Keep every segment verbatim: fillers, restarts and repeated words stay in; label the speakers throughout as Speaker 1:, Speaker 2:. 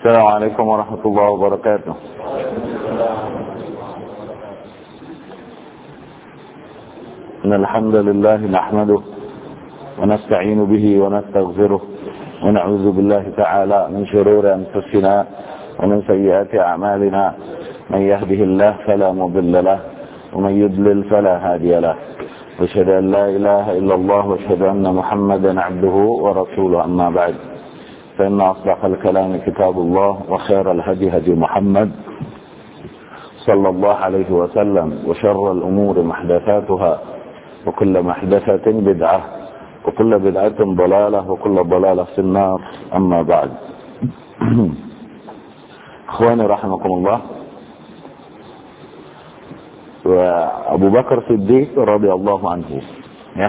Speaker 1: السلام عليكم ورحمة الله وبركاته. إن الحمد لله نحمده ونستعين به ونستغفره ونعوذ بالله تعالى من شرور أنفسنا ومن سيئات أعمالنا. من يهده الله فلا مضل له ومن يضلل فلا هادي له. وأشهد أن لا إله إلا الله وأشهد أن محمدا عبده ورسوله. أما بعد، فإن أصدق الكلام كتاب الله وخير الهدي هدي محمد صلى الله عليه وسلم وشر الأمور محدثاتها وكل محدثة بدعة وكل بدعة ضلالة وكل ضلالة في النار. أما بعد، أخواني رحمكم الله، Abu Bakar Siddiq radhiyallahu anhu, ya.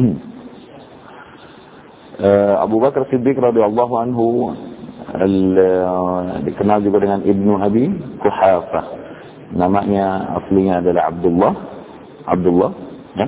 Speaker 1: Abu Bakar Siddiq radhiyallahu anhu dikenal juga dengan Ibnu Abi Quhafah. Namanya aslinya adalah Abdullah. Abdullah, ya.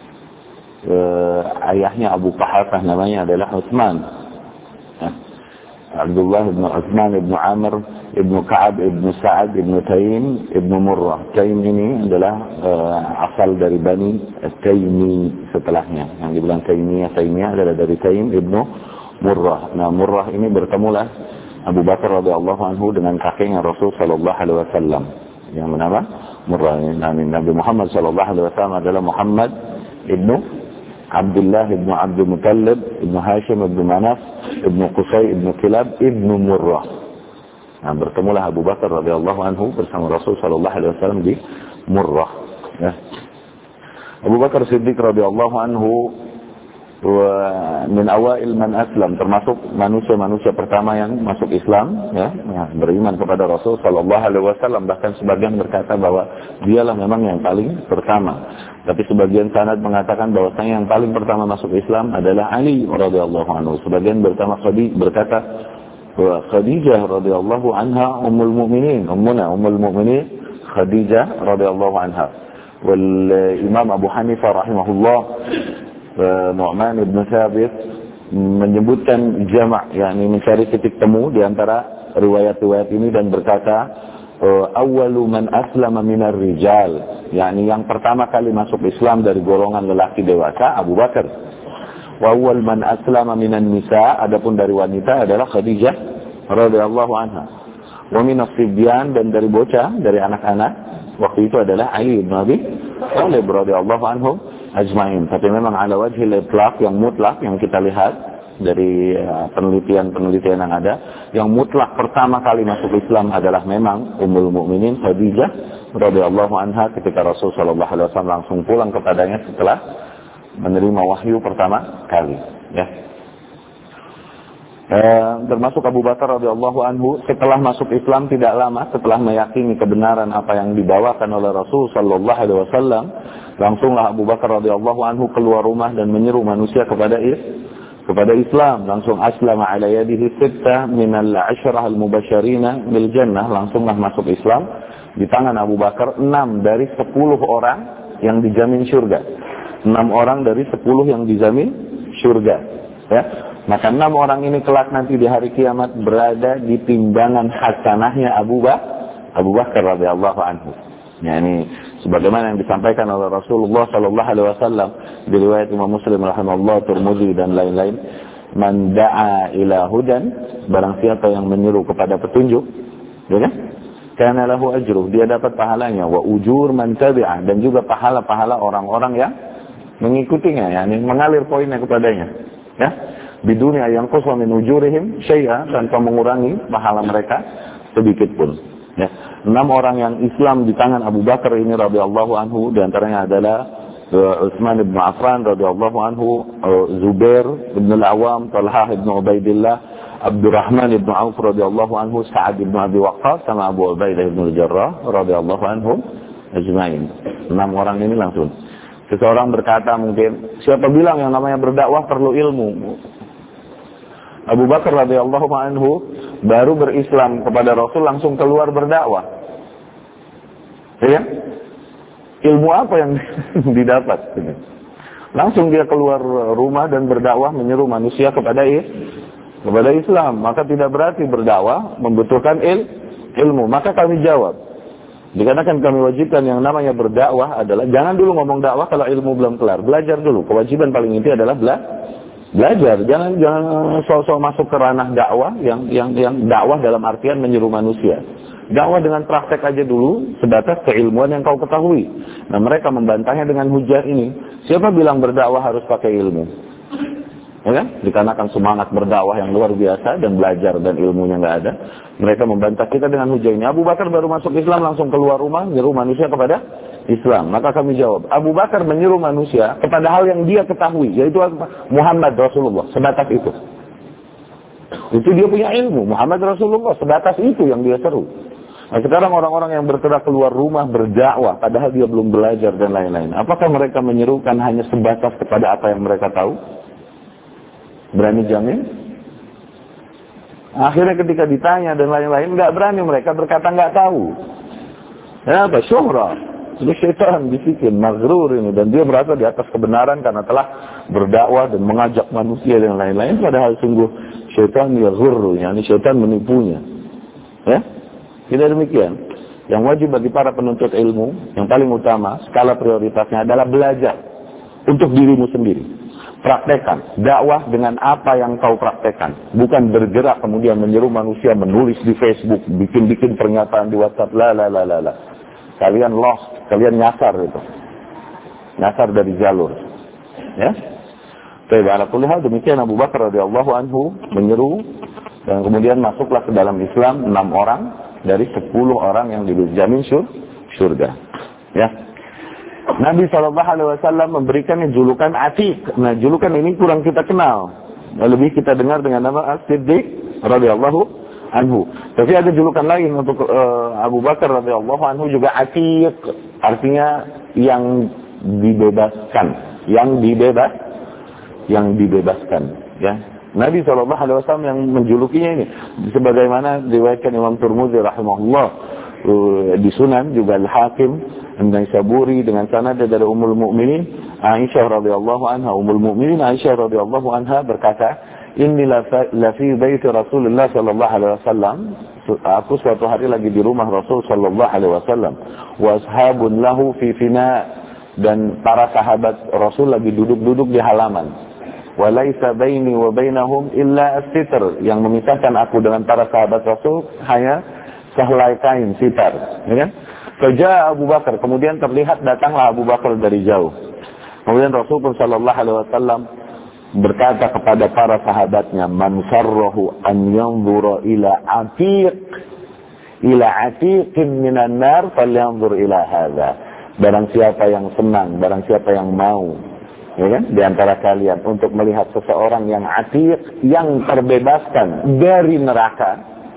Speaker 1: Ayahnya Abu Quhafah namanya adalah Utsman. Ya. Abdullah ibnu Utsman ibnu Amr ibnu Ka'ab ibnu Sa'ad ibnu Taim ibnu Murrah. Taim ini adalah uh, asal dari Bani Taimi setelahnya. Yang dibilang Taimiyah, Taimiyah adalah dari Taim ibnu Murrah. Nah, Murrah ini bertemulah Abu Bakar radhiyallahu anhu dengan kakeknya Rasul sallallahu alaihi wasallam yang bernama Murrah. Nabi Nabi Muhammad sallallahu alaihi wasallam adalah Muhammad ibnu Abdullah ibnu Abdul Muttalib ibnu Hashim ibnu Manaf ibnu Qusay ibnu Kilab ibnu Murrah. Nah, bertemulah Abu Bakar radhiyallahu anhu bersama Rasul sallallahu alaihi wasallam di Murrah, ya. Abu Bakar Siddiq radhiyallahu anhu wa min awail man aslam, termasuk manusia-manusia pertama yang masuk Islam, ya, ya, beriman kepada Rasul sallallahu alaihi wasallam. Bahkan sebagian berkata bahwa dialah memang yang paling pertama. Tapi sebagian sanad mengatakan bahwasanya yang paling pertama masuk Islam adalah Ali radhiyallahu anhu. Sebagian bertama berkata Khadijah radhiyallahu anha ummul mu'minin, ummuna ummul mu'minin Khadijah radhiyallahu anha. Wal Imam Abu Hanifah rahimahullah, Nu'man ibn Thabit menyebutkan jama', yakni mencari titik temu di antara riwayat-riwayat ini dan berkata awwalu man aslama minar rijal, yakni yang pertama kali masuk Islam dari golongan lelaki dewasa Abu Bakar. Wa awwal man aslama minan nisa, adapun dari wanita adalah Khadijah radhiyallahu anha. Wa minas sibyan, dan dari bocah, dari anak-anak waktu itu adalah Ali bin Abi Thalib radhiyallahu anhum ajmain. Tapi memang ala wajhil itlaq, yang mutlak yang kita lihat dari uh, penelitian-penelitian yang ada, yang mutlak pertama kali masuk Islam adalah memang Ummul Mukminin Khadijah radhiyallahu anha ketika Rasul sallallahu alaihi wasallam langsung pulang kepadanya setelah menerima wahyu pertama kali, ya. E, termasuk Abu Bakar radhiyallahu anhu setelah masuk Islam tidak lama, setelah meyakini kebenaran apa yang dibawakan oleh Rasul sallallahu alaihi wasallam, langsunglah Abu Bakar radhiyallahu anhu keluar rumah dan menyeru manusia kepada kepada Islam. Langsung aslama ala yadihi sittah minal asyrah al-mubasysyirina bil jannah, langsunglah masuk Islam di tangan Abu Bakar enam dari sepuluh orang yang dijamin surga. Enam orang dari sepuluh yang dijamin surga, ya. Maka enam orang ini kelak nanti di hari kiamat berada di timbangan hasanahnya Abu Bakar, Abu Bakar radhiyallahu anhu. Ya, ini sebagaimana yang disampaikan oleh Rasulullah sallallahu alaihi wasallam di riwayat Imam Muslim rahimahullah, Tirmidzi dan lain-lain. Man da'a ila hudan, barang siapa yang menyeru kepada petunjuk, ya kan? Kana lahu ajruh, dia dapat pahalanya, wa ujur man tabi'ah, dan juga pahala-pahala orang-orang yang mengikutinya, yakni mengalir poinnya kepadanya, ya. Bidunya yang qaswa min ujurihim syai'a, tanpa mengurangi pahala mereka sedikit pun, ya. Enam orang yang Islam di tangan Abu Bakar ini radhiyallahu anhu, di antaranya adalah uh, Utsman bin Affan radhiyallahu anhu, uh, Zubair bin Al-Awwam, Talhah bin Ubaidillah, Abdurrahman bin Auf radhiyallahu anhu, Sa'ad bin Abi Waqqas, sama Abu Ubaidah bin Al-Jarrah radhiyallahu anhum ajmain. Enam orang ini langsung. Seseorang berkata mungkin, siapa bilang yang namanya berdakwah perlu ilmu? Abu Bakar radhiyallahu anhu baru berislam kepada Rasul langsung keluar berdakwah. Ya? Ilmu apa yang didapat? Langsung dia keluar rumah dan berdakwah, menyeru manusia kepada kepada Islam, maka tidak berarti berdakwah membutuhkan il, ilmu. Maka kami jawab, dikarenakan kami wajibkan yang namanya berdakwah adalah jangan dulu ngomong dakwah kalau ilmu belum kelar. Belajar dulu. Kewajiban paling inti adalah bela, belajar. Jangan jangan sok-sok masuk ke ranah dakwah yang yang yang dakwah dalam artian menyeru manusia. Dakwah dengan praktek aja dulu sebatas keilmuan yang kau ketahui. Nah, mereka membantahnya dengan hujah ini. Siapa bilang berdakwah harus pakai ilmu? Ya kan? Dikarenakan semangat berdakwah yang luar biasa dan belajar dan ilmunya nggak ada, mereka membantah kita dengan hujah ini. Abu Bakar baru masuk Islam langsung keluar rumah menyeru manusia kepada Islam. Maka kami jawab, Abu Bakar menyeru manusia kepada hal yang dia ketahui, yaitu Muhammad Rasulullah, sebatas itu. Itu dia punya ilmu, Muhammad Rasulullah, sebatas itu yang dia seru. Nah, sekarang orang-orang yang bergerak keluar rumah berdakwah padahal dia belum belajar dan lain-lain, apakah mereka menyerukan hanya sebatas kepada apa yang mereka tahu? Berani jamin? Akhirnya ketika ditanya dan lain-lain, nggak berani, mereka berkata nggak tahu. Ya apa? Syuhrah. Itu syaitan bisikin, maghrur ini, dan dia merasa di atas kebenaran karena telah berdakwah dan mengajak manusia dan lain-lain. Padahal sungguh syaitan ya ghurru, yakni syaitan menipunya. Ya? Tidak demikian. Yang wajib bagi para penuntut ilmu, yang paling utama, skala prioritasnya adalah belajar untuk dirimu sendiri. Praktekan, dakwah dengan apa yang kau praktekan. Bukan bergerak kemudian menyeru manusia menulis di Facebook, bikin-bikin pernyataan di WhatsApp. La la la la la. Kalian lost, kalian nyasar itu. Nyasar dari jalur. Ya. Baik, ala kulli hal demikian Abu Bakar radhiyallahu anhu menyeru dan kemudian masuklah ke dalam Islam enam orang dari sepuluh orang yang dijamin syur, surga. Ya. Nabi shallallahu alaihi wasallam memberikannya julukan Atiq. Nah, julukan ini kurang kita kenal. Lebih kita dengar dengan nama As-Siddiq radhiyallahu anhu. Tapi ada julukan lain untuk uh, Abu Bakar radhiyallahu anhu juga Atiq. Artinya yang dibebaskan, yang dibebas, yang dibebaskan. Ya. Nabi shallallahu alaihi wasallam yang menjulukinya ini, sebagaimana diriwayatkan Imam Tirmidzi rahimahullah uh, di Sunan, juga Al-Hakim An-Naisaburi dengan sanad dari Ummul Mukminin Aisyah radhiyallahu anha. Ummul Mukminin Aisyah radhiyallahu anha berkata, "Inni la fi baiti Rasulullah sallallahu alaihi wasallam." Aku suatu hari lagi di rumah Rasul sallallahu alaihi wasallam. Wa ashabun lahu fi fina, dan para sahabat Rasul lagi duduk-duduk di halaman. Wa laisa baini wa bainahum illa as-sitr. Yang memisahkan aku dengan para sahabat Rasul hanya sehelai kain sitar, ya kan? Kerja Abu Bakar, kemudian terlihat datanglah Abu Bakar dari jauh. Kemudian Rasulullah sallallahu alaihi wasallam berkata kepada para sahabatnya, "Man sarrahu an yanzura ila atiq ila atiqin minan nar falyanzur ila hadza." Barang siapa yang senang, barang siapa yang mau, ya kan, di antara kalian untuk melihat seseorang yang atiq, yang terbebaskan dari neraka,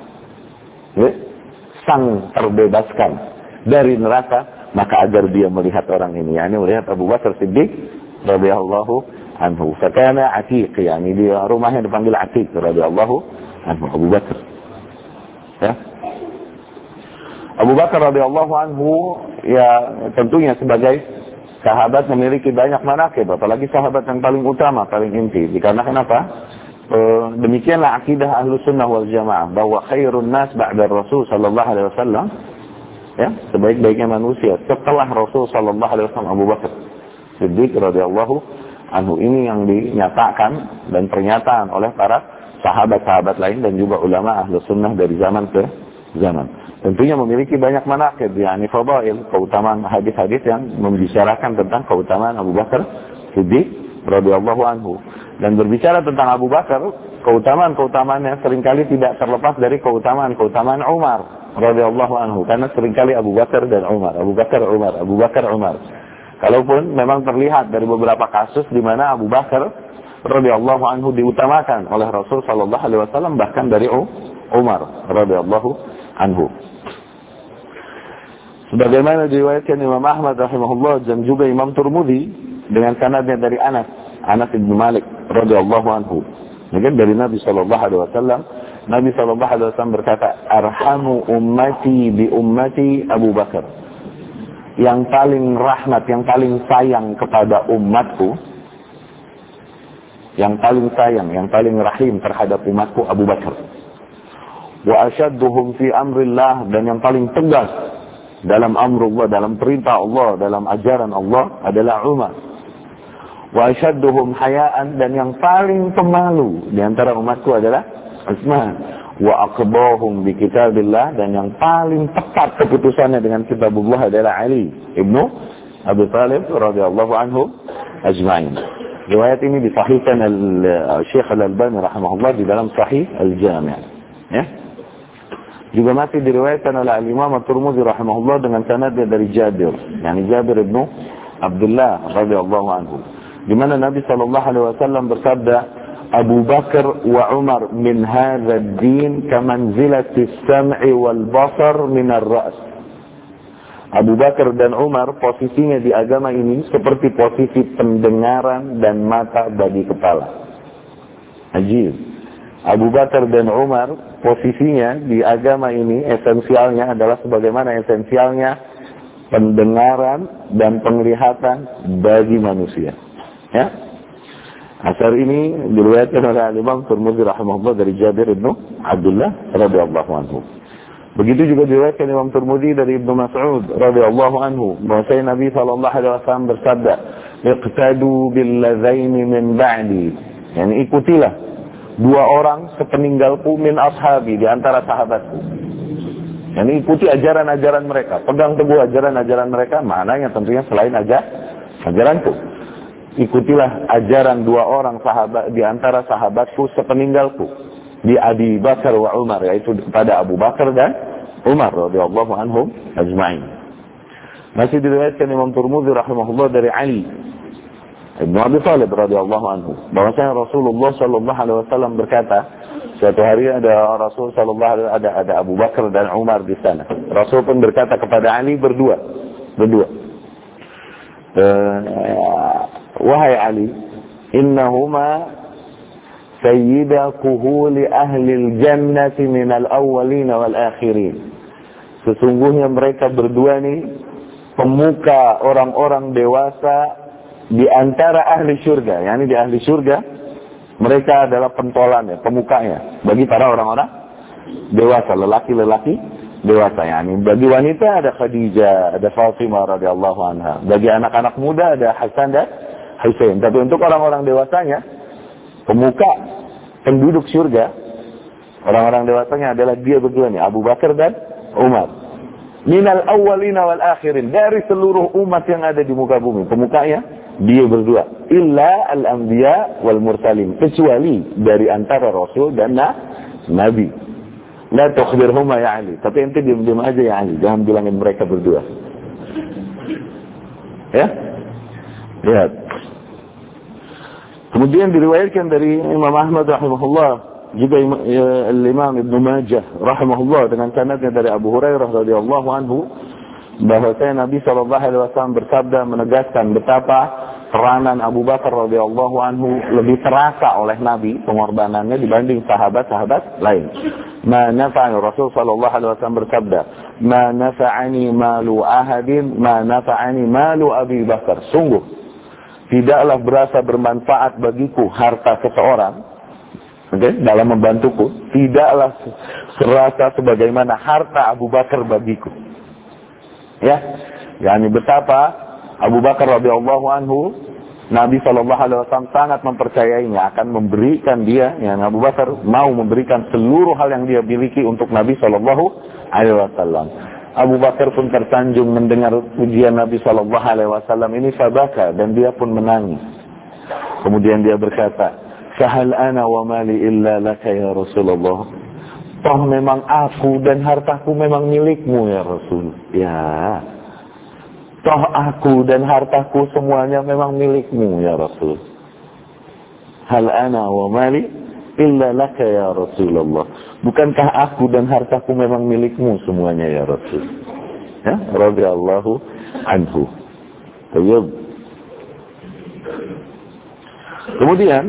Speaker 1: ya, sang terbebaskan dari neraka, maka agar dia melihat orang ini, yakni melihat Abu Bakar Siddiq radhiyallahu anhu. Fakana Atiq, yakni dia rumahnya dipanggil Atiq radhiyallahu anhu, Abu Bakar. Ya. Abu Bakar radhiyallahu anhu ya tentunya sebagai sahabat memiliki banyak manaqib, apalagi sahabat yang paling utama, paling inti. Dikarenakan apa? E, demikianlah akidah Ahlus Sunnah wal Jamaah, bahwa khairun nas ba'da Rasul sallallahu alaihi wasallam, ya, sebaik-baiknya manusia setelah Rasul sallallahu alaihi wasallam Abu Bakar Siddiq radhiyallahu anhu. Ini yang dinyatakan dan pernyataan oleh para sahabat-sahabat lain dan juga ulama Ahlus Sunnah dari zaman ke zaman. Tentunya memiliki banyak manaqib, yakni fadail, keutamaan hadis-hadis yang membicarakan tentang keutamaan Abu Bakar Siddiq radhiyallahu anhu. Dan berbicara tentang Abu Bakar, keutamaan-keutamaannya seringkali tidak terlepas dari keutamaan-keutamaan Umar radhiyallahu anhu, karena seringkali Abu Bakar dan Umar, Abu Bakar Umar, Abu Bakar Umar. Kalaupun memang terlihat dari beberapa kasus di mana Abu Bakar radhiyallahu anhu diutamakan oleh Rasul sallallahu alaihi wasallam, bahkan dari Umar radhiyallahu anhu. Sebagaimana diriwayatkan Imam Ahmad rahimahullah dan juga Imam Tirmidzi dengan sanadnya dari Anas, Anas bin Malik radhiyallahu anhu. Mungkin dari Nabi sallallahu alaihi wasallam, Nabi sallallahu alaihi wasallam berkata, "Arhamu ummati bi ummati Abu Bakar." Yang paling rahmat, yang paling sayang kepada umatku, yang paling sayang, yang paling rahim terhadap umatku Abu Bakar. Wa asyadduhum fi amrillah, dan yang paling tegas dalam amrullah, dalam perintah Allah, dalam ajaran Allah adalah Umar. Wa asyadduhum hayaan, dan yang paling pemalu di antara umatku adalah Utsman. Wa aqdahum bi kitabillah, dan yang paling tepat keputusannya dengan kitabullah adalah Ali ibnu Abi Thalib radhiyallahu anhu ajma'in. Riwayat ini disahihkan Syekh Al-Albani rahimahullah di dalam Sahih Al-Jami'. Ya. Juga masih diriwayatkan oleh Al-Imam At-Tirmidzi rahimahullah dengan sanadnya dari Jabir, yakni Jabir ibnu Abdullah radhiyallahu anhu, di mana Nabi sallallahu alaihi wasallam bersabda, Abu Bakar wa Umar min hadzal din kamanzilati as-sam'i wal basar min ar-ra's. Abu Bakar dan Umar posisinya di agama ini seperti posisi pendengaran dan mata bagi kepala. Ajib. Abu Bakar dan Umar posisinya di agama ini esensialnya adalah sebagaimana esensialnya pendengaran dan penglihatan bagi manusia. Ya. Asar ini diriwayatkan oleh Imam Tirmidzi rahimahullah dari Jabir bin Abdullah radhiyallahu anhu. Begitu juga diriwayatkan Imam Tirmidzi dari Ibnu Mas'ud radhiyallahu anhu, bahwasanya Nabi sallallahu alaihi wasallam bersabda, "Iqtadu bil ladzaini min ba'di." Yani ikutilah dua orang sepeninggalku min ashabi, di antara sahabatku. Yani ikuti ajaran-ajaran mereka, pegang teguh ajaran-ajaran mereka, maknanya tentunya selain aja ajaranku. Ikutilah ajaran dua orang sahabat di antara sahabatku sepeninggalku, di Abi Bakar wa Umar, yaitu kepada Abu Bakar dan Umar radhiyallahu anhum ajma'in. Masih diriwayatkan Imam Tirmidzi rahimahullah dari Ali ibnu Abi Thalib radhiyallahu anhu, bahwasanya Rasulullah sallallahu alaihi wasallam berkata, suatu hari ada Rasul sallallahu alaihi ada ada Abu Bakar dan Umar di sana. Rasul pun berkata kepada Ali berdua, berdua. Uh, wahai Ali, innahuma sayyida kuhuli ahlil jannati minal awwalin wal akhirin. Sesungguhnya mereka berdua ini pemuka orang-orang dewasa di antara ahli surga. Yani di ahli surga mereka adalah pentolannya, pemukanya bagi para orang-orang dewasa, lelaki-lelaki dewasa. Yani bagi wanita ada Khadijah, ada Fatimah radhiyallahu anha. Bagi anak-anak muda ada Hasan dan Husain. Tapi untuk orang-orang dewasanya, pemuka penduduk surga, orang-orang dewasanya adalah dia berdua nih, Abu Bakar dan Umar. Minal awwalina wal akhirin, dari seluruh umat yang ada di muka bumi, pemukanya dia berdua. Illa al-anbiya wal mursalin, kecuali dari antara rasul dan nabi. La tukhbirhuma ya Ali, tapi ente diam-diam aja ya Ali, jangan bilangin mereka berdua. Ya? Lihat. Kemudian diriwayatkan dari Imam Ahmad rahimahullah, juga Imam Ibnu Majah rahimahullah dengan sanadnya dari Abu Hurairah radhiyallahu anhu, bahwasanya Nabi sallallahu alaihi wasallam bersabda menegaskan betapa peranan Abu Bakar radhiyallahu anhu lebih terasa oleh Nabi pengorbanannya dibanding sahabat-sahabat lain. Ma nafa'ani, Rasul sallallahu alaihi wasallam bersabda, "Ma nafa'ani malu ahadin, ma nafa'ani malu Abi Bakar." Sungguh tidaklah berasa bermanfaat bagiku harta seseorang, okay, dalam membantuku, tidaklah serasa sebagaimana harta Abu Bakar bagiku. Ya, yakni betapa Abu Bakar radhiyallahu anhu, Nabi sallallahu alaihi wasallam sangat mempercayainya, akan memberikan dia, yang Abu Bakar mau memberikan seluruh hal yang dia miliki untuk Nabi sallallahu alaihi wasallam. Abu Bakar pun tersanjung mendengar pujian Nabi sallallahu alaihi wasallam ini, fabaka, dan dia pun menangis. Kemudian dia berkata, "Sahal ana wa mali illa laka ya Rasulullah." Toh memang aku dan hartaku memang milikmu ya Rasul. Ya. Toh aku dan hartaku semuanya memang milikmu ya Rasul. Hal ana wa mali illa laka ya Rasulullah. Bukankah aku dan hartaku memang milikmu semuanya ya Rasul? Ya, radhiyallahu anhu. Baik. Kemudian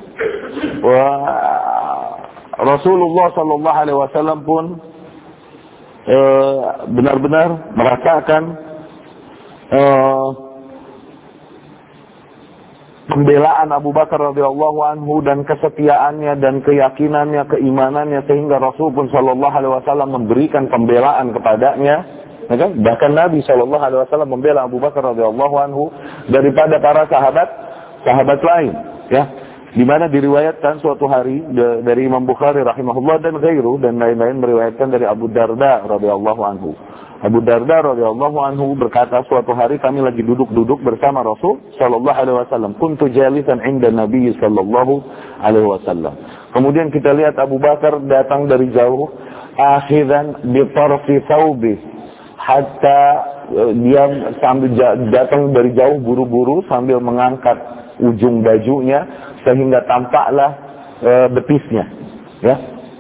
Speaker 1: wah, Rasulullah sallallahu alaihi wasallam pun eh, benar-benar merasakan eh, pembelaan Abu Bakar radhiyallahu anhu dan kesetiaannya dan keyakinannya, keimanannya, sehingga Rasul pun sallallahu alaihi wasallam memberikan pembelaan kepadanya. Ya kan? Bahkan Nabi sallallahu alaihi wasallam membela Abu Bakar radhiyallahu anhu daripada para sahabat sahabat lain, ya. Di mana diriwayatkan suatu hari dari Imam Bukhari rahimahullah dan ghairu dan lain-lain meriwayatkan dari Abu Darda radhiyallahu anhu. Abu Darda radhiyallahu anhu berkata, suatu hari kami lagi duduk-duduk bersama Rasul sallallahu alaihi wasallam. Kuntu jalisan 'inda Nabi sallallahu alaihi wasallam. Kemudian kita lihat Abu Bakar datang dari jauh, akhiran bi tarfi thawbi, hatta dia sambil datang dari jauh buru-buru sambil mengangkat ujung bajunya sehingga tampaklah e, betisnya, ya.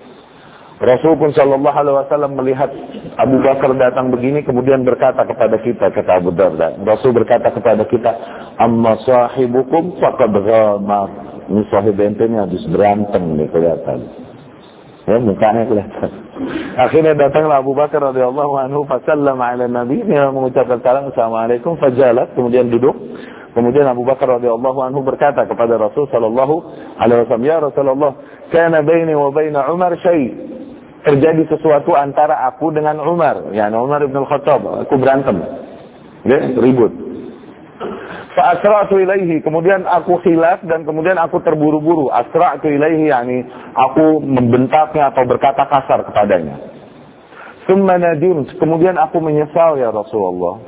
Speaker 1: Rasul pun sallallahu alaihi wasallam melihat Abu Bakar datang begini, kemudian berkata kepada kita, kata Abu Darda, Rasul berkata kepada kita, amma sahibukum faqad ghamar. Ini sahib ente ini habis berantem nih kelihatan. Ya, mukanya kelihatan. Akhirnya datanglah Abu Bakar radhiyallahu anhu, fasallama ala nabi, dia mengucapkan salam, assalamualaikum, fajalat, kemudian duduk. Kemudian Abu Bakar radhiyallahu anhu berkata kepada Rasul sallallahu alaihi wasallam, ya Rasulullah, kana baini wa baina Umar syai'. Terjadi sesuatu antara aku dengan Umar, yani Umar ibn al-Khattab, aku berantem, ya, ribut. Fa asra'tu ilaihi, kemudian aku khilaf dan kemudian aku terburu-buru. Asra'tu ilaihi, yani aku membentaknya atau berkata kasar kepadanya. Tsumma nadimtu, kemudian aku menyesal ya Rasulullah.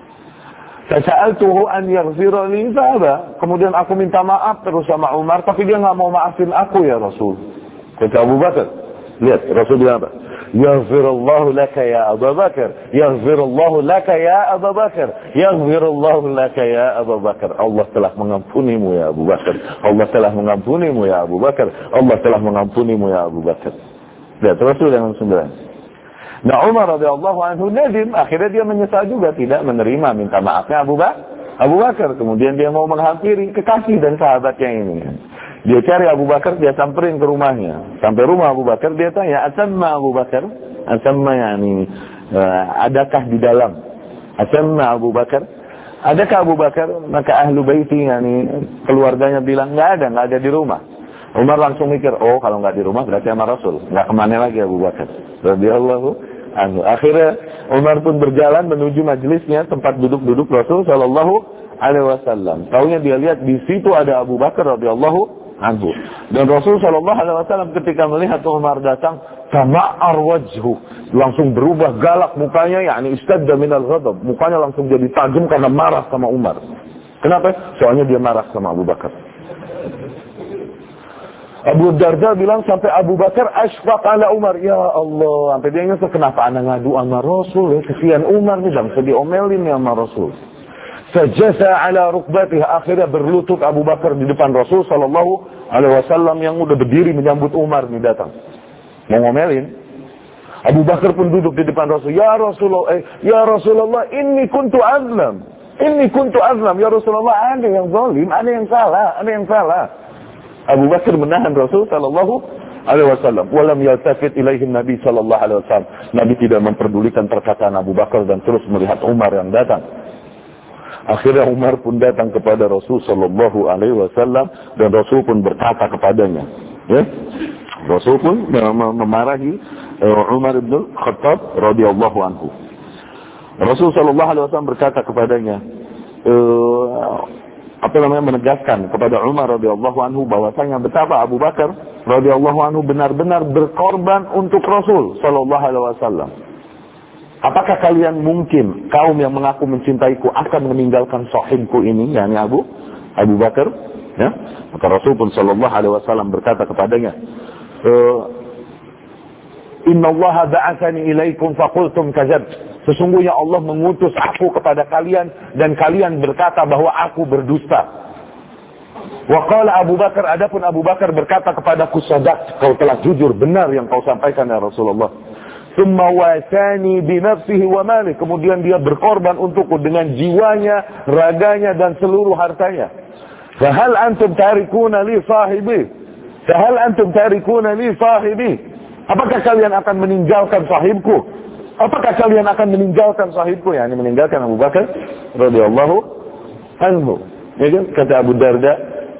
Speaker 1: Fasa'altuhu an yaghfira li, fa'aba. Kemudian aku minta maaf terus sama Umar, tapi dia enggak mau maafin aku ya Rasul. Kata Abu Bakar, lihat Rasul bilang apa? Yaghfirullahu laka ya Abu Bakar, yaghfirullahu laka ya Abu Bakar, yaghfirullahu laka ya Abu Bakar. Allah telah mengampunimu ya Abu Bakar. Allah telah mengampunimu ya Abu Bakar. Allah telah mengampunimu ya Abu Bakar. Lihat Rasul yang sembilan. Nah, Umar radhiyallahu anhu nadim, akhirnya dia menyesal juga, tidak menerima minta maafnya Abu Bakar. Abu Bakar, kemudian dia mau menghampiri kekasih dan sahabatnya ini. Dia cari Abu Bakar, dia samperin ke rumahnya. Sampai rumah Abu Bakar, dia tanya, asamma Abu Bakar? Asamma yani, uh, adakah di dalam? Asamma Abu Bakar? Adakah Abu Bakar? Maka ahlu baiti, yani, keluarganya bilang, nggak ada, nggak ada di rumah. Umar langsung mikir, oh kalau nggak di rumah berarti sama Rasul. Nggak kemana lagi Abu Bakar radhiyallahu anhu. Akhirnya Umar pun berjalan menuju majelisnya, tempat duduk-duduk Rasul sallallahu alaihi wasallam. Taunya dia lihat di situ ada Abu Bakar radhiyallahu anhu. Dan Rasul sallallahu alaihi wasallam ketika melihat Umar datang, tama'ar wajhu, langsung berubah galak mukanya, yakni istadda minal ghadab. Mukanya langsung jadi tajam karena marah sama Umar. Kenapa? Soalnya dia marah sama Abu Bakar. Abu Darda bilang sampai Abu Bakar asfaq ala Umar, ya Allah, sampai dia nyesel, kenapa anak ngadu sama Rasul, ya kesian Umar nih, jangan sedih omelin ya sama Rasul. Sajasa ala rukbatih, akhirnya berlutut Abu Bakar di depan Rasul sallallahu alaihi wasallam yang udah berdiri menyambut Umar nih datang. Mau ngomelin. Abu Bakar pun duduk di depan Rasul. Ya Rasulullah, eh, ya Rasulullah, inni kuntu azlam. Inni kuntu azlam, ya Rasulullah, ada yang zalim, ada yang salah, ada yang salah. Abu Bakar menahan Rasul sallallahu alaihi wasallam. Walam yaltafit ilaihi Nabi sallallahu alaihi wasallam. Nabi tidak memperdulikan perkataan Abu Bakar dan terus melihat Umar yang datang. Akhirnya Umar pun datang kepada Rasul sallallahu alaihi wasallam dan Rasul pun berkata kepadanya, ya. Rasul pun memarahi Umar bin Khattab radhiyallahu anhu. Rasul sallallahu alaihi wasallam berkata kepadanya, e, apa namanya, menegaskan kepada Umar radhiyallahu anhu bahwasanya betapa Abu Bakar radhiyallahu anhu benar-benar berkorban untuk Rasul sallallahu alaihi wasallam. Apakah kalian mungkin kaum yang mengaku mencintaiku akan meninggalkan sahibku ini, yakni Abu Abu Bakar? Ya, maka Rasul pun sallallahu alaihi wasallam berkata kepadanya, Inna Allah ba'athani ilaikum faqultum kadzab. Sesungguhnya Allah mengutus aku kepada kalian dan kalian berkata bahwa aku berdusta. Wa qala Abu Bakar, adapun Abu Bakar berkata kepadaku, sadaq, kau telah jujur, benar yang kau sampaikan ya Rasulullah. Tsumma wasani bi nafsihi wa mali, kemudian dia berkorban untukku dengan jiwanya, raganya dan seluruh hartanya. Fa hal antum tarikuna li sahibi? Fa hal antum tarikuna li sahibi? Apakah kalian akan meninggalkan sahibku? Apakah kalian akan meninggalkan sahibku, yakni meninggalkan Abu Bakar radhiyallahu anhu? Ya kan? Kata Abu Darda,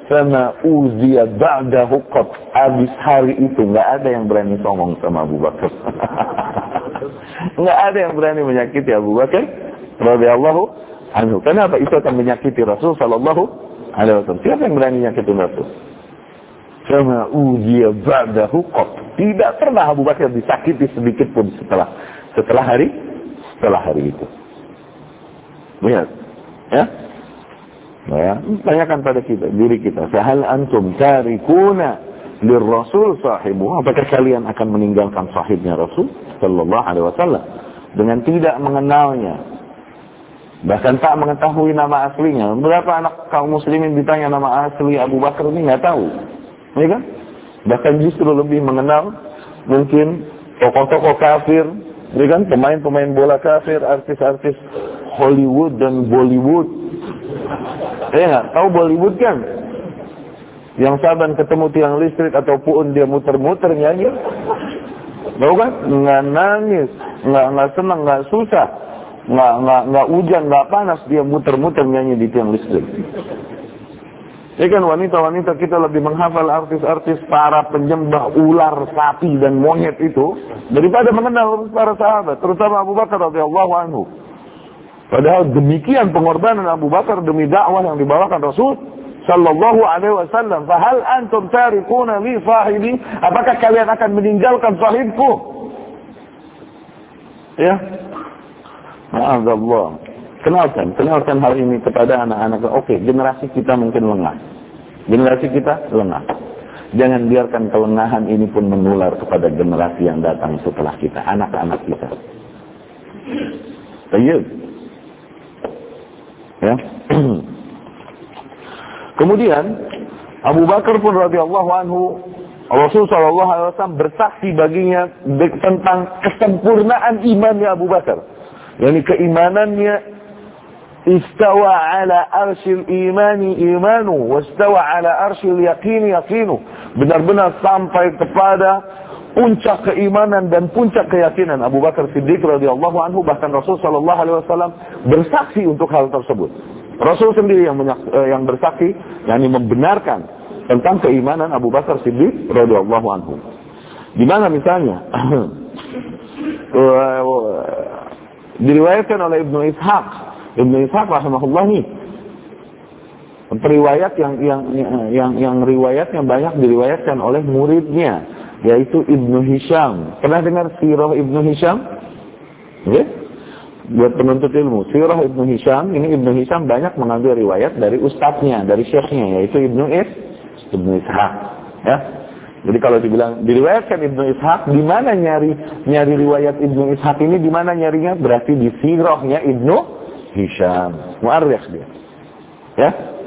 Speaker 1: sama uziya ba'dahu qat. Habis hari itu nggak ada yang berani songong sama Abu Bakar. Nggak ada yang berani menyakiti Abu Bakar radhiyallahu anhu. Kenapa? Itu akan menyakiti Rasul sallallahu alaihi wasallam. Siapa yang berani menyakiti Rasul? Sama uziya ba'dahu qat. Tidak pernah Abu Bakar disakiti sedikit pun setelah setelah hari setelah hari itu. Lihat, ya. Nah, ya, tanyakan pada kita, diri kita, sahal antum tarikuna lirrasul sahibu, apakah kalian akan meninggalkan sahibnya Rasul sallallahu alaihi wasallam dengan tidak mengenalnya, bahkan tak mengetahui nama aslinya? Berapa anak kaum muslimin ditanya nama asli Abu Bakar ini nggak tahu, ya kan? Bahkan justru lebih mengenal mungkin tokoh-tokoh kafir, ya kan? Pemain-pemain bola kafir, artis-artis Hollywood dan Bollywood. Eh nggak tahu Bollywood kan? Yang saban ketemu tiang listrik ataupun dia muter-muter nyanyi, tahu kan? Nggak nangis, nggak nggak senang, nggak susah, nggak nggak nggak hujan, nggak panas, dia muter-muter nyanyi di tiang listrik. Ya kan, wanita-wanita kita lebih menghafal artis-artis para penyembah ular, sapi dan monyet itu daripada mengenal para sahabat, terutama Abu Bakar radhiyallahu anhu. Padahal demikian pengorbanan Abu Bakar demi dakwah yang dibawakan Rasul sallallahu alaihi wasallam. Fahal antum tarikuna li sahibi? Apakah kalian akan meninggalkan sahibku? Ya. Ma'azallah. Kenalkan, kenalkan hal ini kepada anak-anak. Oke, generasi kita mungkin lengah. Generasi kita lengah. Jangan biarkan kelengahan ini pun menular kepada generasi yang datang setelah kita, anak-anak kita. Ayo. Ya. Kemudian Abu Bakar pun radhiyallahu anhu, Rasul sallallahu alaihi wasallam bersaksi baginya tentang kesempurnaan imannya Abu Bakar. Yani keimanannya istawa ala arsyil imani imanu wastawa ala arsyil yaqini yaqinu. Benar-benar sampai kepada puncak keimanan dan puncak keyakinan Abu Bakar Siddiq radhiyallahu anhu. Bahkan Rasul sallallahu alaihi wasallam bersaksi untuk hal tersebut. Rasul sendiri yang yang bersaksi, yakni membenarkan tentang keimanan Abu Bakar Siddiq radhiyallahu anhu. Di mana misalnya diriwayatkan oleh Ibnu Ishaq, Ibnu Ishaq rahimahullah nih, periwayat yang yang yang yang riwayatnya banyak diriwayatkan oleh muridnya, yaitu Ibnu Hisham. Pernah dengar sirah Ibnu Hisham? Ya? Buat penuntut ilmu, sirah Ibnu Hisham, ini Ibnu Hisham banyak mengambil riwayat dari ustadznya, dari syekhnya, yaitu Ibnu Is, Ibnu Ishaq. Ya? Jadi kalau dibilang diriwayatkan Ibnu Ishaq, di mana nyari nyari riwayat Ibnu Ishaq ini, di mana nyarinya? Berarti di sirahnya Ibnu Hisham, mu'arrikh dia. Ya?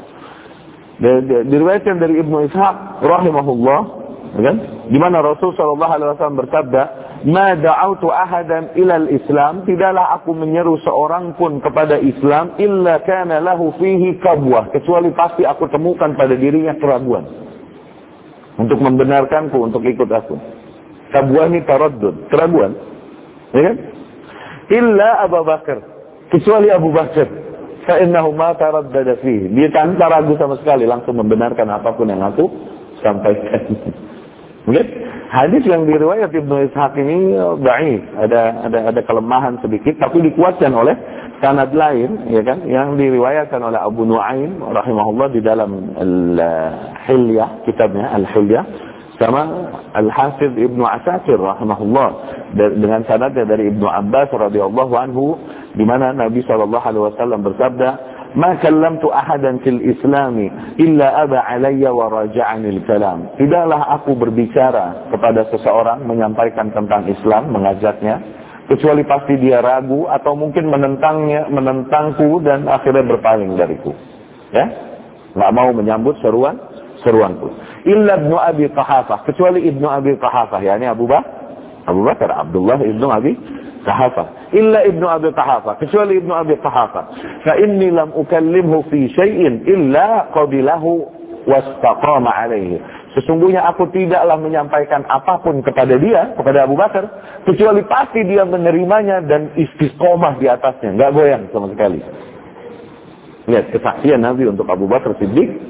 Speaker 1: Diriwayatkan dari Ibnu Ishaq rahimahullah, kan? Di mana Rasul sallallahu alaihi wasallam bersabda, "Ma da'autu ahadan ilal Islam," tidaklah aku menyeru seorang pun kepada Islam, illa kana lahu fihi kabwah, kecuali pasti aku temukan pada dirinya keraguan untuk membenarkanku untuk ikut aku. Kabwah ini taraddud, keraguan. Ya kan? Illa Abu Bakar, kecuali Abu Bakar, fa innahu ma taraddada fihi. Dia tanpa ragu sama sekali langsung membenarkan apapun yang aku sampaikan. Lihat, hadis yang diriwayat Ibnu Ishaq ini dhaif, ada ada ada kelemahan sedikit, tapi dikuatkan oleh sanad lain, ya kan, yang diriwayatkan oleh Abu Nuaim rahimahullah di dalam Al-Hilyah, kitabnya Al-Hilyah, sama Al-Hafidh Ibnu Asakir rahimahullah dengan sanadnya dari Ibnu Abbas radhiyallahu anhu, di mana Nabi sallallahu alaihi wasallam bersabda, "Ma kallamtu ahadan fil Islami illa aba alayya wa raja'ani al-kalam." Tidaklah aku berbicara kepada seseorang menyampaikan tentang Islam, mengajaknya, kecuali pasti dia ragu atau mungkin menentangnya, menentangku dan akhirnya berpaling dariku. Ya? Enggak mau menyambut seruan seruanku. Illa Ibnu Abi Qahafah, kecuali Ibnu Abi Qahafah, yakni Abu Bakar, Abu Bakar Abdullah Ibnu Abi Qahafah. Illa Ibnu Abi Qahafah, kecuali Ibnu Abi Qahafah. Fa inni lam ukallimhu fi syai'in illa qabilahu wastaqama alaihi. Sesungguhnya aku tidaklah menyampaikan apapun kepada dia, kepada Abu Bakar, kecuali pasti dia menerimanya dan istiqomah di atasnya, enggak goyang sama sekali. Lihat kesaksian Nabi untuk Abu Bakar Siddiq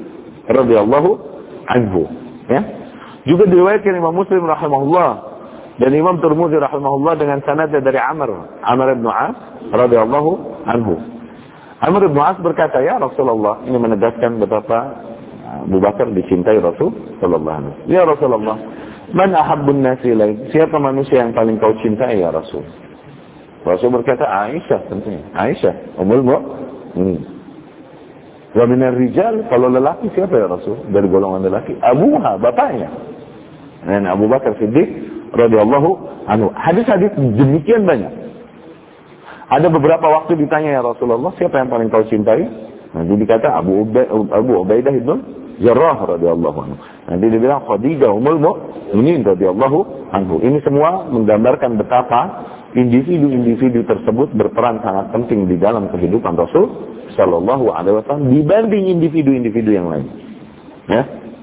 Speaker 1: radhiyallahu anhu. Ya. Juga diriwayatkan Imam Muslim rahimahullah dan Imam Tirmidzi rahimahullah dengan sanadnya dari Amr, Amr bin As radhiyallahu anhu. Amr bin As berkata, ya Rasulullah, ini menegaskan betapa Abu Bakar dicintai Rasul sallallahu alaihi wasallam. Ya Rasulullah, man ahabbun nasi ilaik? Siapa manusia yang paling kau cintai ya Rasul? Rasul berkata, Aisyah tentunya. Aisyah, ummul mu'minin. Wa minar rijal, kalau lelaki siapa ya Rasul? Dari golongan lelaki, abuha, bapaknya. Dan Abu Bakar Siddiq radhiyallahu anhu. Hadis-hadis demikian banyak. Ada beberapa waktu ditanya, ya Rasulullah, siapa yang paling kau cintai? Nanti dikata Abu Ubaidah, Abu Ubaidah ibn Jarrah radhiyallahu anhu. Nanti dibilang Khadijah ummul mu'minin radhiyallahu anhu. Ini semua menggambarkan betapa individu-individu tersebut berperan sangat penting di dalam kehidupan Rasul sallallahu alaihi wasallam dibanding individu-individu yang lain. Ya.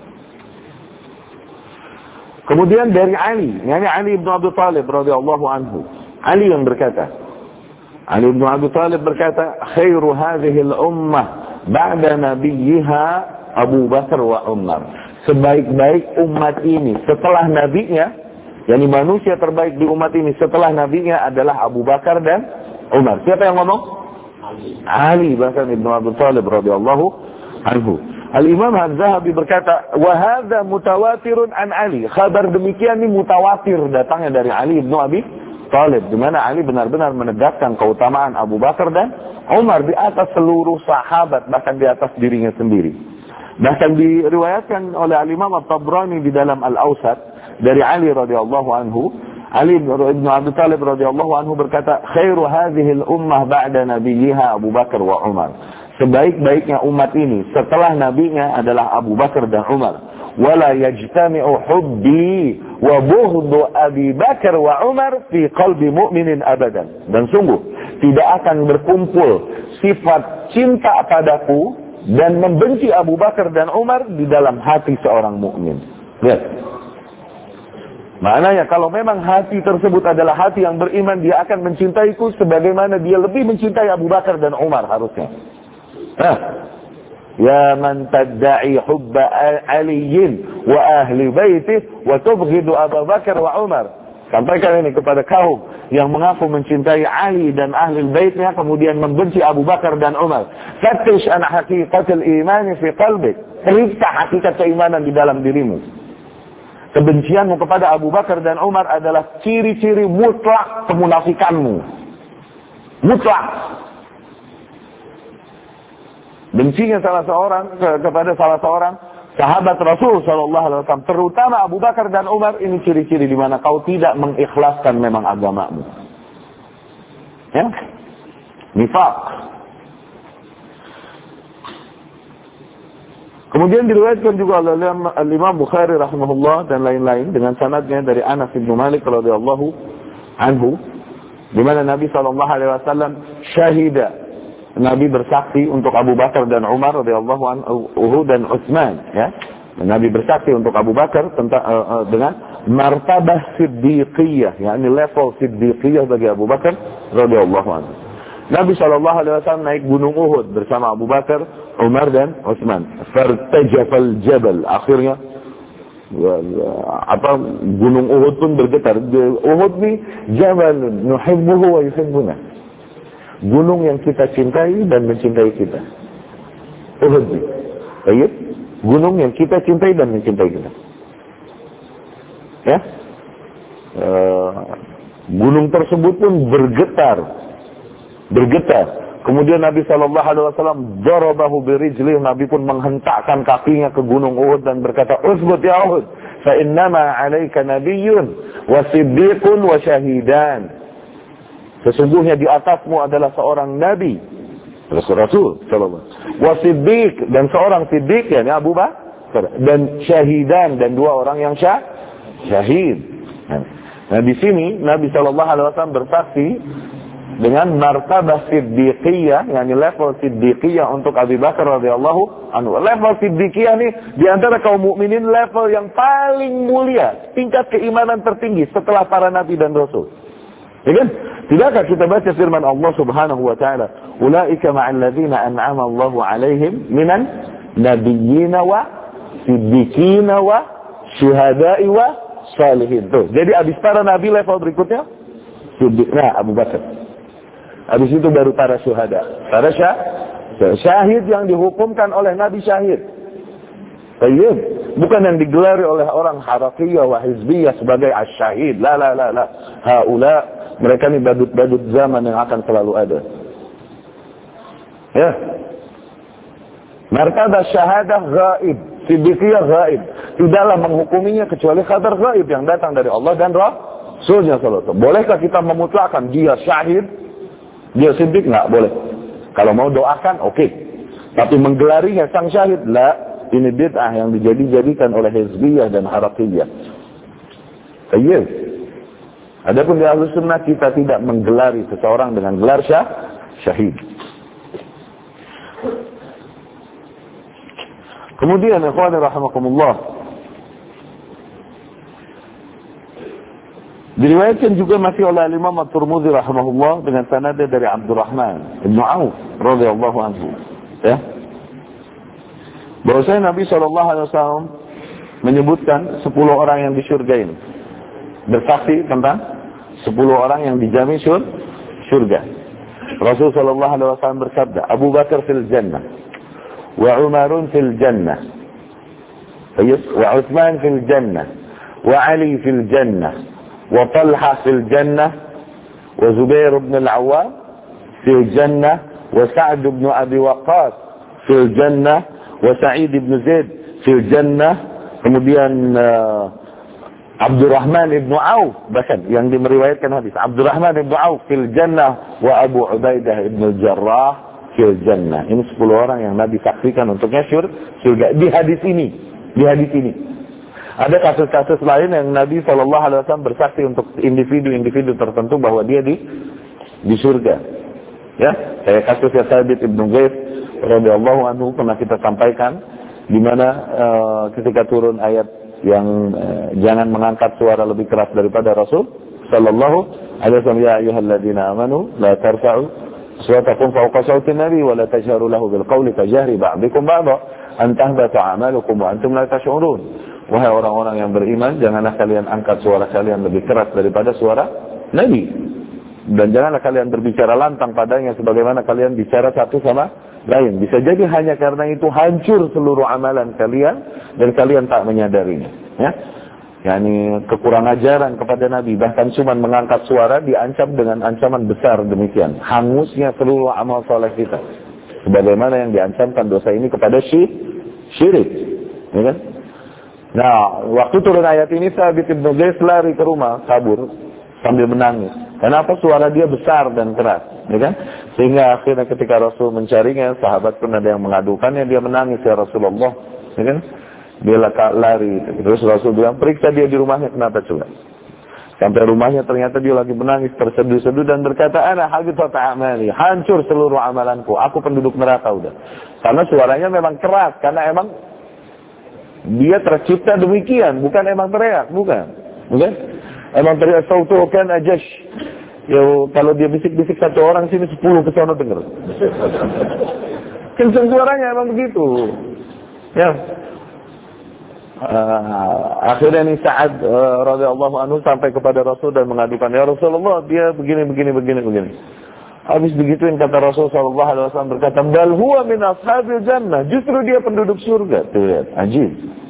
Speaker 1: Kemudian dari Ali, yakni Ali bin Abi Thalib radhiyallahu anhu. Ali yang berkata, Ali bin Abi Thalib berkata, khairu hadhihi al-ummah ba'da nabiyha Abu Bakar wa Umar. Sebaik-baik umat ini setelah nabinya, yakni manusia terbaik di umat ini setelah nabinya adalah Abu Bakar dan Umar. Siapa yang ngomong? Ali. Ali bahkan Ibnu Abi Thalib radhiyallahu anhu. Al-Imam Az-Zahabi berkata, wa hadza mutawatirun an Ali. Kabar demikian ini mutawatir datangnya dari Ali Ibnu Abi Thalib, di mana Ali benar-benar menegaskan keutamaan Abu Bakar dan Umar di atas seluruh sahabat, bahkan di atas dirinya sendiri. Bahkan diriwayatkan oleh Al-Imam At-Tabrani di dalam Al-Awsat dari Ali radhiyallahu anhu, Ali bin Abi Thalib radhiyallahu anhu berkata, khairu hadhihi al-ummah ba'da nabiyha Abu Bakar wa Umar. Sebaik-baiknya umat ini setelah nabinya adalah Abu Bakar dan Umar. Wala yajtami'u hubbi wa bughdu Abi Bakar wa Umar fi qalbi mu'minin abadan. Dan sungguh tidak akan berkumpul sifat cinta padaku dan membenci Abu Bakar dan Umar di dalam hati seorang mukmin. Lihat. Maknanya kalau memang hati tersebut adalah hati yang beriman, dia akan mencintaiku sebagaimana dia lebih mencintai Abu Bakar dan Umar harusnya. Hah. Ya man tadda'i hubba aliyin wa ahli baitih wa tubghidu Abu Bakar wa Umar. Sampaikan ini kepada kaum yang mengaku mencintai Ali dan ahli baitnya kemudian membenci Abu Bakar dan Umar. Fattish an haqiqatul iman fi qalbik. Periksa hakikat keimanan di dalam dirimu. Kebencianmu kepada Abu Bakar dan Umar adalah ciri-ciri mutlak kemunafikanmu. Mutlak. Bencinya salah seorang ke, kepada salah seorang sahabat Rasul sallallahu alaihi wasallam, terutama Abu Bakar dan Umar, ini ciri-ciri di mana kau tidak mengikhlaskan memang agamamu. Ya? Nifaq. Kemudian diriwayatkan juga oleh Imam Bukhari rahimahullah dan lain-lain dengan sanadnya dari Anas bin Malik radhiyallahu anhu, di mana Nabi sallallahu alaihi wasallam syahida, Nabi bersaksi untuk Abu Bakar dan Umar radhiyallahu anhu dan Utsman, ya. Nabi bersaksi untuk Abu Bakar tentang uh, uh, dengan martabah siddiqiyah, yakni level siddiqiyah bagi Abu Bakar radhiyallahu anhu. Nabi sallallahu alaihi wasallam naik gunung Uhud bersama Abu Bakar, Umar dan Utsman. Fartajafal jabal, akhirnya apa gunung Uhud pun bergetar. Uhud ni jabal nuhibbuhu wa yuhibbuna. Gunung yang kita cintai dan mencintai kita. Uhud. Baik. Gunung yang kita cintai dan mencintai kita. Ya. Uh, gunung tersebut pun bergetar. Bergetar. Kemudian Nabi sallallahu alaihi wasallam darabahu birijlih, Nabi pun menghentakkan kakinya ke gunung Uhud dan berkata, "Usbut ya Uhud, fa innama 'alaika nabiyyun wa siddiqun wa syahidan." Sesungguhnya di atasmu adalah seorang nabi, Rasul Rasul sallallahu wa siddiq, dan seorang siddiq yakni Abu Bakar, dan syahidan, dan dua orang yang syah, syahid. Nah, di sini Nabi sallallahu alaihi wasallam bersaksi dengan martabah siddiqiyah, yakni level siddiqiyah untuk Abu Bakar radhiyallahu anhu. Level siddiqiyah ini di antara kaum mukminin level yang paling mulia, tingkat keimanan tertinggi setelah para nabi dan rasul. Ya kan? Tidakkah kita baca firman Allah Subhanahu wa taala, "Ulaika ma'al ladzina an'ama Allahu 'alaihim minan nabiyyina wa siddiqina wa syuhada'i wa salihin. Tuh, jadi habis para nabi level berikutnya Siddiq, nah Abu Bakar. Habis itu baru para syuhada. Para syah, syahid yang dihukumkan oleh Nabi syahid. Baik, bukan yang digelari oleh orang harakiyah wa hizbiyah sebagai asyahid. La la la la. Haula, mereka ni badut-badut zaman yang akan selalu ada. Ya. Martabat syahadah ghaib, siddiqiyah ghaib. Tidaklah menghukuminya kecuali khabar ghaib yang datang dari Allah dan Rasulnya sallallahu alaihi wasallam. Bolehkah kita memutlakkan dia syahid, dia siddiq? Enggak boleh. Kalau mau doakan, oke. Okay. Tapi menggelarinya sang syahid, la. Ini bid'ah yang dijadi-jadikan oleh hizbiyah dan harakiyah. Baik. Adapun di Ahlus Sunnah kita tidak menggelari seseorang dengan gelar syah, syahid. Kemudian ikhwan rahimakumullah, diriwayatkan juga masih oleh Imam At-Tirmidzi rahimahullah dengan sanad dari Abdurrahman bin Auf radhiyallahu anhu, ya. Bahwasanya Nabi shallallahu alaihi wasallam menyebutkan sepuluh orang yang di surga ini, bersaksi tentang sepuluh orang yang dijamin surga. Rasul shallallahu alaihi wasallam bersabda, Abu Bakar fil jannah, wa Umarun fil jannah, wa Utsman fil jannah, wa Ali fil jannah, wa Talha fil jannah, wa Zubair ibn al-Awwam fil jannah, wa Sa'd ibn Abi Waqqas fil jannah, wa Sa'id ibn Zaid fil jannah. Kemudian uh, Abdurrahman ibn Auf, bahkan yang dimeriwayatkan hadis, Abdurrahman ibn Auf fil jannah, wa Abu Ubaidah ibn al-Jarrah fil jannah. Ini sepuluh orang yang Nabi saksikan untuknya surga di hadis ini. Di hadis ini. Ada kasus-kasus lain yang Nabi shallallahu alaihi wasallam bersaksi untuk individu-individu tertentu bahwa dia di di surga. Ya, kayak kasusnya Thabit ibn Qais radhiyallahu anhu pernah kita sampaikan, di mana uh, ketika turun ayat yang uh, jangan mengangkat suara lebih keras daripada Rasul sallallahu alaihi wasallam, ya ayyuhalladzina amanu la tarfa'u aswatakum fawqa sawtin nabi wa la tajharu lahu bil qawli kajahri ba'dikum ba'dha an tahbata a'malukum wa antum la tash'urun. Wahai orang-orang yang beriman, janganlah kalian angkat suara kalian lebih keras daripada suara Nabi, dan janganlah kalian berbicara lantang padanya sebagaimana kalian bicara satu sama lain. Bisa jadi hanya karena itu hancur seluruh amalan kalian dan kalian tak menyadarinya. Ya, yakni kekurang ajaran kepada Nabi, bahkan cuma mengangkat suara diancam dengan ancaman besar demikian, hangusnya seluruh amal soleh kita. Sebagaimana yang diancamkan dosa ini kepada syirik, ya kan? Nah, waktu turun ayat ini Thabit ibn Qais lari ke rumah, kabur sambil menangis. Kenapa? Suara dia besar dan keras, ya kan? Sehingga akhirnya ketika Rasul mencarinya, sahabat pun ada yang mengadukannya, dia menangis, ya Rasulullah, ya kan? Dia lari. Terus Rasul bilang, periksa dia di rumahnya, kenapa coba? Sampai rumahnya ternyata dia lagi menangis, terseduh-seduh dan berkata, ana habitat a'mali, hancur seluruh amalanku, aku penduduk neraka udah. Karena suaranya memang keras, karena emang dia tercipta demikian, bukan emang teriak, bukan, bukan? Emang teriak sautu kan ajash. Ya, kalau dia bisik-bisik satu orang sini sepuluh ke sana dengar. Kencang suaranya emang begitu. Ya. Uh, akhirnya ini Sa'ad uh, radhiyallahu anhu sampai kepada Rasul dan mengadukan, ya Rasulullah, dia begini begini begini begini. Habis begituin kata Rasul sallallahu alaihi wasallam berkata, bal huwa min ashabil jannah, justru dia penduduk surga. Tuh lihat, ajib.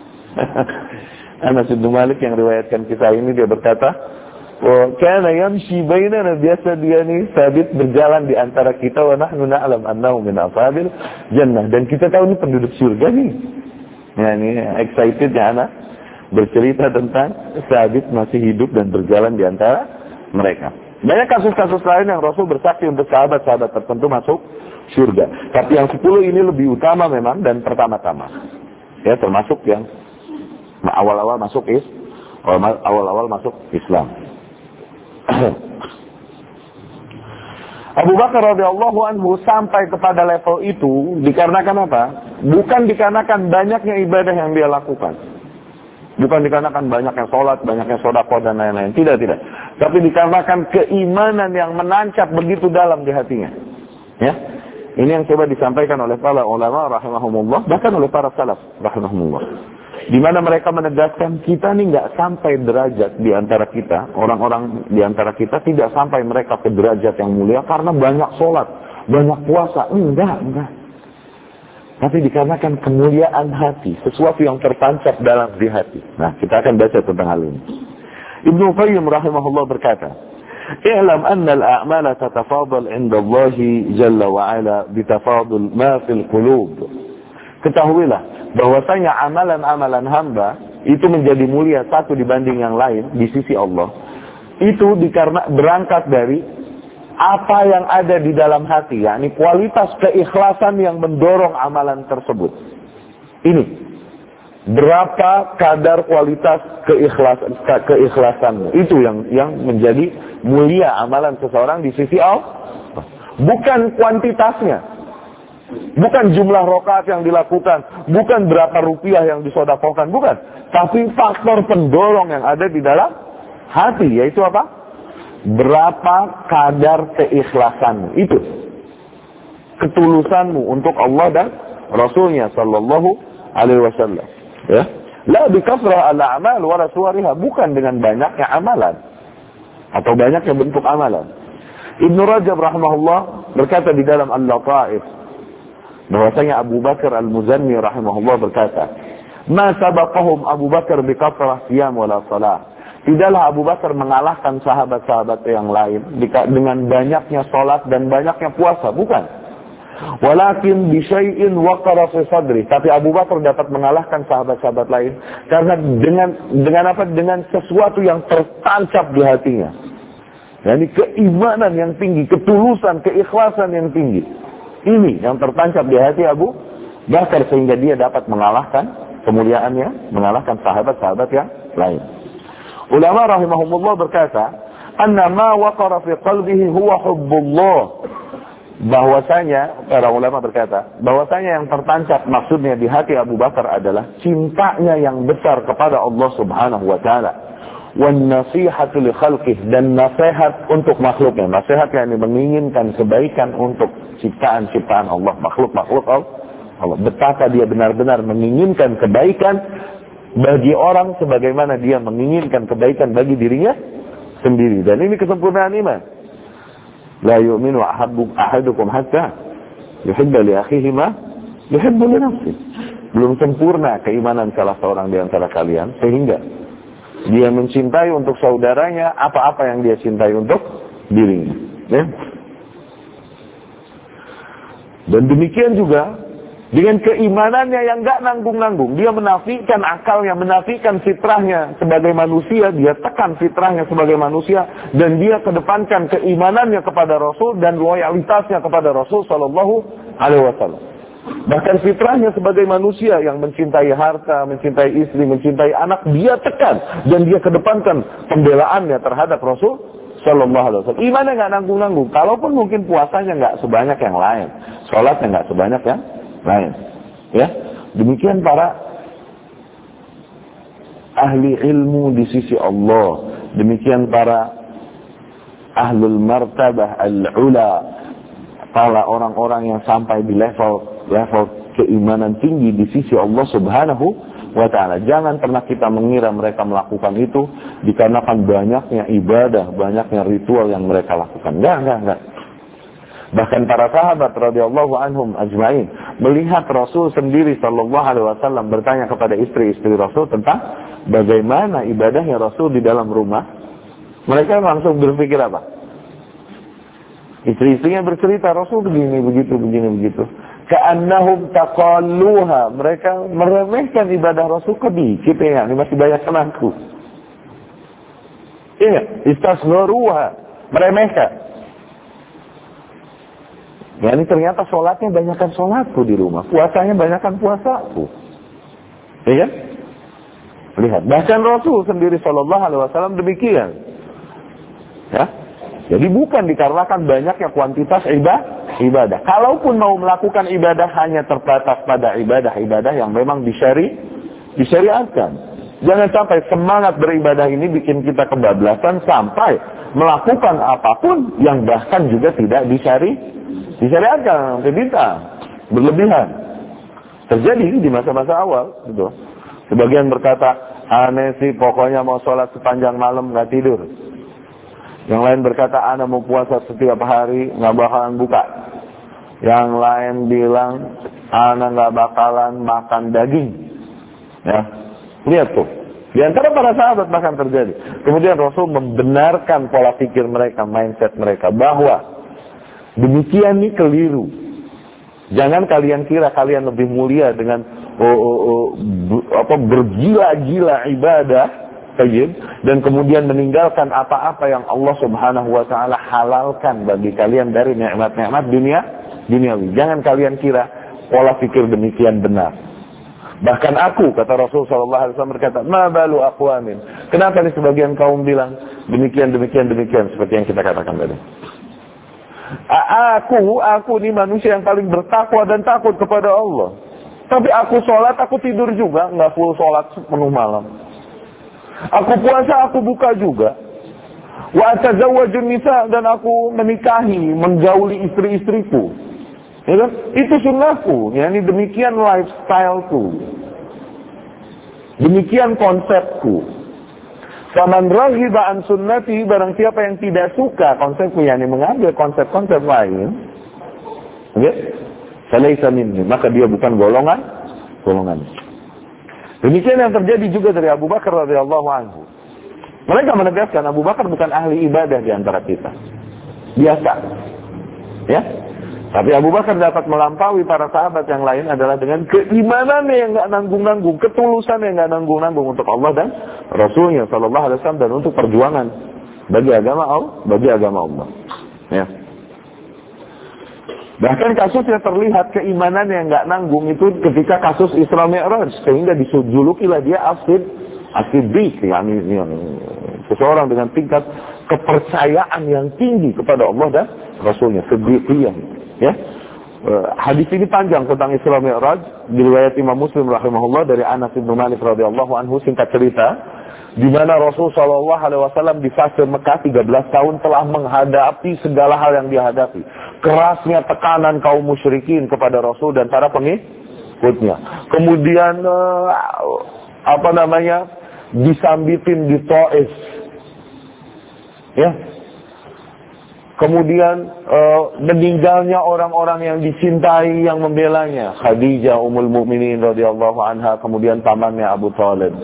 Speaker 1: Anas bin Malik yang riwayatkan kisah ini, dia berkata, wa kana yamshi bainana, biasa dia nih Thabit berjalan di antara kita, wa nahnu na'lam annahu min ashabil jannah, dan kita tahu ini penduduk surga nih. Ya, ini excited ya anak bercerita tentang Thabit masih hidup dan berjalan di antara mereka. Banyak kasus-kasus lain yang Rasul bersaksi untuk sahabat-sahabat tertentu masuk surga. Tapi yang sepuluh ini lebih utama memang dan pertama-tama. Ya, termasuk yang awal-awal masuk is, awal-awal masuk Islam. Abu Bakar radhiyallahu anhu sampai kepada level itu dikarenakan apa? Bukan dikarenakan banyaknya ibadah yang dia lakukan. Bukan dikarenakan banyaknya sholat, banyaknya sedekah dan lain-lain. Tidak, tidak. Tapi dikarenakan keimanan yang menancap begitu dalam di hatinya. Ya. Ini yang coba disampaikan oleh para ulama rahimahumullah, bahkan oleh para salaf rahimahumullah. Di mana mereka menegaskan kita nih nggak sampai derajat di antara kita, orang-orang di antara kita tidak sampai mereka ke derajat yang mulia karena banyak sholat, banyak puasa. Enggak, enggak. Tapi dikarenakan kemuliaan hati, sesuatu yang tertancap dalam di hati. Nah, kita akan baca tentang hal ini. Ibnu Qayyim rahimahullah berkata, "I'lam anna al-a'mala tatafadal 'inda Allah jalla wa 'ala bitafadul ma fil qulub." Ketahuilah bahwasanya amalan-amalan hamba itu menjadi mulia satu dibanding yang lain di sisi Allah. Itu dikarena berangkat dari apa yang ada di dalam hati, yakni kualitas keikhlasan yang mendorong amalan tersebut. Ini berapa kadar kualitas keikhlasan keikhlasanmu, itu yang yang menjadi mulia amalan seseorang di sisi Allah. Bukan kuantitasnya, bukan jumlah rakaat yang dilakukan, bukan berapa rupiah yang disodakokan, bukan, tapi faktor pendorong yang ada di dalam hati, yaitu apa? Berapa kadar keikhlasanmu, itu ketulusanmu untuk Allah dan Rasulnya sallallahu alaihi wasallam. Ya, la bikasrah al-a'mal wa suwariha, bukan dengan banyaknya amalan atau banyaknya bentuk amalan. Ibnu Rajab rahimahullah berkata di dalam Al-Lataif bahwasanya Abu Bakar Al-Muzanni rahimahullah berkata, "Ma sabaqahum Abu Bakar bikasrah siyam wala salah." Tidaklah Abu Bakar mengalahkan sahabat-sahabat yang lain dengan banyaknya salat dan banyaknya puasa, bukan. Walakin bisyai'in waqara fi sadri, tapi Abu Bakar dapat mengalahkan sahabat-sahabat lain karena dengan dengan apa? Dengan sesuatu yang tertancap di hatinya. Yani keimanan yang tinggi, ketulusan, keikhlasan yang tinggi. Ini yang tertancap di hati Abu Bakar sehingga dia dapat mengalahkan kemuliaannya, mengalahkan sahabat-sahabat yang lain. Ulama rahimahumullah berkata, "Anna ma waqara fi qalbihi huwa hubbullah." Bahwasanya para ulama berkata, bahwasanya yang tertancap maksudnya di hati Abu Bakar adalah cintanya yang besar kepada Allah Subhanahu wa taala. Wan nasihatu li khalqih, dan nasihat untuk makhluknya. Nasihat yang menginginkan kebaikan untuk ciptaan-ciptaan Allah, makhluk-makhluk Allah. Betapa dia benar-benar menginginkan kebaikan bagi orang sebagaimana dia menginginkan kebaikan bagi dirinya sendiri. Dan ini kesempurnaan iman. La yu'minu ahadukum hatta yuhibba li akhihi ma yuhibbu li nafsihi. Belum sempurna keimanan salah seorang di antara kalian sehingga dia mencintai untuk saudaranya apa-apa yang dia cintai untuk dirinya. Ya? Dan demikian juga dengan keimanannya yang gak nanggung-nanggung. Dia menafikan akalnya, menafikan fitrahnya sebagai manusia. Dia tekan fitrahnya sebagai manusia. Dan dia kedepankan keimanannya kepada Rasul dan loyalitasnya kepada Rasul Sallallahu Alaihi Wasallam. Bahkan fitrahnya sebagai manusia yang mencintai harta, mencintai istri, mencintai anak, dia tekan. Dan dia kedepankan pembelaannya terhadap Rasul Sallallahu Alaihi Wasallam. Imannya gak nanggung-nanggung. Kalaupun mungkin puasanya gak sebanyak yang lain, sholatnya gak sebanyak yang lain, ya. Demikian para ahli ilmu di sisi Allah, demikian para ahlul martabah al-ula, para orang-orang yang sampai di level level keimanan tinggi di sisi Allah Subhanahu wa taala. Jangan pernah kita mengira mereka melakukan itu dikarenakan banyaknya ibadah, banyaknya ritual yang mereka lakukan. Enggak, enggak, enggak. Bahkan para sahabat radhiyallahu anhum ajmain melihat Rasul sendiri sallallahu alaihi wasallam bertanya kepada istri-istri Rasul tentang bagaimana ibadahnya Rasul di dalam rumah. Mereka langsung berpikir apa? Istri-istrinya bercerita Rasul begini, begitu, begini, begitu. Ka'annahum taqalluha. Mereka meremehkan ibadah Rasul sedikit ya, ini masih banyak kenangku. Iya, istasgharuha, meremehkan. Ya, ini ternyata sholatnya banyakkan sholatku di rumah, puasanya banyakkan puasaku. Ya kan? Lihat, bahkan Rasul sendiri sallallahu alaihi wasallam demikian. Ya. Jadi bukan dikarenakan banyaknya kuantitas ibadah, ibadah. Kalaupun mau melakukan ibadah hanya terbatas pada ibadah-ibadah yang memang disyari, disyariatkan. Jangan sampai semangat beribadah ini bikin kita kebablasan sampai melakukan apapun yang bahkan juga tidak disyari, disyariatkan, tidak berlebihan. Terjadi di masa-masa awal, gitu. Sebagian berkata, aneh sih pokoknya mau sholat sepanjang malam nggak tidur. Yang lain berkata, aneh mau puasa setiap hari nggak bakalan buka. Yang lain bilang, aneh nggak bakalan makan daging. Ya. Lihat tuh, di antara para sahabat bahkan terjadi. Kemudian Rasul membenarkan pola pikir mereka, mindset mereka, bahwa demikian ini keliru. Jangan kalian kira kalian lebih mulia dengan oh, oh, oh, apa bergila-gila ibadah, dan kemudian meninggalkan apa-apa yang Allah Subhanahu Wa Taala halalkan bagi kalian dari nikmat-nikmat dunia, duniawi. Jangan kalian kira pola pikir demikian benar. Bahkan aku, kata Rasul Sallallahu Alaihi Wasallam berkata, ma balu aqwamin. Kenapa nih sebagian kaum bilang demikian, demikian, demikian seperti yang kita katakan tadi. Aku, aku ini manusia yang paling bertakwa dan takut kepada Allah. Tapi aku sholat, aku tidur juga, nggak full sholat sepenuh malam. Aku puasa, aku buka juga. Wa atazawwajun nisa, dan aku menikahi, menggauli istri-istriku. Ya kan? Itu sunnahku, ya, ini demikian lifestyleku, demikian konsepku. Faman raghiba an sunnati, barang siapa yang tidak suka konsepku, yakni mengambil konsep-konsep lain, oke, falaysa minni, maka dia bukan golongan, golongan. Demikian yang terjadi juga dari Abu Bakar radhiyallahu anhu. Mereka menegaskan Abu Bakar bukan ahli ibadah di antara kita, biasa, ya. Tapi Abu Bakar dapat melampaui para sahabat yang lain adalah dengan keimanannya yang nggak nanggung-nanggung, ketulusan yang nggak nanggung-nanggung untuk Allah dan Rasulnya Sallallahu Alaihi Wasallam, dan untuk perjuangan bagi agama Allah, bagi agama Allah. Ya. Bahkan kasusnya terlihat keimanan yang nggak nanggung itu ketika kasus Isra Mi'raj, sehingga disujulukilah dia asid, asidik, yakni seseorang dengan tingkat kepercayaan yang tinggi kepada Allah dan Rasulnya, siddiqiyah. Ya, hadis ini panjang tentang Isra Mi'raj, diriwayat Imam Muslim rahimahullah dari Anas bin Malik radhiyallahu anhu. Singkat cerita, di mana Rasul Shallallahu Alaihi Wasallam di fase Mekah tiga belas tahun telah menghadapi segala hal yang dia hadapi. Kerasnya tekanan kaum musyrikin kepada Rasul dan para pengikutnya. Kemudian uh, apa namanya disambitin di Taif, ya. Kemudian uh, meninggalnya orang-orang yang dicintai, yang membelanya, Khadijah Ummul Mukminin radhiyallahu anha, kemudian pamannya Abu Thalib,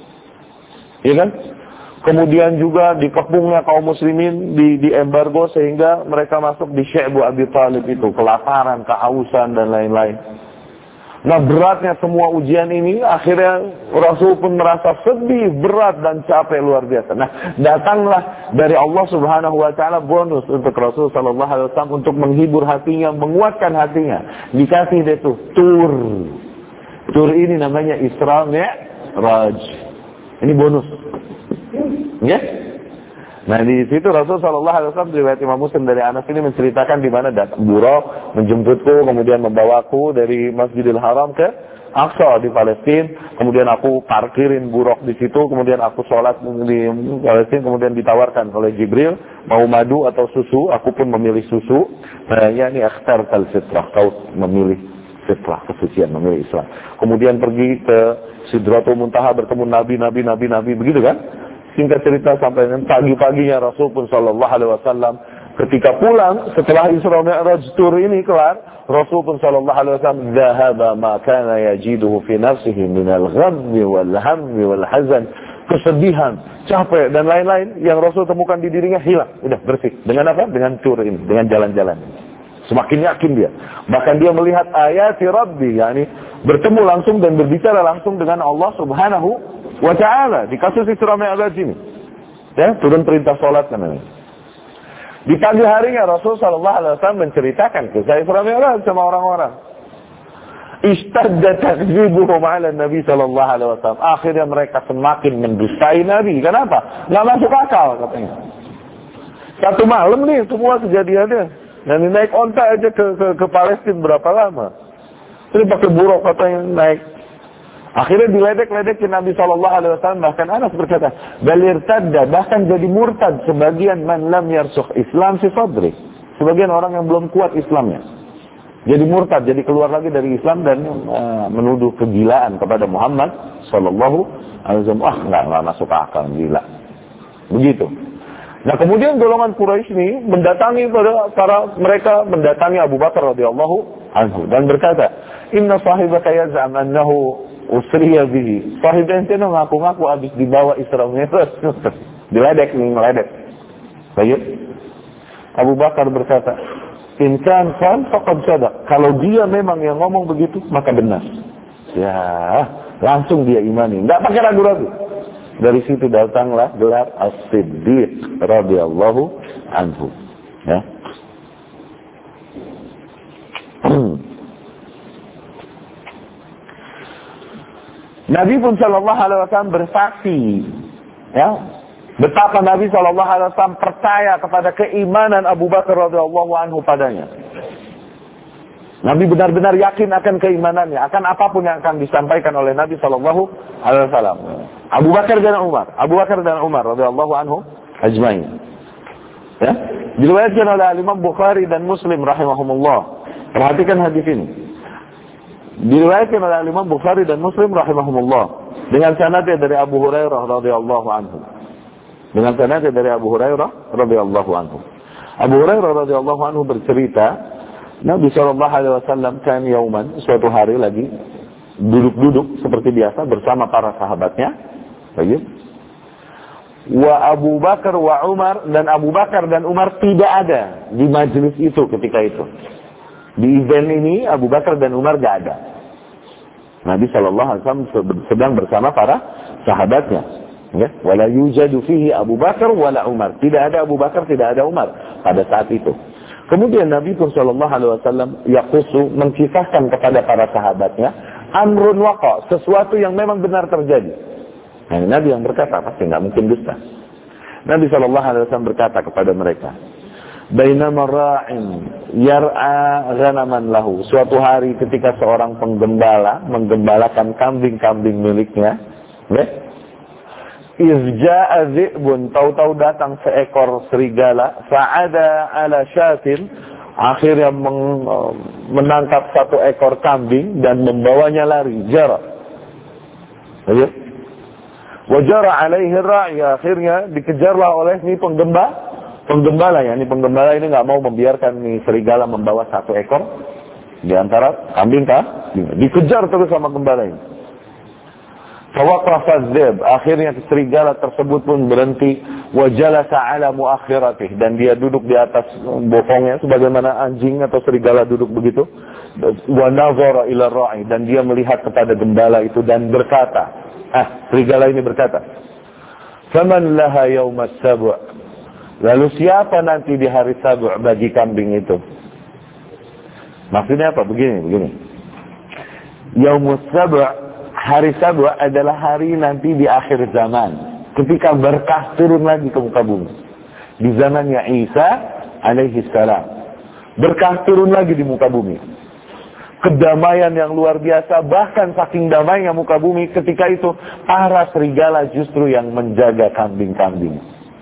Speaker 1: ya kan? Kemudian juga dikepungnya kaum muslimin, di, di embargo sehingga mereka masuk di Syi'bu Abi Thalib itu, kelaparan, kehausan dan lain-lain. Nah, beratnya semua ujian ini, akhirnya Rasul pun merasa sedih, berat dan capek luar biasa. Nah, datanglah dari Allah Subhanahu Wa Taala bonus untuk Rasul Sallallahu Alaihi Wasallam untuk menghibur hatinya, menguatkan hatinya. Dikasih dia tuh tur, tur ini namanya Isra Mi'raj. Ini bonus, ya. Nah, di situ Rasul Sallallahu Alaihi Wasallam, riwayat Imam Muslim dari Anas ini menceritakan di mana datang Buraq menjemputku, kemudian membawaku dari Masjidil Haram ke Aqsa di Palestina, kemudian aku parkirin Buraq di situ, kemudian aku sholat di Palestina, kemudian ditawarkan oleh Jibril mau madu atau susu, aku pun memilih susu. Nah, ya ini akhtar tal fitrah, kau memilih fitrah, kesucian, memilih Islam. Kemudian pergi ke Sidratul Muntaha bertemu Nabi, Nabi, Nabi, Nabi, begitu kan? Singkat cerita sampai pagi-paginya Rasul pun Sallallahu Alaihi Wasallam ketika pulang setelah Isra Mi'raj tur ini kelar, Rasul pun Sallallahu Alaihi Wasallam dhahaba ma kana yajiduhu fi nafsihi min al-ghammi wal hammi wal hazan, kesedihan, capek dan lain-lain yang Rasul temukan di dirinya hilang, udah bersih. Dengan apa? Dengan tur ini, dengan jalan-jalan. Semakin yakin dia. Bahkan dia melihat ayat Rabbi, yakni bertemu langsung dan berbicara langsung dengan Allah Subhanahu Wa Ta'ala di kasus Isra Mi'raj ini. Ya, turun perintah salat namanya. Di pagi harinya Rasul sallallahu alaihi wasallam menceritakan kisah Isra Mi'raj sama orang-orang. Ishtadda takdzibuhum 'ala Nabi sallallahu alaihi wasallam. Akhirnya mereka semakin mendustai Nabi. Kenapa? Enggak masuk akal katanya. Satu malam nih semua kejadiannya. Dan naik onta aja ke ke, ke Palestina berapa lama? Terus pakai buruk katanya naik. Akhirnya diledek-ledekin Nabi shallallahu alaihi wasallam, bahkan Anas berkata, balir tadda, bahkan jadi murtad sebagian man lam yarsukh Islam fi sadri. Sebagian orang yang belum kuat Islamnya. Jadi murtad, jadi keluar lagi dari Islam dan uh, menuduh kegilaan kepada Muhammad shallallahu alaihi wasallam. Ah, enggak, enggak masuk akal, gila. Begitu. Nah, kemudian golongan Quraisy ini mendatangi pada para mereka mendatangi Abu Bakar radhiyallahu anhu dan berkata, "Inna sahibaka yaz'am annahu usriya bihi." Sahib ente ngaku-ngaku habis dibawa Isra Mi'raj. Diledek nih, meledek. Baik. Abu Bakar berkata, "In kan kan faqad sadaq." Kalau dia memang yang ngomong begitu, maka benar. Ya, langsung dia imani, enggak pakai ragu-ragu. Dari situ datanglah gelar As-Siddiq radhiyallahu anhu. Ya. Nabi pun sallallahu alaihi wasallam bersaksi, ya, betapa Nabi sallallahu alaihi wasallam percaya kepada keimanan Abu Bakar radhiyallahu anhu padanya. Nabi benar-benar yakin akan keimanannya, akan apapun yang akan disampaikan oleh Nabi sallallahu alaihi wasallam. Abu Bakar dan Umar, Abu Bakar dan Umar radhiyallahu anhu ajmain. Ya, diriwayatkan oleh Imam Bukhari dan Muslim rahimahumullah. Perhatikan hadis ini. Diriwayatkan oleh Imam Bukhari dan Muslim rahimahumullah dengan sanadnya dari Abu Hurairah radhiyallahu anhu. Dengan sanadnya dari Abu Hurairah radhiyallahu anhu. Abu Hurairah radhiyallahu anhu bercerita, Nabi shallallahu alaihi wasallam kan yauman, suatu hari lagi duduk-duduk seperti biasa bersama para sahabatnya. Baik. Wa Abu Bakar wa Umar, dan Abu Bakar dan Umar tidak ada di majelis itu ketika itu. Di event ini Abu Bakar dan Umar tidak ada. Nabi shallallahu alaihi wasallam sedang bersama para sahabatnya. Ya, wala yujadu fihi Abu Bakar wala Umar. Tidak ada Abu Bakar, tidak ada Umar pada saat itu. Kemudian Nabi pun shallallahu alaihi wasallam yaqusu, mengkisahkan kepada para sahabatnya amrun waqa, sesuatu yang memang benar terjadi. Nah, Nabi yang berkata, pasti nggak mungkin dusta. Nabi shallallahu alaihi wasallam berkata kepada mereka, bainama ra'in yar'a ghanaman lahu. Suatu hari ketika seorang penggembala menggembalakan kambing-kambing miliknya, ya, izja'a dhi'bun, tahu-tahu datang seekor serigala, fa'ada ala syatin, akhirnya meng, menangkap satu ekor kambing dan membawanya lari, jarak. Ya. Wajara alaihi ra'i, akhirnya dikejarlah oleh ini penggembala, penggembala ya, ini penggembala ini nggak mau membiarkan nih serigala membawa satu ekor di antara kambing kah? Dikejar terus sama gembala ini. Fawaqafa dzib, akhirnya serigala tersebut pun berhenti, wa jalasa ala muakhiratih, dan dia duduk di atas bokongnya sebagaimana anjing atau serigala duduk begitu. Wa nazara ila ra'i, dan dia melihat kepada gembala itu dan berkata, ah, serigala ini berkata, "Faman laha yaumas sabu'?" Lalu siapa nanti di hari sabu' bagi kambing itu? Maksudnya apa? Begini, begini. Yaumus sabu', hari sabu' adalah hari nanti di akhir zaman, ketika berkah turun lagi ke muka bumi. Di zamannya Isa alaihi salam, berkah turun lagi di muka bumi. Kedamaian yang luar biasa, bahkan saking damainya muka bumi ketika itu, para serigala justru yang menjaga kambing-kambing.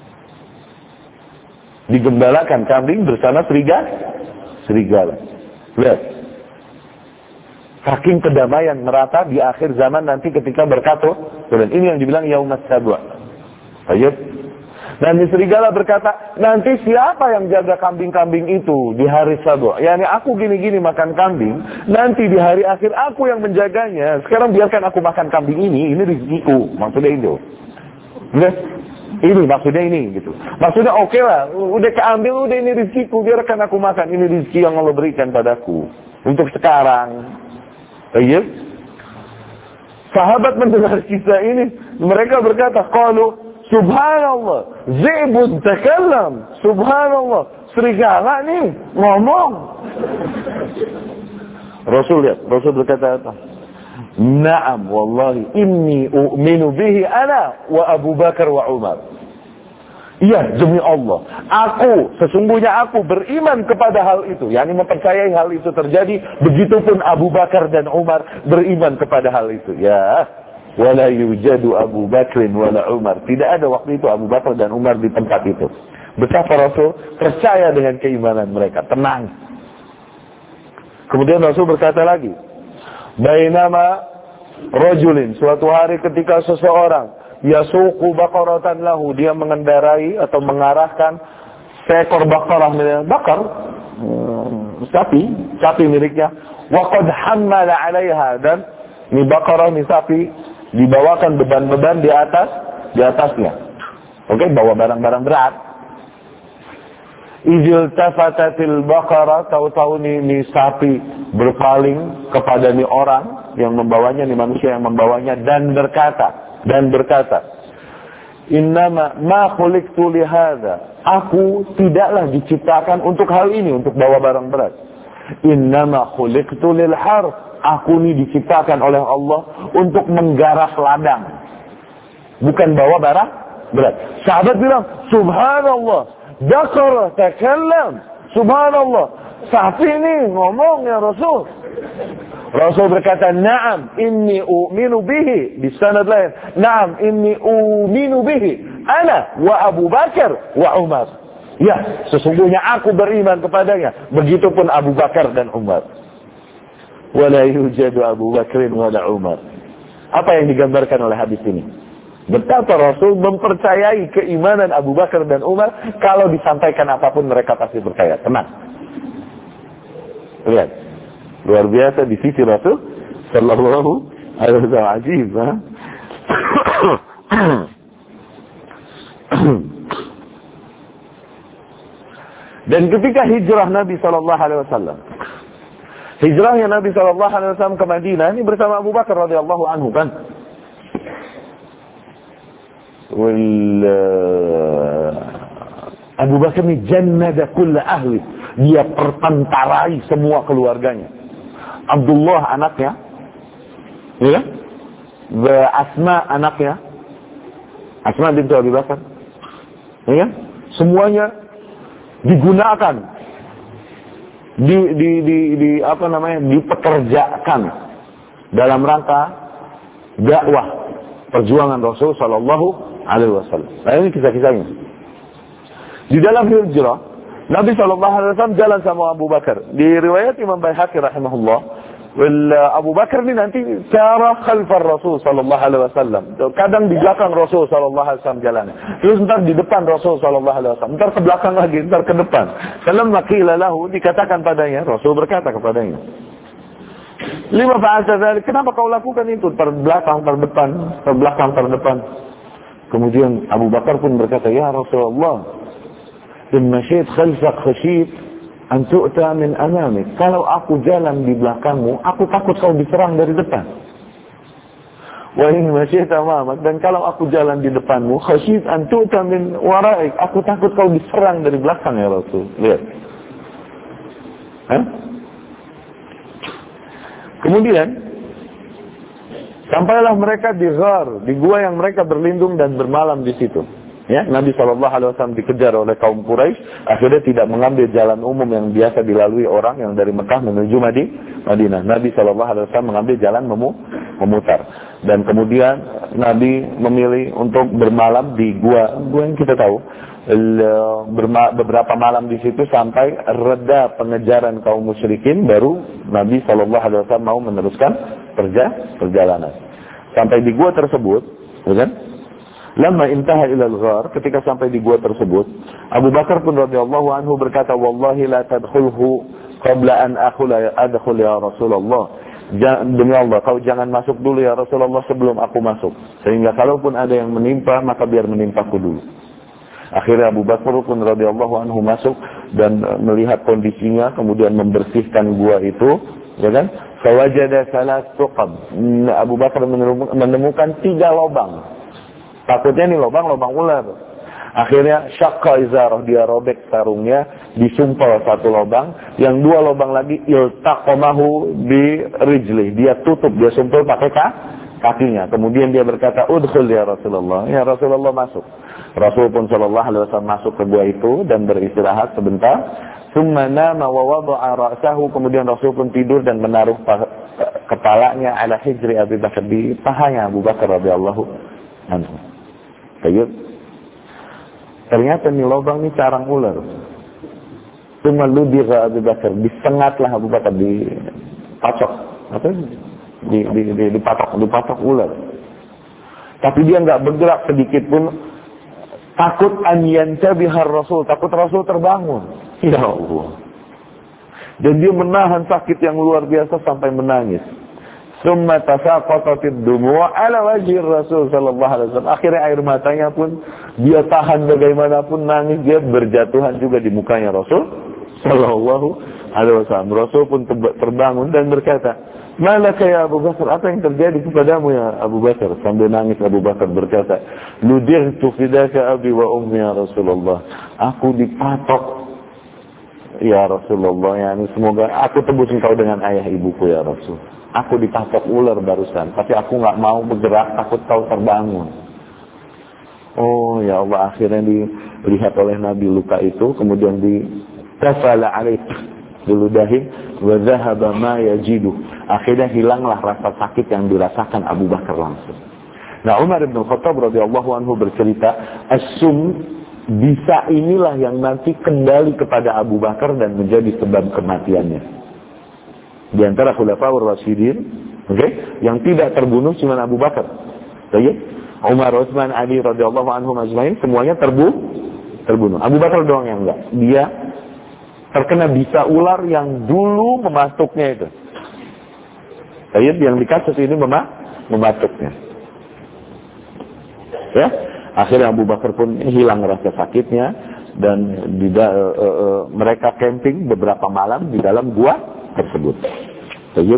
Speaker 1: Digembalakan kambing bersama serigala. Serigala. Lihat. Saking kedamaian merata di akhir zaman nanti ketika berkata, dan ini yang dibilang yaumas sabu'. Ayat. Dan serigala berkata, nanti siapa yang jaga kambing-kambing itu di hari sabu'? Yani aku gini-gini makan kambing, nanti di hari akhir aku yang menjaganya. Sekarang biarkan aku makan kambing ini, ini rezekiku. Maksudnya itu. Yes. Ini maksudnya ini gitu. Maksudnya oke okay lah, udah keambil, udah ini rezekiku, biarkan aku makan. Ini rezeki yang Allah berikan padaku untuk sekarang. Iya. Sahabat mendengar kisah ini, mereka berkata, qalu subhanallah, zibun takallam, subhanallah, serigala nih ngomong. Rasul lihat, Rasul berkata apa? Naam wallahi inni u'minu bihi ana wa Abu Bakar wa Umar.
Speaker 2: Iya, demi Allah, aku, sesungguhnya aku beriman kepada hal itu, yakni mempercayai hal itu terjadi. Begitupun Abu Bakar dan Umar beriman kepada hal itu. Ya, wala yujadu Abu Bakrin wala Umar. Tidak ada waktu itu Abu Bakar dan Umar di tempat itu. Betapa Rasul percaya dengan keimanan mereka, tenang. Kemudian Rasul berkata lagi, bainama rajulin, suatu hari ketika seseorang yasuqu baqaratan lahu, dia mengendarai atau mengarahkan seekor baqarah milik bakar, hmm, sapi, sapi miliknya. Wa qad hammala 'alaiha, dan ni baqarah ni sapi dibawakan beban-beban di atas di atasnya. Oke, okay, bawa barang-barang berat. Izil tafatatil baqarah, tahu-tahu ni, ni sapi berpaling kepada ni orang yang membawanya, ni manusia yang membawanya, dan berkata dan berkata, innama ma khuliqtu li hadza, aku tidaklah diciptakan untuk hal ini, untuk bawa barang berat. Innama khuliqtu lil harb, aku ini diciptakan oleh Allah untuk menggarap ladang, bukan bawa barang berat. Sahabat bilang, subhanallah, dakara takallam, subhanallah, sapi ini ngomong ya Rasul. Rasul berkata, na'am inni u'minu bihi. Di sanad lain, na'am inni u'minu bihi ana wa Abu Bakar wa Umar. Ya, sesungguhnya aku beriman kepadanya. Begitupun Abu Bakar dan Umar. Wala yujadu Abu Bakrin wala Umar. Apa yang digambarkan oleh hadis ini? Betapa Rasul mempercayai keimanan Abu Bakar dan Umar. Kalau disampaikan apapun mereka pasti percaya. Tenang. Lihat, luar biasa di sisi Rasul sallallahu alaihi wasallam. Ajib, ha? Dan ketika hijrah Nabi sallallahu alaihi wasallam, hijrahnya Nabi sallallahu alaihi wasallam ke Madinah ini bersama Abu Bakar radhiyallahu anhu, kan? Wal Abu Bakar ini jannada kull ahli, dia pertentarai semua keluarganya. Abdullah anaknya, ya, Asma anaknya, Asma bintu Abu Bakar, ya, semuanya digunakan, di, di, di, di apa namanya, dipekerjakan dalam rangka dakwah perjuangan Rasul Sallallahu Alaihi Wasallam. Nah, ini kisah-kisahnya. Di dalam hijrah, Nabi Sallallahu Alaihi Wasallam jalan sama Abu Bakar. Di riwayat Imam Baihaqi rahimahullah, Abu Bakar ini nanti cara khalfar Rasul Sallallahu Alaihi Wasallam. Kadang di belakang Rasul Sallallahu Alaihi Wasallam jalannya. Terus ntar di depan Rasul Sallallahu Alaihi Wasallam. Ntar ke belakang lagi, ntar ke depan. Salam qila lahu, dikatakan padanya, Rasul berkata kepadanya, lima fa'alta dzalik, kenapa kau lakukan itu? Terbelakang, terdepan, terbelakang, terdepan. Kemudian Abu Bakar pun berkata, ya Rasulullah, in masyid khalfak khashid an tu'ta min amamik. Kalau aku jalan di belakangmu, aku takut kau diserang dari depan. Wa in masyid amamak, dan kalau aku jalan di depanmu, khashid an tu'ta min waraik, aku takut kau diserang dari belakang ya Rasul. Lihat. Hah? Kemudian sampailah mereka di ghar, di gua yang mereka berlindung dan bermalam di situ. Ya, Nabi Shallallahu Alaihi Wasallam dikejar oleh kaum Quraisy, akhirnya tidak mengambil jalan umum yang biasa dilalui orang yang dari Mekah menuju Madinah. Nabi Shallallahu Alaihi Wasallam mengambil jalan memu memutar. Dan kemudian Nabi memilih untuk bermalam di gua, gua yang kita tahu, beberapa malam di situ sampai reda pengejaran kaum musyrikin, baru Nabi Shallallahu Alaihi Wasallam mau meneruskan perja perjalanan sampai di gua tersebut, kan? Lama intaha ilal ghar, ketika sampai di gua tersebut, Abu Bakar pun radhiyallahu anhu berkata, wallahi la tadkhulhu qabla an akhula adkhul ya Rasulullah. Demi Allah, kau jangan masuk dulu ya Rasulullah sebelum aku masuk, sehingga kalaupun ada yang menimpa, maka biar menimpaku dulu. Akhirnya Abu Bakar pun radhiyallahu anhu masuk dan melihat kondisinya, kemudian membersihkan gua itu, ya kan? Fawajada salas tuqab. Abu Bakar menemukan tiga lubang. Takutnya ini lubang-lubang ular. Akhirnya syaqqa izarah, dia robek sarungnya, disumpal satu lubang, yang dua lubang lagi iltaqamahu bi rijli, dia tutup, dia sumpal pakai kakinya. Kemudian dia berkata, udkhul ya Rasulullah. Ya Rasulullah, masuk. Rasul pun sallallahu alaihi wasallam masuk ke gua itu dan beristirahat sebentar. Tsumma nama wa wada'a ra'sahu. Kemudian Rasul pun tidur dan menaruh kepalanya ala hijri Abu Bakar, di pahanya Abu Bakar radhiyallahu anhu. Baik. Ternyata nih lubang ini sarang ular. Tsumma ludigha Abu Bakar, disengatlah Abu Bakar, dipacok. Apa? Di, di, di, dipatok, dipatok ular. Tapi dia nggak bergerak sedikit pun, takut an yantabihar Rasul, takut Rasul terbangun. Ya Allah. Dan dia menahan sakit yang luar biasa sampai menangis. Summa tasaqatatid dumu' ala wajhi Rasul sallallahu alaihi wasallam. Akhirnya air matanya pun dia tahan bagaimanapun, nangis, dia berjatuhan juga di mukanya Rasul sallallahu alaihi wasallam. Rasul pun terbangun dan berkata, "Malaka ya Abu Bakar, apa yang terjadi kepadamu ya Abu Bakar?" Sambil nangis Abu Bakar berkata, "Ludirtu fidaka abi wa ummi ya Rasulullah." Aku dipatok ya Rasulullah, ya, semoga aku tebus engkau dengan ayah ibuku ya Rasul. Aku dipatok ular barusan, tapi aku nggak mau bergerak, takut kau terbangun. Oh ya Allah, akhirnya dilihat oleh Nabi luka itu, kemudian di tafala alaih diludahi wa dhahaba ma yajidu. Akhirnya hilanglah rasa sakit yang dirasakan Abu Bakar langsung. Nah, Umar bin Khattab radhiyallahu anhu bercerita, as-sum, bisa inilah yang nanti kembali kepada Abu Bakar dan menjadi sebab kematiannya. Di antara khulafaur rasyidin, oke, okay, yang tidak terbunuh cuma Abu Bakar. Baik, Umar, Utsman, Ali radhiyallahu anhum ajmain semuanya terbunuh, terbunuh. Abu Bakar doang yang enggak. Dia terkena bisa ular yang dulu mematuknya itu. Baik, yang di kasus ini memang mematuknya. Ya. Akhirnya Abu Bakar pun hilang rasa sakitnya dan di, uh, uh, uh, mereka camping beberapa malam di dalam gua tersebut. Baik.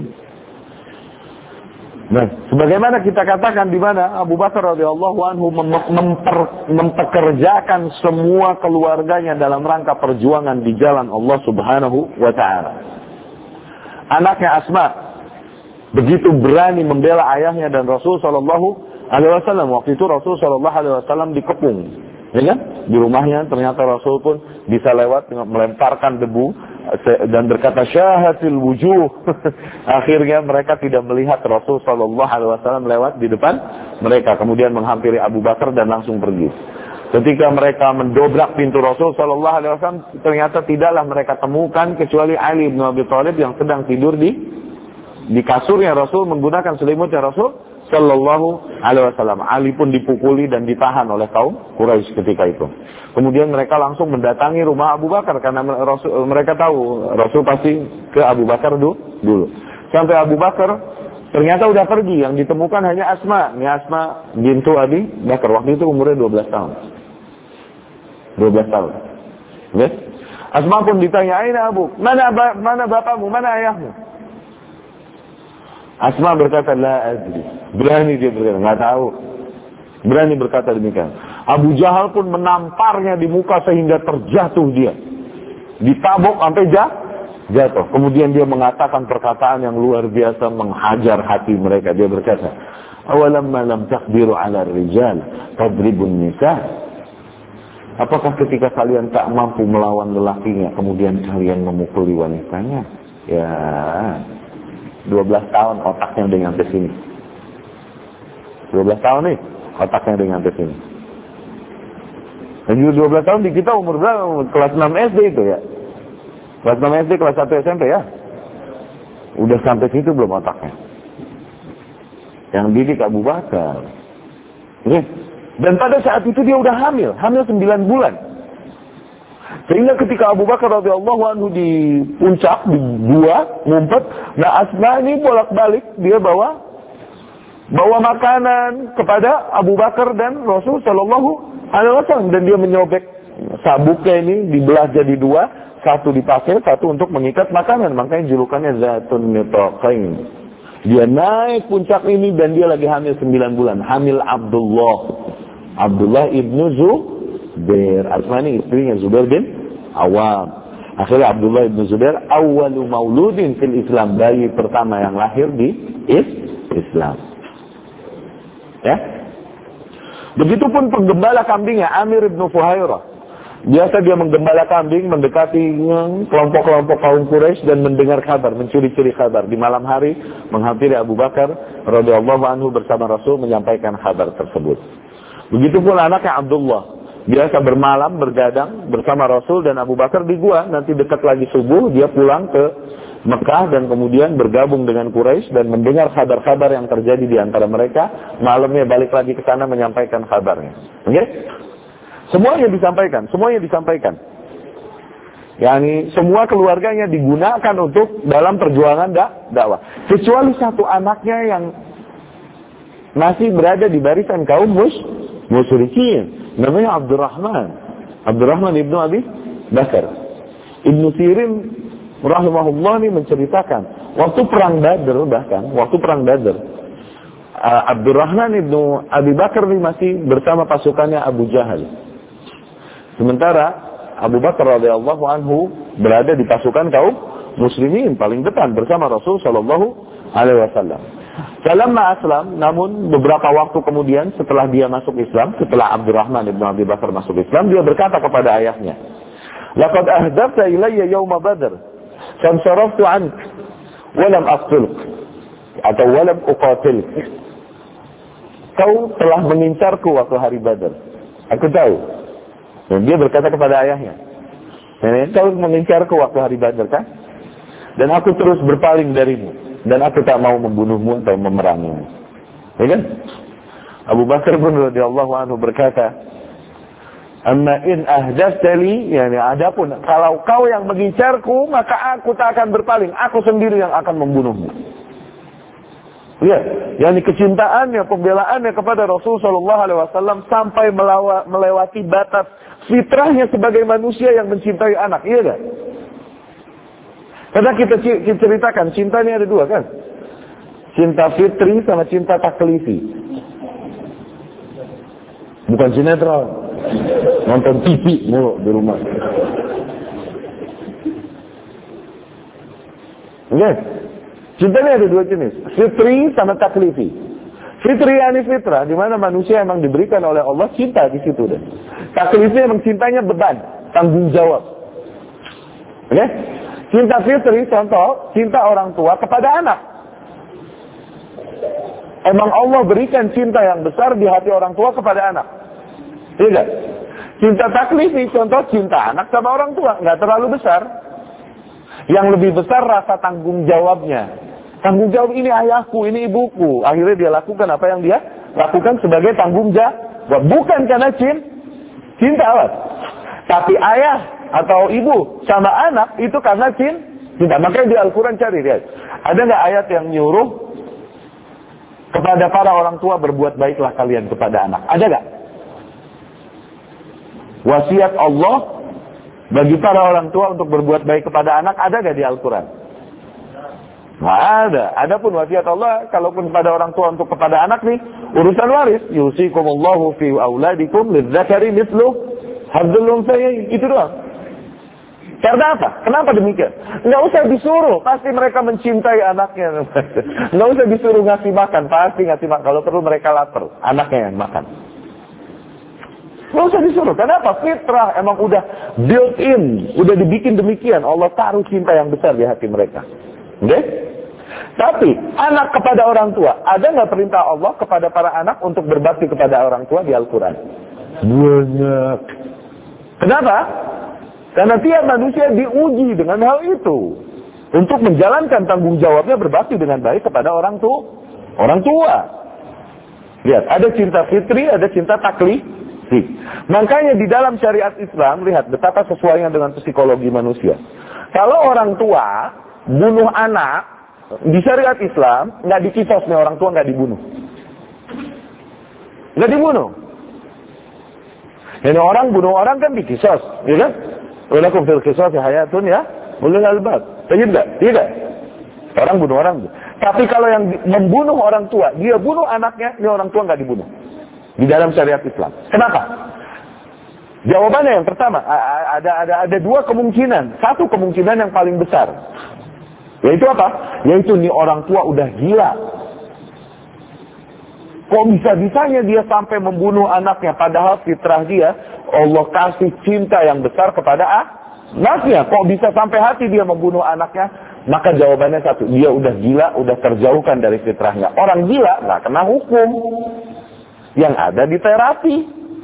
Speaker 2: Nah, sebagaimana kita katakan di mana Abu Bakar radhiyallahu anhu mem- memper, mempekerjakan semua keluarganya dalam rangka perjuangan di jalan Allah Subhanahu wa taala. Anaknya Asma begitu berani membela ayahnya dan Rasul sallallahu alaihi wasallam. Waktu itu Rasul sallallahu alaihi wasallam dikepung, ya kan? Di rumahnya ternyata Rasul pun bisa lewat melemparkan debu dan berkata syahatil wujuh. Akhirnya mereka tidak melihat Rasul sallallahu alaihi wasallam lewat di depan mereka, kemudian menghampiri Abu Bakar dan langsung pergi. Ketika mereka mendobrak pintu Rasul sallallahu alaihi wasallam, ternyata tidaklah mereka temukan kecuali Ali bin Abi Thalib yang sedang tidur di di kasurnya Rasul menggunakan selimutnya Rasul sallallahu alaihi wasallam. Ali pun dipukuli dan ditahan oleh kaum Quraisy ketika itu. Kemudian mereka langsung mendatangi rumah Abu Bakar karena Rasul, mereka tahu Rasul pasti ke Abu Bakar dulu. Sampai Abu Bakar ternyata udah pergi, yang ditemukan hanya Asma. Ini Asma bintu Abi Bakar, waktu itu umurnya dua belas tahun. dua belas tahun. Okay? Asma pun ditanya, "Aina Abu? Mana mana bapakmu? Mana ayahmu?" Asma berkata, "La adri." Berani dia berkata, "Nggak tahu." Berani berkata demikian. Abu Jahal pun menamparnya di muka sehingga terjatuh dia. Ditabok sampai jatuh. Kemudian dia mengatakan perkataan yang luar biasa menghajar hati mereka. Dia berkata, "Awalamma lam taqdiru 'ala ar-rijal tadribun nisa." Apakah ketika kalian tak mampu melawan lelakinya, kemudian kalian memukuli wanitanya? Ya, dua belas tahun otaknya udah nyampe sini. dua belas tahun nih, otaknya udah nyampe sini. Dan juga dua belas tahun di kita umur berapa? Kelas enam S D itu ya. Kelas enam S D, kelas satu S M P ya. Udah sampai situ belum otaknya. Yang didik Abu Bakar. Oke. Dan pada saat itu dia udah hamil, hamil sembilan bulan. Sehingga ketika Abu Bakar radhiyallahu anhu di puncak, di gua, ngumpet, nah Asma ini bolak-balik, dia bawa bawa makanan kepada Abu Bakar dan Rasul sallallahu alaihi wasallam, dan dia menyobek sabuknya ini dibelah jadi dua, satu dipakai, satu untuk mengikat makanan. Makanya julukannya Zatun Nitaqain. Dia naik puncak ini dan dia lagi hamil sembilan bulan, hamil Abdullah. Abdullah ibnu Zubair. Asma ini istrinya Zubair bin Awam. Akhirnya Abdullah ibnu Zubair awalu mauludin fil Islam, bayi pertama yang lahir di Islam. Ya. Begitupun penggembala kambingnya Amir ibn Fuhairah. Biasa dia menggembala kambing, mendekati kelompok-kelompok kaum Quraisy dan mendengar kabar, mencuri-curi kabar. Di malam hari menghampiri Abu Bakar radhiyallahu anhu bersama Rasul menyampaikan kabar tersebut. Begitupun anaknya Abdullah. Biasa bermalam, bergadang bersama Rasul dan Abu Bakar di gua. Nanti dekat lagi subuh, dia pulang ke Mekah dan kemudian bergabung dengan Quraisy dan mendengar kabar-kabar yang terjadi di antara mereka. Malamnya balik lagi ke sana menyampaikan kabarnya. Oke? Okay? Semuanya disampaikan, semuanya disampaikan. Yani semua keluarganya digunakan untuk dalam perjuangan dak dakwah. Kecuali satu anaknya yang masih berada di barisan kaum mus musyrikin. Namanya Abdurrahman. Abdurrahman ibnu Abi Bakar. Ibnu Sirin rahimahullah ini menceritakan waktu perang Badr, bahkan waktu perang Badr, uh, Abdurrahman ibnu Abi Bakar ini masih bersama pasukannya Abu Jahal. Sementara Abu Bakar radhiyallahu anhu berada di pasukan kaum muslimin paling depan bersama Rasul sallallahu alaihi wasallam. Falamma aslam, namun beberapa waktu kemudian setelah dia masuk Islam, setelah Abdurrahman ibnu Abi Bakar masuk Islam, dia berkata kepada ayahnya, "Laqad ahdafta ilayya yawma Badr, fansaraftu ank, wa lam aqtulk, atau wa lam uqatilk." Kau telah mengincarku waktu hari Badar. Aku tahu. Dan dia berkata kepada ayahnya, "Kau mengincarku waktu hari Badar kan? Dan aku terus berpaling darimu. Dan aku tak mau membunuhmu atau memerangimu." Ya kan? Abu Bakar pun radhiyallahu anhu berkata, "Amma in ahdatsali," yani adapun kalau kau yang mengincarku, maka aku tak akan berpaling. Aku sendiri yang akan membunuhmu. Lihat, yakni kecintaannya, pembelaannya kepada Rasul sallallahu alaihi wasallam sampai melawa, melewati batas fitrahnya sebagai manusia yang mencintai anak, iya kan? Karena kita, kita ceritakan cinta ini ada dua kan? Cinta fitri sama cinta taklifi. Bukan sinetron, nonton T V mulu di rumah. Lihat. Cinta ini ada dua jenis, fitri sama taklifi. Fitri yani fitrah, di mana manusia memang diberikan oleh Allah cinta di situ deh. Taklifi memang cintanya beban, tanggung jawab. Oke? Okay? Cinta fitri, contoh, cinta orang tua kepada anak. Emang Allah berikan cinta yang besar di hati orang tua kepada anak. Tidak. Cinta taklifi, contoh cinta anak sama orang tua, nggak terlalu besar. Yang lebih besar rasa tanggung jawabnya. Tanggung jawab ini ayahku, ini ibuku. Akhirnya dia lakukan apa yang dia lakukan sebagai tanggung jawab. Bukan karena cinta Allah. Tapi ayah atau ibu sama anak itu karena cinta. Makanya di Al-Quran cari lihat. Ada nggak ayat yang nyuruh kepada para orang tua berbuat baiklah kalian kepada anak? Ada nggak? Wasiat Allah bagi para orang tua untuk berbuat baik kepada anak ada nggak di Al-Quran? Nggak ada. Adapun wasiat Allah, kalaupun kepada orang tua untuk kepada anak nih, urusan waris. Yusikumullahu fi auladikum lidzakari mithlu hadzul unthayayn. Itu doang. Karena apa? Kenapa demikian? Nggak usah disuruh, pasti mereka mencintai anaknya. Nggak usah disuruh ngasih makan, pasti ngasih makan. Kalau perlu mereka lapar, anaknya yang makan. Nggak usah disuruh. Kenapa? Fitrah emang udah built in, udah dibikin demikian. Allah taruh cinta yang besar di hati mereka. Oke? Okay? Tapi anak kepada orang tua, ada nggak perintah Allah kepada para anak untuk berbakti kepada orang tua di Al-Quran? Banyak. Kenapa? Karena tiap manusia diuji dengan hal itu untuk menjalankan tanggung jawabnya berbakti dengan baik kepada orang tua. Orang tua. Lihat, ada cinta fitri, ada cinta taklif. Makanya di dalam syariat Islam, lihat betapa sesuainya dengan psikologi manusia. Kalau orang tua bunuh anak, di syariat Islam nggak dikisos nih, orang tua nggak dibunuh, nggak dibunuh. Ini orang bunuh orang kan dikisos, ya kan? Walakum fil qisas hayatun ya, ulul albab. Tidak, tidak. Orang bunuh orang. Tapi kalau yang membunuh orang tua, dia bunuh anaknya, ini orang tua nggak dibunuh di dalam syariat Islam. Kenapa? Jawabannya yang pertama, ada ada ada dua kemungkinan. Satu kemungkinan yang paling besar, yaitu apa? Yaitu nih orang tua udah gila. Kok bisa-bisanya dia sampai membunuh anaknya, padahal fitrah dia Allah kasih cinta yang besar kepada anaknya. Kok bisa sampai hati dia membunuh anaknya? Maka jawabannya satu, dia udah gila, udah terjauhkan dari fitrahnya. Orang gila nggak kena hukum, yang ada di terapi.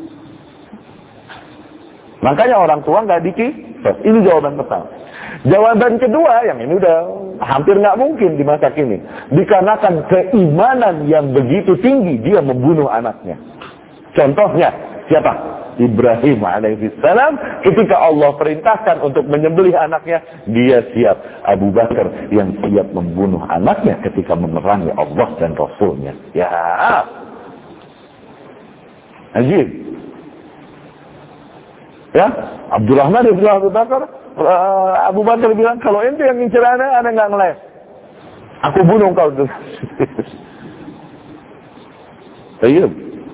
Speaker 2: Makanya orang tua nggak dikifas. Ini jawaban pertama. Jawaban kedua, yang ini udah hampir nggak mungkin di masa kini. Dikarenakan keimanan yang begitu tinggi, dia membunuh anaknya. Contohnya, siapa? Ibrahim alaihissalam. Ketika Allah perintahkan untuk menyembelih anaknya, dia siap. Abu Bakar yang siap membunuh anaknya ketika memerangi Allah dan Rasulnya. Ya, ajib. Ya, Abdurrahman ibn Abu Bakar, uh, Abu Bakar bilang, kalau ente yang ngincer anak, anak nggak ngeles. Aku bunuh kau dulu. Ayo.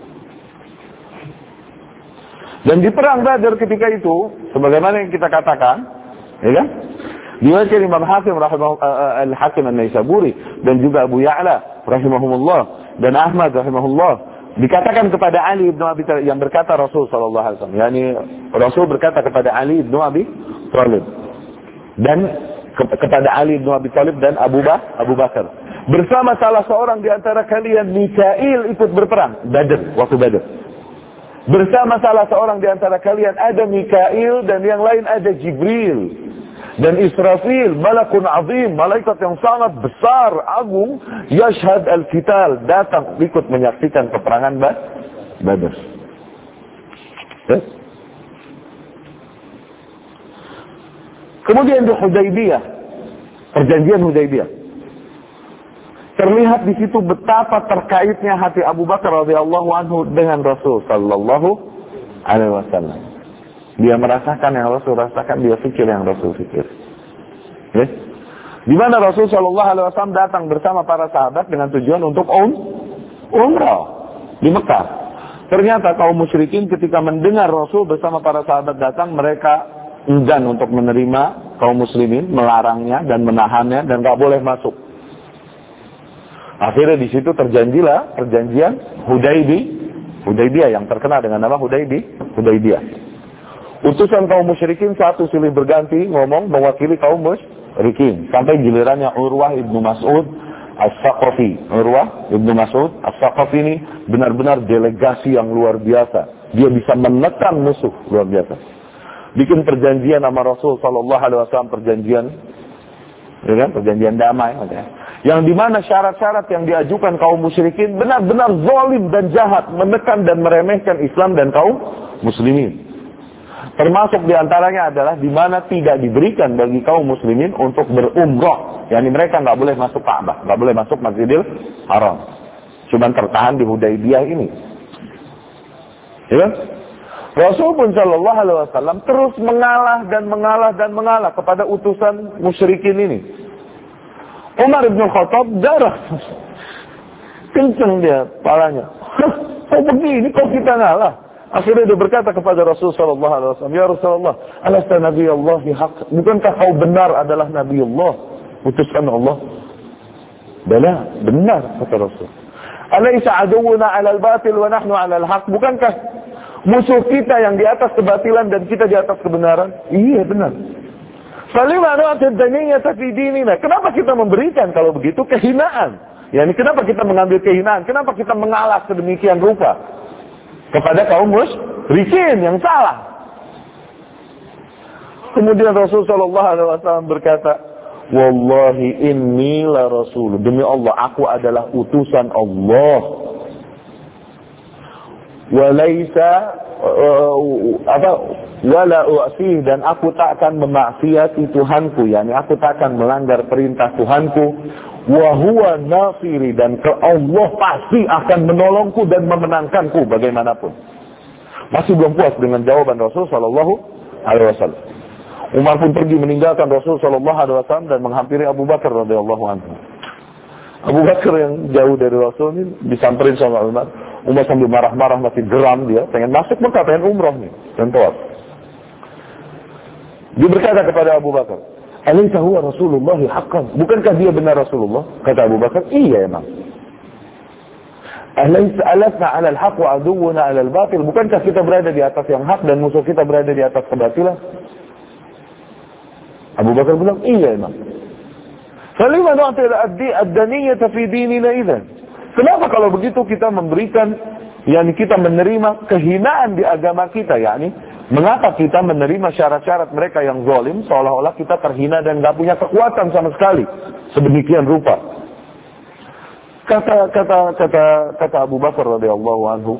Speaker 2: Dan di perang Badar ketika itu, sebagaimana yang kita katakan, ya kan? Diwakil Imam Hakim rahimahullah, uh, Al-Hakim An-Naisaburi dan juga Abu Ya'la rahimahumullah dan Ahmad rahimahullah. Dikatakan kepada Ali bin Abi Thalib, yang berkata Rasul sallallahu alaihi wasallam, yakni Rasul berkata kepada Ali bin Abi Thalib dan ke, kepada Ali bin Abi Thalib dan Abu Bakar, Abu Bakar, bersama salah seorang di antara kalian Mikail ikut berperang Badar, waktu Badar. Bersama salah seorang di antara kalian ada Mikail dan yang lain ada Jibril dan Israfil, malakun azim, malaikat yang sangat besar, agung, yashhad al-qital, datang ikut menyaksikan peperangan Badar. Yes. Kemudian di Hudaybiyah, perjanjian Hudaybiyah, terlihat di situ betapa terkaitnya hati Abu Bakar radhiyallahu anhu dengan Rasul sallallahu alaihi wasallam. Dia merasakan yang Rasul rasakan, dia fikir yang Rasul fikir. Okay? Di mana Rasul Shallallahu Alaihi Wasallam datang bersama para sahabat dengan tujuan untuk um, umrah di Mekah. Ternyata kaum musyrikin ketika mendengar Rasul bersama para sahabat datang, mereka enggan untuk menerima kaum muslimin, melarangnya dan menahannya dan nggak boleh masuk. Akhirnya di situ terjanjilah perjanjian Hudaybi, Hudaybiyah yang terkenal dengan nama Hudaybi, Hudaybiyah. Utusan kaum musyrikin satu silih berganti ngomong mewakili kaum musyrikin sampai gilirannya Urwah ibnu Mas'ud As-Saqafi. Urwah ibnu Mas'ud As-Saqafi ini benar-benar delegasi yang luar biasa. Dia bisa menekan musuh luar biasa. Bikin perjanjian sama Rasul Sallallahu Alaihi Wasallam, perjanjian, ya kan? Perjanjian damai. Yang dimana syarat-syarat yang diajukan kaum musyrikin benar-benar zalim dan jahat, menekan dan meremehkan Islam dan kaum muslimin. Termasuk diantaranya adalah di mana tidak diberikan bagi kaum muslimin untuk berumrah. Yani mereka nggak boleh masuk Ka'bah, nggak boleh masuk Masjidil Haram. Cuman tertahan di Hudaybiyah ini. Ya? Rasul pun Shallallahu Alaihi Wasallam terus mengalah dan mengalah dan mengalah kepada utusan musyrikin ini. Umar bin Khattab darah, kenceng dia palanya. Kok begini, kok kita ngalah? Akhirnya dia berkata kepada Rasul Sallallahu Alaihi Wasallam, Ya Rasulullah, alasta Nabi Allah haq? Bukankah kau benar adalah Nabi Allah, utusan Allah? Bala, benar kata Rasul. Alaysa aduwuna alal batil wa nahnu alal haq? Bukankah musuh kita yang di atas kebatilan dan kita di atas kebenaran? Iya benar. Falima nu'tid daniyata fi dinina? Kenapa kita memberikan kalau begitu kehinaan? Yani kenapa kita mengambil kehinaan? Kenapa kita mengalah sedemikian rupa kepada kaum musyrikin yang salah? Kemudian Rasul Shallallahu Alaihi Wasallam berkata, Wallahi inni la rasul, demi Allah aku adalah utusan Allah. Walaysa uh, apa wala u'sih, dan aku tak akan memaksiati Tuhanku, yakni aku tak akan melanggar perintah Tuhanku. Wa huwa nasiri, dan ke Allah pasti akan menolongku dan memenangkanku bagaimanapun. Masih belum puas dengan jawaban Rasul Shallallahu Alaihi Wasallam. Umar pun pergi meninggalkan Rasul Shallallahu Alaihi Wasallam dan menghampiri Abu Bakar radhiyallahu anhu. Abu Bakar yang jauh dari Rasul ini disamperin sama Umar. Umar sambil marah-marah, masih geram dia, pengen masuk Mekah, pengen umrah nih, dan tawaf. Dia berkata kepada Abu Bakar, Alaysa huwa Rasulullah haqqan? Bukankah dia benar Rasulullah? Kata Abu Bakar, iya emang. Alaysa alasna 'ala al-haq wa aduwwuna 'ala al-batil? Bukankah kita berada di atas yang hak dan musuh kita berada di atas kebatilan? Abu Bakar bilang, iya Imam. Falima nu'til ad-daniyata fi dinina idzan? Kenapa kalau begitu kita memberikan, yakni kita menerima kehinaan di agama kita, yakni mengapa kita menerima syarat-syarat mereka yang zalim seolah-olah kita terhina dan enggak punya kekuatan sama sekali sedemikian rupa. Kata kata kata kata Abu Bakar radhiyallahu anhu,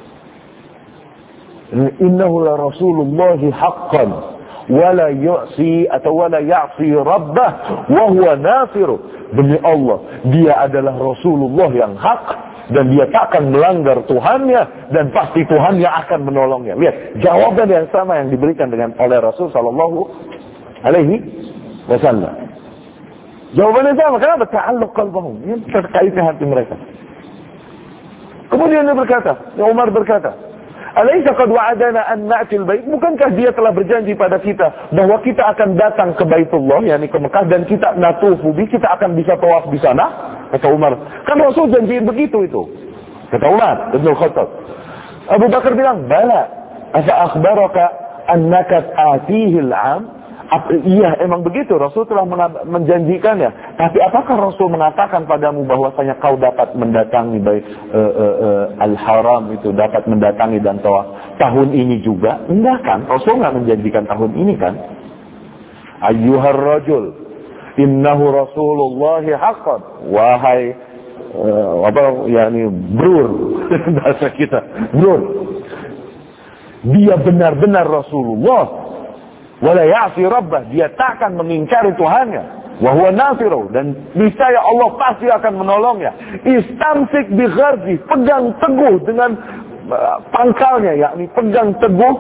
Speaker 2: innahu la rasulullah haqqan wala yu'si atau wala ya'si rabbah wa huwa nasiru. Demi Allah, dia adalah Rasulullah yang hak dan dia tak akan melanggar Tuhannya dan pasti Tuhan yang akan menolongnya. Lihat, jawaban yang sama yang diberikan dengan oleh Rasul sallallahu alaihi wasallam. Jawabannya sama. Kenapa? Ta'alluq qalbahum. Ini terkaitnya hati mereka. Kemudian dia berkata, ya Umar berkata, alaysa qad wa'adana an na'til bait? Bukankah dia telah berjanji pada kita bahwa kita akan datang ke Baitullah, yakni ke Mekah, dan kita natufu bi, kita akan bisa tawaf di sana? Kata Umar. Kan Rasul janjiin begitu itu. Kata Umar Ibn Khattab. Abu Bakar bilang, bala, asa akhbaraka annaka atihi al-'am? Iya, emang begitu. Rasul telah menjanjikannya. Tapi apakah Rasul mengatakan padamu bahwasanya kau dapat mendatangi baik uh, uh, uh, Al-Haram itu, dapat mendatangi dan tawaf tahun ini juga? Enggak kan? Rasul nggak menjanjikan tahun ini kan? Ayyuhar rajul, innahu Rasulullah haqqan. Wahai uh, apa yakni brur bahasa kita, brur. Dia benar-benar Rasulullah. Wala ya'si rabbah, dia takkan mengingkari Tuhannya. Wa huwa nasiru, dan niscaya Allah pasti akan menolongnya. Istamsik bi gharzi, pegang teguh dengan uh, pangkalnya, yakni pegang teguh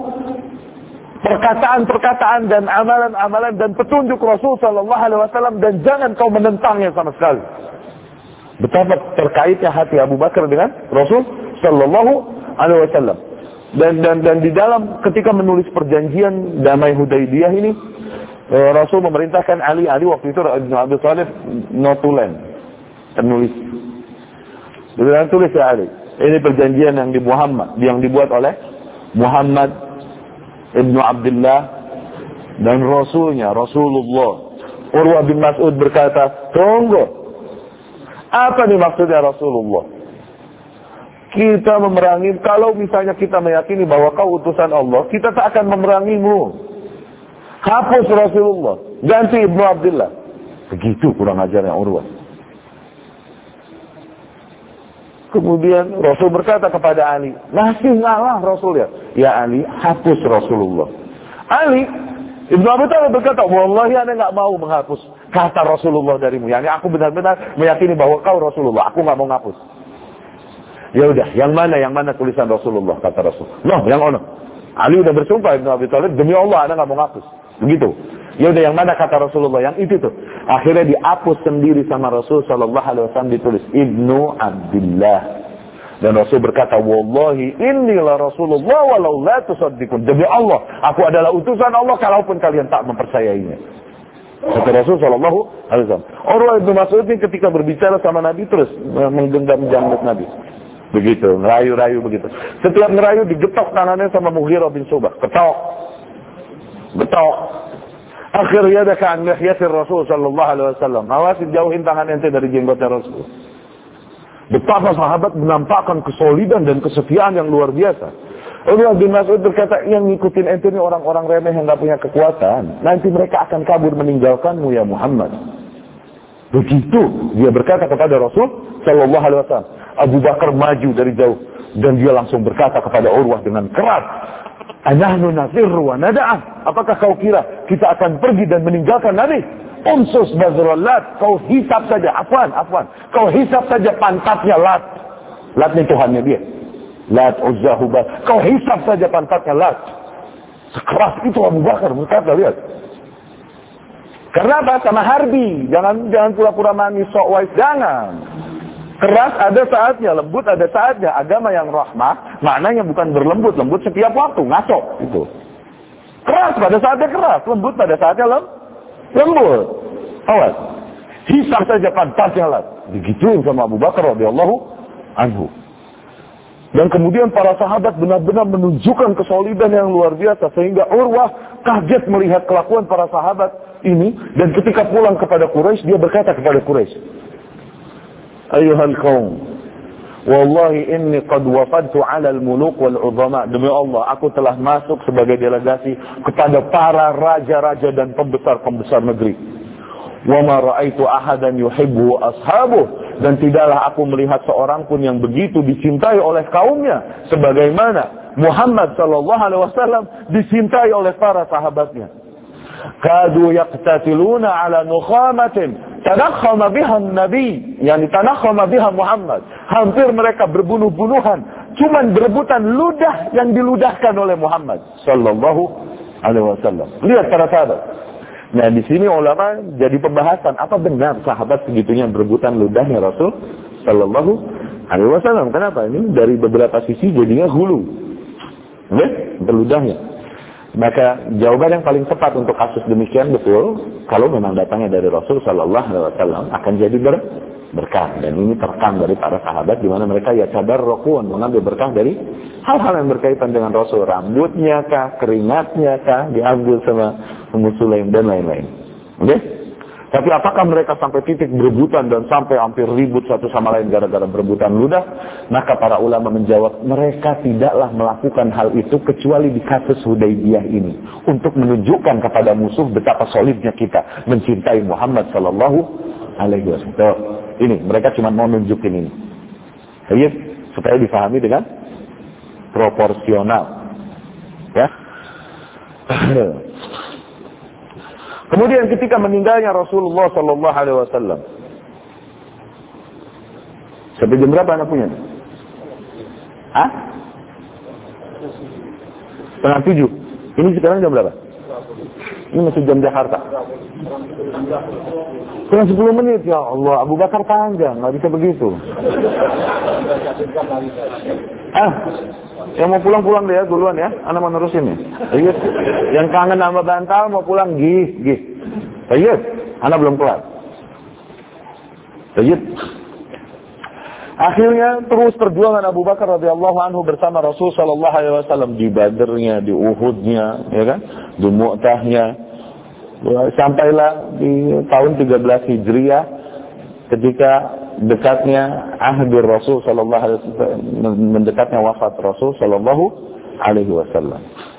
Speaker 2: perkataan-perkataan dan amalan-amalan dan petunjuk Rasul sallallahu alaihi wasallam, dan jangan kau menentangnya sama sekali. Betapa terkaitnya hati Abu Bakar dengan Rasul sallallahu alaihi wasallam. Dan, dan dan di dalam ketika menulis perjanjian damai Hudaybiyah ini, e, Rasul memerintahkan Ali Ali waktu itu Ibn Abi Thalib notulen penulis. Dia tulis ya Ali, ini perjanjian yang di Muhammad, yang dibuat oleh Muhammad Ibnu Abdullah dan Rasulnya Rasulullah. Urwah bin Mas'ud berkata, tunggu, apa nih maksudnya Rasulullah? Kita memerangi, kalau misalnya kita meyakini bahwa kau utusan Allah, kita tak akan memerangimu. Hapus Rasulullah, ganti Ibnu Abdullah. Begitu kurang ajarnya Urwah. Kemudian Rasul berkata kepada Ali, masih ngalah Rasul ya? Ya Ali, hapus Rasulullah. Ali, Ibnu Abi Thalib berkata, wallahi ana nggak mau menghapus kata Rasulullah darimu. Yani aku benar-benar meyakini bahwa kau Rasulullah, aku nggak mau menghapus. Ya udah, yang mana yang mana tulisan Rasulullah, kata Rasul. Loh, yang ono. Ali udah bersumpah Ibnu Abi Thalib, demi Allah ana enggak mau ngapus. Begitu. Ya udah, yang mana kata Rasulullah, yang itu tuh. Akhirnya dihapus sendiri sama Rasul sallallahu alaihi wasallam, ditulis Ibnu Abdullah. Dan Rasul berkata, wallahi inni la Rasulullah walau la tusaddiqun. Demi Allah, aku adalah utusan Allah kalaupun kalian tak mempercayainya. Kata Rasul sallallahu alaihi wasallam. Urwah bin Mas'ud ini ketika berbicara sama Nabi terus menggenggam janggut Nabi. Begitu, ngerayu-rayu begitu. Setiap ngerayu digetok tangannya sama Mughirah bin Syu'bah. Ketok. Getok. Akhirnya ada kan lihyatir Rasul sallallahu alaihi wasallam. Awas jauhin tangan ente dari jenggotnya Rasul. Betapa sahabat menampakkan kesolidan dan kesetiaan yang luar biasa. Urwah bin Mas'ud berkata, yang ngikutin ente ini orang-orang remeh yang enggak punya kekuatan. Nanti mereka akan kabur meninggalkanmu ya Muhammad. Begitu dia berkata kepada Rasul sallallahu alaihi wasallam. Abu Bakar maju dari jauh dan dia langsung berkata kepada Urwah dengan keras, "Anahnu nafirru wa nada'ah." Apakah kau kira kita akan pergi dan meninggalkan Nabi? Umsus bazrul Lat, kau hisap saja, afwan, afwan. Kau hisap saja pantatnya Lat. Lat ini Tuhannya dia. Lat, Uzza, Hubal. Kau hisap saja pantatnya Lat. Sekeras itu Abu Bakar berkata, lihat. Karena apa? Sama Harbi. Jangan jangan pura-pura manis, sok wise, jangan. Keras ada saatnya, lembut ada saatnya. Agama yang rahmah, maknanya bukan berlembut, lembut setiap waktu, ngaco itu. Keras pada saatnya keras, lembut pada saatnya lem, lembut. Awas, hisap saja pantasnya lah. Digituin sama Abu Bakar radhiyallahu anhu. Dan kemudian para sahabat benar-benar menunjukkan kesolidan yang luar biasa. Sehingga Urwah kaget melihat kelakuan para sahabat ini. Dan ketika pulang kepada Quraisy, dia berkata kepada Quraisy, Ayuhal qaum, wallahi inni qad wafadtu ala al-muluk wal-udhama. Demi Allah, aku telah masuk sebagai delegasi kepada para raja-raja dan pembesar-pembesar negeri. Wa ma ra'aitu ahadan yuhibbu ashabuh. Dan tidaklah aku melihat seorang pun yang begitu dicintai oleh kaumnya sebagaimana Muhammad sallallahu alaihi wasallam dicintai oleh para sahabatnya. Kadu yaqtatiluna ala nukhamatin tanakhama biha an-nabi, yani tanakhama biha Muhammad. Hampir mereka berbunuh-bunuhan, cuman berebutan ludah yang diludahkan oleh Muhammad sallallahu alaihi wasallam. Lihat para sahabat. Nah, di sini ulama jadi pembahasan, apa benar sahabat segitunya berebutan ludahnya Rasul sallallahu alaihi wasallam? Kenapa? Ini dari beberapa sisi jadinya hulu. Oke, berludahnya. Maka jawaban yang paling tepat untuk kasus demikian betul, kalau memang datangnya dari Rasul sallallahu alaihi wasallam akan jadi ber berkah. Dan ini terekam dari para sahabat di mana mereka ya tabarrukun, mengambil berkah dari hal-hal yang berkaitan dengan Rasul, rambutnya kah, keringatnya kah, diambil sama Ummu Sulaim dan lain-lain. Oke? Okay? Tapi apakah mereka sampai titik berebutan dan sampai hampir ribut satu sama lain gara-gara berebutan ludah? Maka para ulama menjawab, mereka tidaklah melakukan hal itu kecuali di kasus Hudaybiyah ini, untuk menunjukkan kepada musuh betapa solidnya kita mencintai Muhammad sallallahu alaihi wasallam. Ini mereka cuma mau nunjukin ini. Jadi supaya difahami dengan proporsional. Ya. Kemudian ketika meninggalnya Rasulullah sallallahu alaihi wasallam, sampai jam berapa anak punya? Hah? Setengah tujuh. Ini sekarang jam berapa? Ini masih jam Jakarta. Kurang sepuluh menit, ya Allah. Abu Bakar panjang, nggak bisa begitu. Ah, yang mau pulang-pulang deh ya, duluan ya. Anak mau nerusin ya. Ayat. Yang kangen sama bantal mau pulang, gih, gih. Ayat. Anak belum kelar. Ayat. Akhirnya terus perjuangan Abu Bakar radhiyallahu anhu bersama Rasul sallallahu alaihi wasallam di Badrnya, di Uhudnya, ya kan? Di Mu'tahnya. Sampailah di tahun tiga belas Hijriah ketika dekatnya ahdur Rasul sallallahu alaihi wasallam, mendekatnya wafat Rasul sallallahu alaihi wasallam.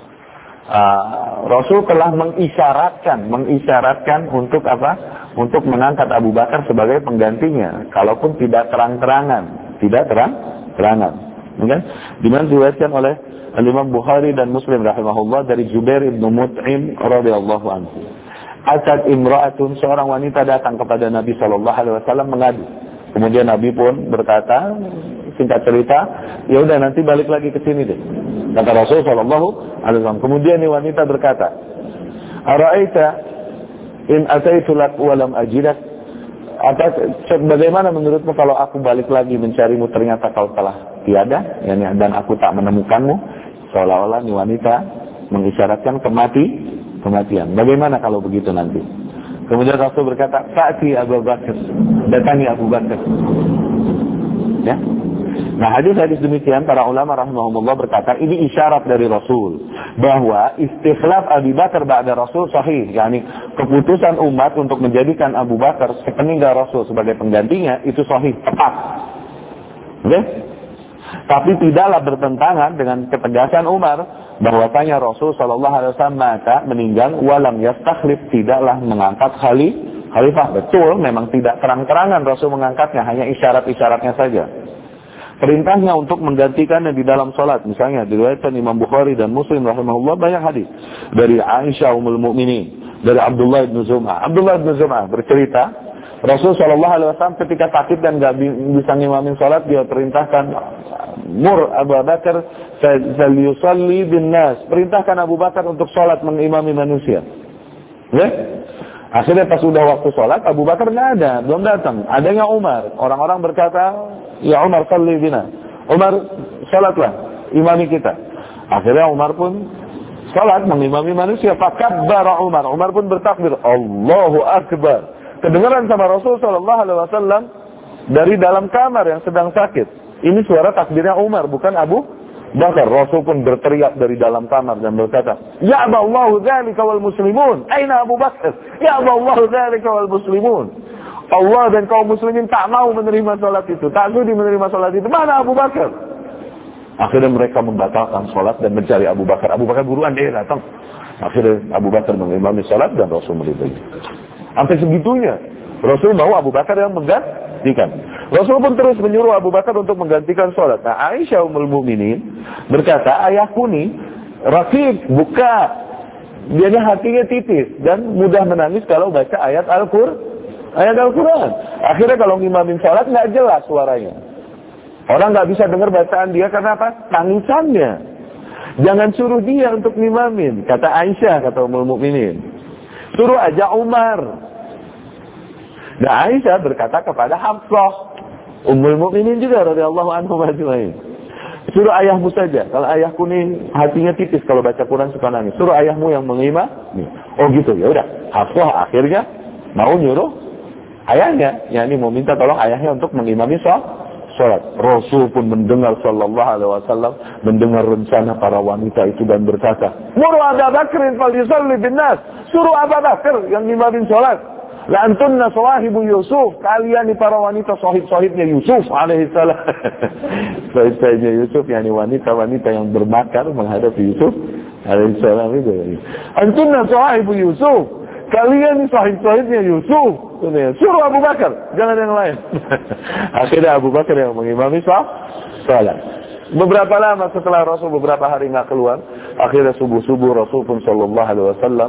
Speaker 2: Uh, Rasul telah mengisyaratkan, mengisyaratkan untuk apa? Untuk mengangkat Abu Bakar sebagai penggantinya, kalaupun tidak terang-terangan, tidak terang-terangan. Mungkin dimana diriwayatkan oleh Imam Bukhari dan Muslim rahimahullah dari Jubair ibnu Mut'im radhiyallahu anhu. Atat imra'atun, seorang wanita datang kepada Nabi sallallahu alaihi wasallam mengadu. Kemudian Nabi pun berkata, singkat cerita, ya udah nanti balik lagi ke sini deh. Kata Rasul sallallahu alaihi wasallam. Kemudian ini wanita berkata, "Ara'aita in ataitu lak wa lam ajidak?" Atas, bagaimana menurutmu kalau aku balik lagi mencarimu ternyata kau telah tiada, yani, dan aku tak menemukanmu? Seolah-olah ini wanita mengisyaratkan kemati, kematian. Bagaimana kalau begitu nanti? Kemudian Rasul berkata, "Fa'ti Abu Bakar." Datangi Abu Bakar. Ya. Nah, hadis-hadis demikian para ulama rahimahumullah berkata ini isyarat dari Rasul bahwa istikhlaf Abu Bakar ba'da Rasul sahih, yakni keputusan umat untuk menjadikan Abu Bakar sepeninggal Rasul sebagai penggantinya itu sahih, tepat. Oke? Okay? Tapi tidaklah bertentangan dengan ketegasan Umar bahwasanya Rasul sallallahu alaihi wasallam maka meninggal walam yastakhlif, tidaklah mengangkat khalifah. Betul, memang tidak terang-terangan Rasul mengangkatnya, hanya isyarat-isyaratnya saja. Perintahnya untuk menggantikannya di dalam salat, misalnya diriwayatkan Imam Bukhari dan Muslim rahimahullah banyak hadis dari Aisyah ummul mukminin, dari Abdullah bin Zum'ah. Abdullah bin Zum'ah bercerita, Rasul sallallahu alaihi wasallam ketika sakit dan enggak bisa ngimamin salat, dia perintahkan mur Abu Bakar falyusalli bin nas, perintahkan Abu Bakar untuk salat mengimami manusia. Ya? Akhirnya pas sudah waktu sholat, Abu Bakar nggak ada, belum datang. Adanya Umar. Orang-orang berkata, ya Umar salli bina. Umar, sholatlah, imami kita. Akhirnya Umar pun sholat, mengimami manusia. Fakabbara Umar. Umar pun bertakbir, Allahu Akbar. Kedengaran sama Rasul sallallahu alaihi wasallam dari dalam kamar yang sedang sakit. Ini suara takbirnya Umar, bukan Abu Bakar. Rasul pun berteriak dari dalam kamar dan berkata, Ya Allahu dzalika wal muslimun. Aina Abu Bakar? Ya Allahu dzalika wal muslimun. Allah dan kaum muslimin tak mau menerima salat itu, tak sudi menerima salat itu. Mana Abu Bakar? Akhirnya mereka membatalkan salat dan mencari Abu Bakar. Abu Bakar buruan dia datang. Akhirnya Abu Bakar mengimami salat dan Rasul meridai. Sampai segitunya Rasul mau Abu Bakar yang menggantikan. Rasul pun terus menyuruh Abu Bakar untuk menggantikan salat. Nah, Aisyah Ummul Mukminin berkata, ayahku nih rakib, buka. Dia hatinya tipis dan mudah menangis kalau baca ayat Al-Qur'an. Ayat Al-Quran. Akhirnya kalau ngimamin sholat nggak jelas suaranya. Orang nggak bisa dengar bacaan dia karena apa? Tangisannya. Jangan suruh dia untuk ngimamin. Kata Aisyah, kata Ummul Mukminin. Suruh aja Umar. Nah, Aisyah berkata kepada Hafsah, Ummul Mukminin juga radhiyallahu anhum ajmain. Suruh ayahmu saja. Kalau ayahku nih hatinya tipis kalau baca Quran suka nangis. Suruh ayahmu yang mengimam. Oh gitu, ya udah. Hafsah akhirnya mau nyuruh ayahnya, yakni mau minta tolong ayahnya untuk mengimami sholat. Rasul pun mendengar sallallahu alaihi wasallam, mendengar rencana para wanita itu dan berkata, Muru Abu Bakr falyusalli bin nas. Suruh Abu Bakar yang ngimamin sholat. La antunna sawahibu Yusuf. Kalian nih para wanita sahib-sahibnya Yusuf alaihi salam. Sahib-sahibnya Yusuf, yakni wanita-wanita yang bermakar menghadapi Yusuf alaihi salam itu. Antunna sawahibu Yusuf. Kalian nih sahib-sahibnya Yusuf. Suruh Abu Bakar, jangan yang lain. Akhirnya Abu Bakar yang mengimami salat. Beberapa lama setelah Rasul beberapa hari nggak keluar, akhirnya subuh-subuh Rasul pun sallallahu alaihi wasallam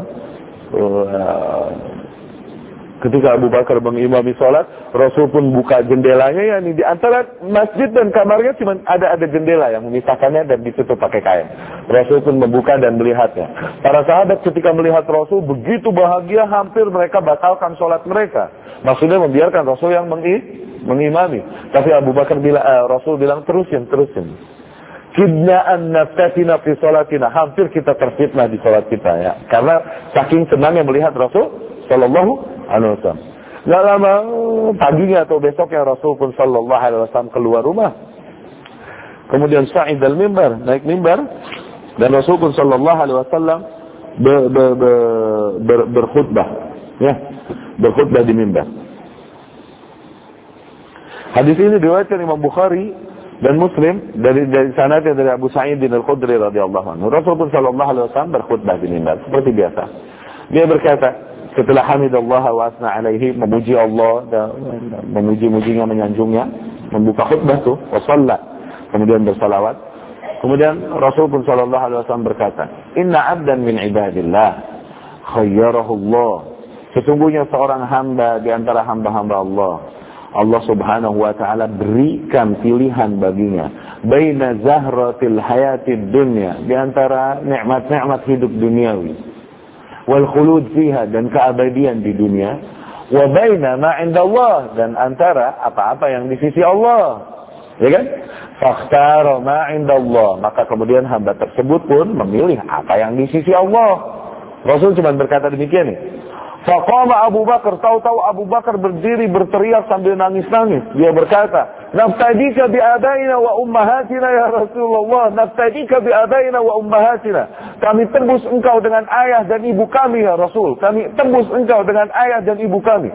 Speaker 2: uh, ketika Abu Bakar mengimami salat, Rasul pun buka jendelanya, yakni di antara masjid dan kamarnya cuma ada ada jendela yang memisahkannya dan ditutup pakai kain. Rasul pun membuka dan melihatnya. Para sahabat ketika melihat Rasul begitu bahagia, hampir mereka batalkan salat mereka. Maksudnya membiarkan Rasul yang mengi, mengimami. Tapi Abu Bakar bilang, eh, Rasul bilang terusin, terusin. Kidna an naftatina fi salatina. Hampir kita terfitnah di salat kita ya. Karena saking senangnya melihat Rasul sallallahu alaihi wasallam. Gak lama paginya atau besoknya Rasul pun sallallahu alaihi wasallam keluar rumah. Kemudian sa'id al-mimbar, naik mimbar, dan Rasul pun sallallahu alaihi wasallam ber, ber, ber, ber, berkhutbah, ya, berkhutbah di mimbar. Hadis ini diriwayatkan Imam Bukhari dan Muslim dari dari sanadnya dari Abu Sa'id al-Khudri radhiyallahu anhu. Rasul pun sallallahu alaihi wasallam berkhutbah di mimbar seperti biasa. Dia berkata, setelah hamidallah wa asna alaihi, memuji Allah dan memuji-mujinya, menyanjungnya, membuka khutbah tuh, wa shalla, kemudian bersalawat. Kemudian Rasul pun sallallahu alaihi wasallam berkata, Inna abdan min ibadillah khayyarahu Allah. Sesungguhnya seorang hamba di antara hamba-hamba Allah, Allah subhanahu wa ta'ala berikan pilihan baginya baina zahratil hayatid dunya, di antara nikmat-nikmat hidup duniawi, wal khulud fiha, dan keabadian di dunia, wa baina ma indallah, dan antara apa-apa yang di sisi Allah, ya kan? Fakhtara ma indallah, maka kemudian hamba tersebut pun memilih apa yang di sisi Allah. Rasul cuma berkata demikian nih. Faqama Abu Bakar, tahu-tahu Abu Bakar berdiri berteriak sambil nangis-nangis. Dia berkata, Naftadika bi abaina wa ummahatina ya Rasulullah, naftadika bi abaina wa ummahatina. Kami tembus engkau dengan ayah dan ibu kami ya Rasul. Kami tembus engkau dengan ayah dan ibu kami.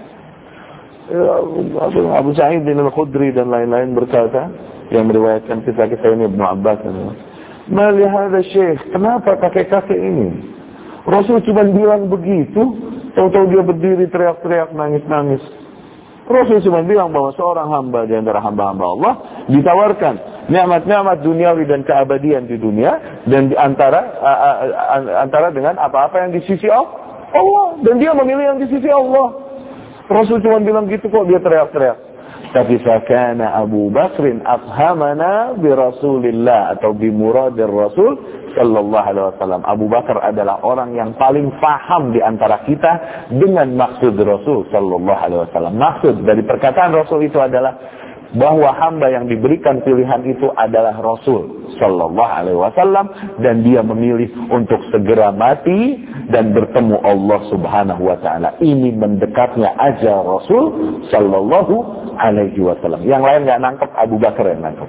Speaker 2: Abu Sa'id al-Khudri dan lain-lain berkata, yang meriwayatkan kisah-kisah ini Ibnu Abbas, Ma li hadha syekh, kenapa kakek-kakek ini? Rasul cuma bilang begitu, tahu-tahu dia berdiri teriak-teriak nangis-nangis. Rasul cuma bilang bahwa seorang hamba di antara hamba-hamba Allah ditawarkan nikmat-nikmat duniawi dan keabadian di dunia, dan di antara uh, uh, antara dengan apa-apa yang di sisi Allah, dan dia memilih yang di sisi Allah. Rasul cuma bilang gitu kok, dia teriak-teriak. Tapi fakana Abu Bakrin afhamana bi Rasulillah, atau bi muradir Rasul sallallahu alaihi wasallam. Abu Bakar adalah orang yang paling faham di antara kita dengan maksud Rasul sallallahu alaihi wasallam. Maksud dari perkataan Rasul itu adalah bahwa hamba yang diberikan pilihan itu adalah Rasul Sallallahu Alaihi Wasallam, dan dia memilih untuk segera mati dan bertemu Allah Subhanahu Wa Taala. Ini mendekatnya ajal Rasul Sallallahu Alaihi Wasallam. Yang lain nggak nangkep, Abu Bakar yang nangkep.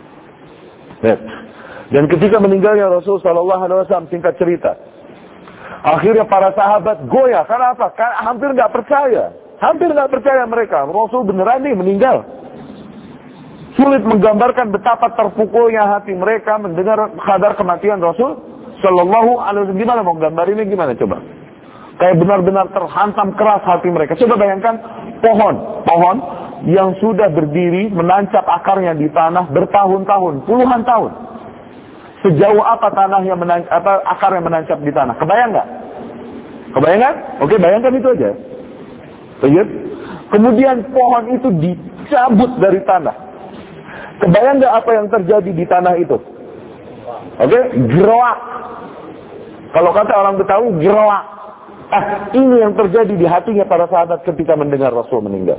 Speaker 2: Dan ketika meninggalnya Rasul Sallallahu Alaihi Wasallam, singkat cerita, akhirnya para sahabat goyah. Karena apa? Karena hampir nggak percaya, hampir nggak percaya mereka Rasul beneran nih meninggal. Sulit menggambarkan betapa terpukulnya hati mereka mendengar kabar kematian Rasul Sallallahu Alaihi Wasallam. Gimana mau gambarinnya, gimana coba? Kayak benar-benar terhantam keras hati mereka. Coba bayangkan pohon, pohon yang sudah berdiri menancap akarnya di tanah bertahun-tahun, puluhan tahun. Sejauh apa tanah yang menancap, apa akar yang menancap di tanah? Kebayang nggak? Kebayang nggak? Oke, bayangkan itu aja. Lihat. Kemudian pohon itu dicabut dari tanah. Kebayang nggak apa yang terjadi di tanah itu? Oke, gerak. Kalau kata orang Betawi, gerak. Eh, ini yang terjadi di hatinya para sahabat ketika mendengar Rasul meninggal.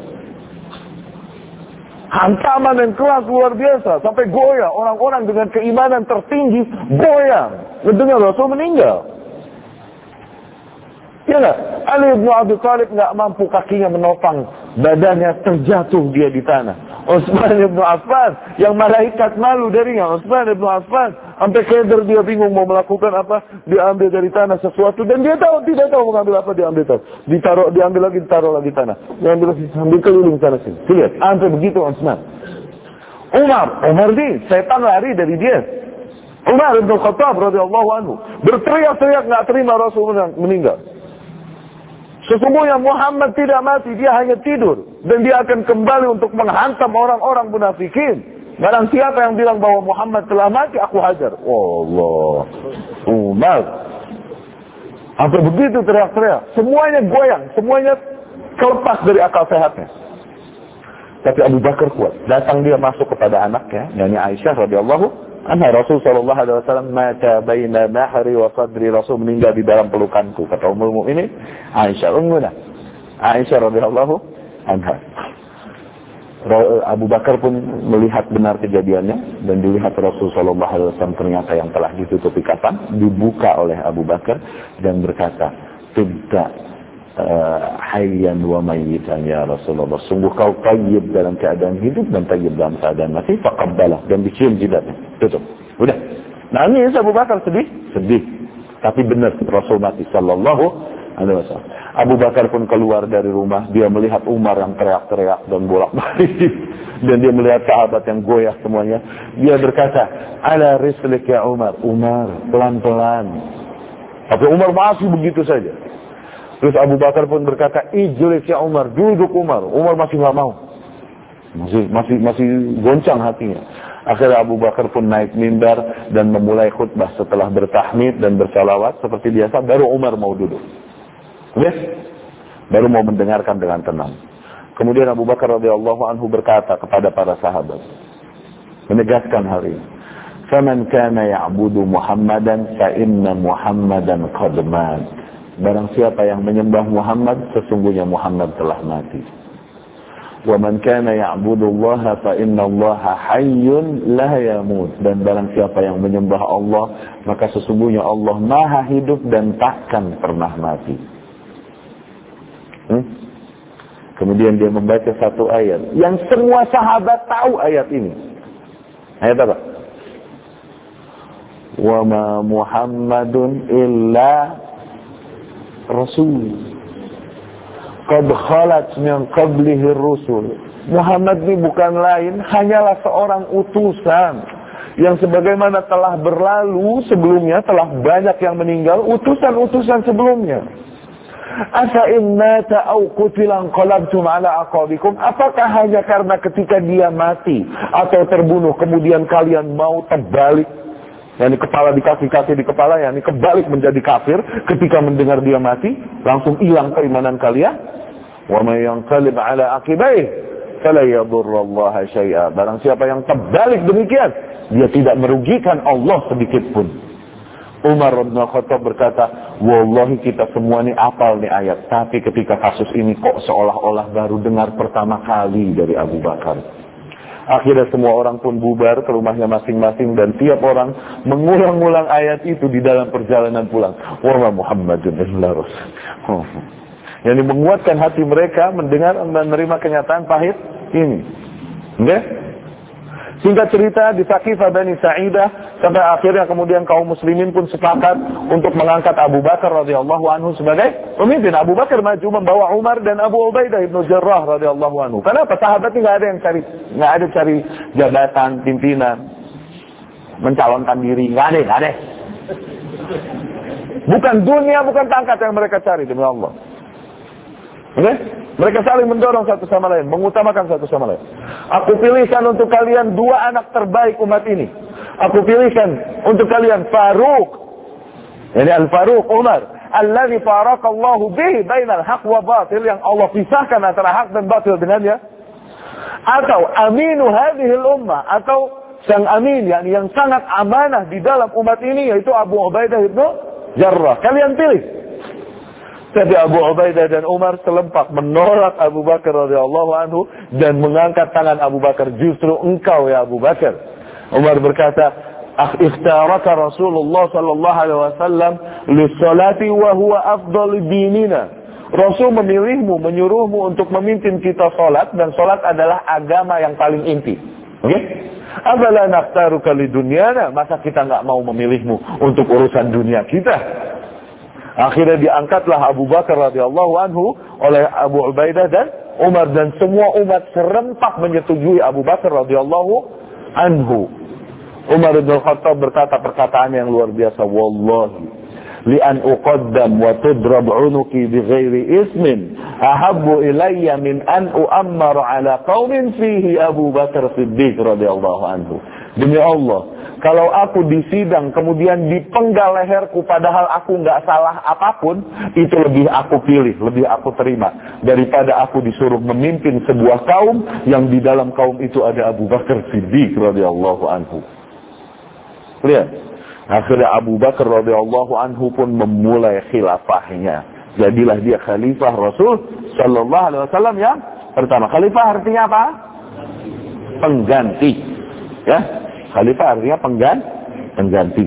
Speaker 2: Hantaman yang keras luar biasa, sampai goyah. Orang-orang dengan keimanan tertinggi goyah mendengar Rasul meninggal. Ya nggak? Ali bin Abi Thalib nggak mampu, kakinya menopang, badannya terjatuh dia di tanah. Utsman bin Affan yang malaikat malu darinya, Utsman bin Affan sampai keder, dia bingung mau melakukan apa, diambil dari tanah sesuatu dan dia tahu tidak tahu mengambil apa, diambil tahu, ditaruh, diambil lagi, ditaruh lagi tanah, diambil lagi, sambil keliling sana sini. Lihat, sampai begitu Utsman. Umar, Umar di setan lari dari dia. Umar bin Khattab radhiyallahu anhu berteriak-teriak nggak terima Rasul meninggal. Sesungguhnya Muhammad tidak mati, dia hanya tidur. Dan dia akan kembali untuk menghantam orang-orang munafikin. Barang siapa yang bilang bahwa Muhammad telah mati, aku hajar. Allah. Umar. Sampai begitu teriak-teriak. Semuanya goyang. Semuanya kelepas dari akal sehatnya. Tapi Abu Bakar kuat. Datang dia masuk kepada anaknya, yakni Aisyah radhiyallahu anha. Rasul sallallahu alaihi wasallam mata baina nahri wa sadri. Rasul meninggal di dalam pelukanku, kata Ummul Mukminin Aisyah ummuna Aisyah radhiyallahu anha. Abu Bakar pun melihat benar kejadiannya, dan dilihat Rasul sallallahu alaihi wasallam ternyata yang telah ditutupi kafan dibuka oleh Abu Bakar dan berkata, "Tidak uh, hayyan wa mayyitan ya Rasulullah. Sungguh kau tayyib dalam keadaan hidup dan tayyib dalam keadaan mati." Faqabbalah, dan dicium jidatnya. Tutup. Udah. Nangis Abu Bakar, sedih, sedih. Tapi benar Rasul mati sallallahu alaihi wasallam. Abu Bakar pun keluar dari rumah, dia melihat Umar yang teriak-teriak dan bolak-balik, dan dia melihat sahabat yang goyah semuanya. Dia berkata, "Ala rislik ya Umar." Umar, pelan-pelan. Tapi Umar masih begitu saja. Terus Abu Bakar pun berkata, "Ijlis ya Umar." Duduk Umar. Umar masih nggak mau. Masih masih masih goncang hatinya. Akhirnya Abu Bakar pun naik mimbar dan memulai khutbah. Setelah bertahmid dan bersalawat seperti biasa, baru Umar mau duduk. Yes? Baru mau mendengarkan dengan tenang. Kemudian Abu Bakar radhiyallahu anhu berkata kepada para sahabat, menegaskan hal ini. "Faman kana ya'budu Muhammadan fa inna Muhammadan qad mat." Barang siapa yang menyembah Muhammad, sesungguhnya Muhammad telah mati. "Wa man kana ya'budu Allah fa inna Allah hayyun la yamut." Dan barang siapa yang menyembah Allah, maka sesungguhnya Allah Maha hidup dan takkan pernah mati. Hmm? Kemudian dia membaca satu ayat yang semua sahabat tahu ayat ini. Ayat apa? "Wa ma Muhammadun illa Rasul qad khalat min qablihi ar-rusul." Muhammad ini bukan lain, hanyalah seorang utusan yang sebagaimana telah berlalu sebelumnya, telah banyak yang meninggal, utusan-utusan sebelumnya. "Asa in mata aw qutila qalabtum ala aqabikum." Apakah hanya karena ketika dia mati atau terbunuh kemudian kalian mau terbalik, yakni kepala di kaki, kaki di kepala, yakni kebalik menjadi kafir ketika mendengar dia mati, langsung hilang keimanan kalian? "Wa may yanqalib ala aqibaihi fala yadurrallaha syai'a." Barang siapa yang terbalik demikian, dia tidak merugikan Allah sedikit pun. Umar bin Khattab berkata, "Wallahi kita semua ini hafal nih ayat, tapi ketika kasus ini kok seolah-olah baru dengar pertama kali dari Abu Bakar." Akhirnya semua orang pun bubar ke rumahnya masing-masing dan tiap orang mengulang-ulang ayat itu di dalam perjalanan pulang. Wa ma Muhammadun illa rasul. Oh. Yang menguatkan hati mereka mendengar dan menerima kenyataan pahit ini. Okay? Singkat cerita di Saqifah Bani Sa'idah sampai akhirnya kemudian kaum muslimin pun sepakat untuk mengangkat Abu Bakar radhiyallahu anhu sebagai pemimpin. Abu Bakar maju membawa Umar dan Abu Ubaidah ibnu Jarrah radhiyallahu anhu. Kenapa? Sahabatnya nggak ada yang cari nggak ada cari jabatan pimpinan, mencalonkan diri, nggak ada, nggak ada. Bukan dunia, bukan pangkat yang mereka cari demi Allah. Oke? Okay? Mereka saling mendorong satu sama lain, mengutamakan satu sama lain. Aku pilihkan untuk kalian dua anak terbaik umat ini. Aku pilihkan untuk kalian Faruq. Ini Al-Faruq Umar. Alladhi farakallahu bihi bainal haq wa batil. Yang Allah pisahkan antara hak dan batil dengannya. Atau aminu hadhil ummah. Atau sang amin yang, yang sangat amanah di dalam umat ini. Yaitu Abu Ubaidah ibnu Jarrah. Kalian pilih. Tapi Abu Ubaidah dan Umar selempak menolak Abu Bakar radhiyallahu anhu dan mengangkat tangan Abu Bakar. Justru engkau ya Abu Bakar. Umar berkata, "Ikhtaraka Rasulullah sallallahu alaihi wasallam lis-salati wa huwa afdal dinina." Rasul memilihmu, menyuruhmu untuk memimpin kita salat dan salat adalah agama yang paling inti. Oke? Okay? Abala nakhtaruka lidunyana, masa kita enggak mau memilihmu untuk urusan dunia kita? Akhirnya diangkatlah Abu Bakar radhiyallahu anhu oleh Abu Ubaidah dan Umar, dan semua umat serempak menyetujui Abu Bakar radhiyallahu anhu. Umar bin Khattab berkata perkataan yang luar biasa, "Wallahi li an uqaddam wa tudrab 'unuki bi ghairi ismin ahabbu ilayya min an u'ammar 'ala qaumin fihi Abu Bakar Siddiq radhiyallahu anhu." Demi Allah, kalau aku disidang kemudian dipenggal leherku padahal aku nggak salah apapun, itu lebih aku pilih, lebih aku terima daripada aku disuruh memimpin sebuah kaum yang di dalam kaum itu ada Abu Bakar Siddiq radhiyallahu anhu. Lihat, akhirnya Abu Bakar radhiyallahu anhu pun memulai khilafahnya. Jadilah dia khalifah Rasul sallallahu alaihi wasallam yang pertama. Khalifah artinya apa? Pengganti. Ya. Khalifah artinya penggan, pengganti.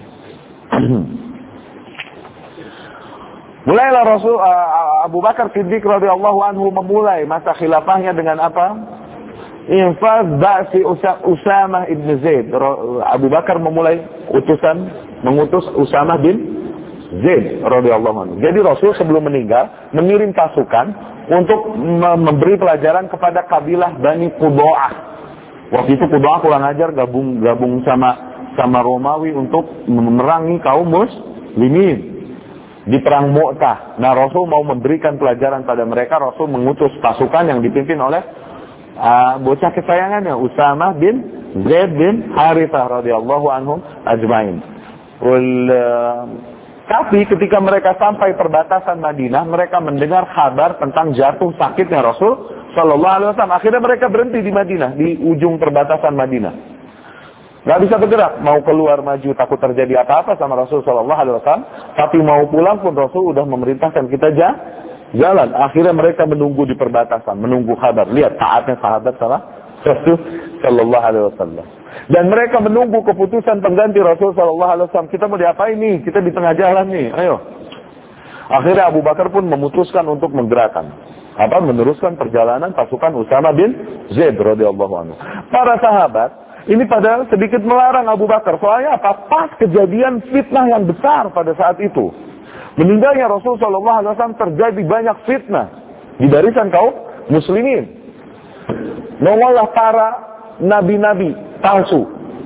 Speaker 2: Mulailah Rasul uh, Abu Bakar Siddiq radhiyallahu anhu memulai masa khilafahnya dengan apa? Infaz ba'si Usamah ibn Zaid. Abu Bakar memulai utusan mengutus Usamah bin Zaid radhiyallahu anhu. Jadi Rasul sebelum meninggal mengirim pasukan untuk memberi pelajaran kepada kabilah Bani Qudaah. Waktu itu Qudaah kurang ajar gabung gabung sama sama Romawi untuk memerangi kaum muslimin di perang Mu'tah. Nah, Rasul mau memberikan pelajaran pada mereka. Rasul mengutus pasukan yang dipimpin oleh uh, bocah kesayangannya Usamah bin Zaid bin Harithah radhiyallahu anhum ajmain. Well, uh, tapi ketika mereka sampai perbatasan Madinah, mereka mendengar kabar tentang jatuh sakitnya Rasul sallallahu alaihi wasallam. Akhirnya mereka berhenti di Madinah, di ujung perbatasan Madinah. Gak bisa bergerak, mau keluar maju takut terjadi apa-apa sama Rasul sallallahu alaihi wasallam. Tapi mau pulang pun Rasul udah memerintahkan kita jalan. Akhirnya mereka menunggu di perbatasan, menunggu kabar. Lihat taatnya sahabat sama Rasul sallallahu alaihi wasallam. Dan mereka menunggu keputusan pengganti Rasul sallallahu alaihi wasallam. Kita mau diapain nih? Kita di tengah jalan nih. Ayo. Akhirnya Abu Bakar pun memutuskan untuk menggerakkan apa meneruskan perjalanan pasukan Usamah bin Zaid radhiyallahu anhu. Para sahabat ini pada sedikit melarang Abu Bakar. Soalnya apa? Pas kejadian fitnah yang besar pada saat itu. Meninggalnya Rasul sallallahu alaihi wasallam terjadi banyak fitnah di barisan kaum muslimin. Nongollah para nabi-nabi palsu.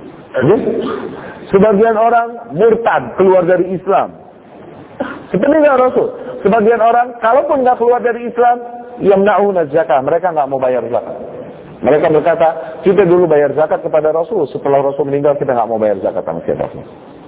Speaker 2: Sebagian orang murtad keluar dari Islam. Sebenarnya Rasul. Sebagian orang kalaupun nggak keluar dari Islam, yamna'una zakat, mereka nggak mau bayar zakat. Mereka berkata, kita dulu bayar zakat kepada Rasul, setelah Rasul meninggal kita nggak mau bayar zakat sama siapapun.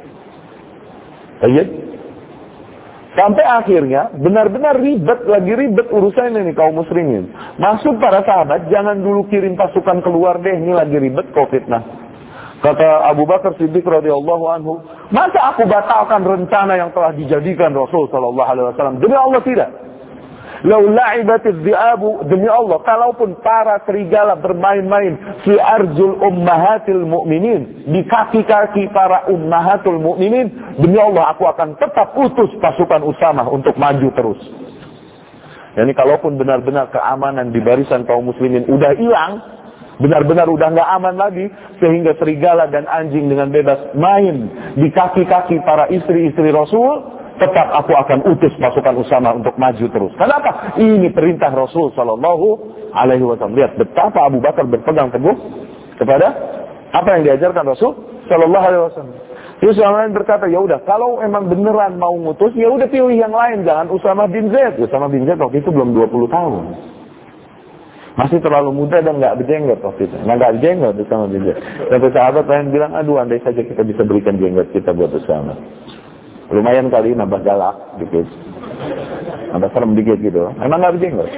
Speaker 2: Baik. Sampai akhirnya benar-benar ribet lagi ribet urusan ini kaum muslimin. Maksud para sahabat, jangan dulu kirim pasukan keluar deh, ini lagi ribet covid nah. Kata Abu Bakar Siddiq radhiyallahu anhu, masa aku batalkan rencana yang telah dijadikan Rasul sallallahu alaihi wasallam? Demi Allah tidak. Lau la'ibatiz dhi'abu, demi Allah, kalaupun para serigala bermain-main fi arjul ummahatil mu'minin, di kaki-kaki para ummahatul mu'minin, demi Allah aku akan tetap utus pasukan Usamah untuk maju terus. Yani kalaupun benar-benar keamanan di barisan kaum muslimin udah hilang, benar-benar udah nggak aman lagi, sehingga serigala dan anjing dengan bebas main di kaki-kaki para istri-istri Rasul, tetap aku akan utus pasukan Usamah untuk maju terus. Kenapa? Ini perintah Rasul Sallallahu Alaihi Wasallam. Lihat betapa Abu Bakar berpegang teguh kepada apa yang diajarkan Rasul Sallallahu Alaihi Wasallam. Terus yang lain berkata, ya udah, kalau emang beneran mau ngutus, ya udah pilih yang lain, jangan Usamah bin Zaid. Usamah bin Zaid waktu itu belum dua puluh tahun. Masih terlalu muda dan nggak berjenggot waktu itu. Nah, nggak berjenggot Usamah bin Zaid. Sampai sahabat lain bilang, aduh andai saja kita bisa berikan jenggot kita buat Usamah. Lumayan kali nambah galak dikit, nambah serem dikit gitu. Emang nggak berjenggot.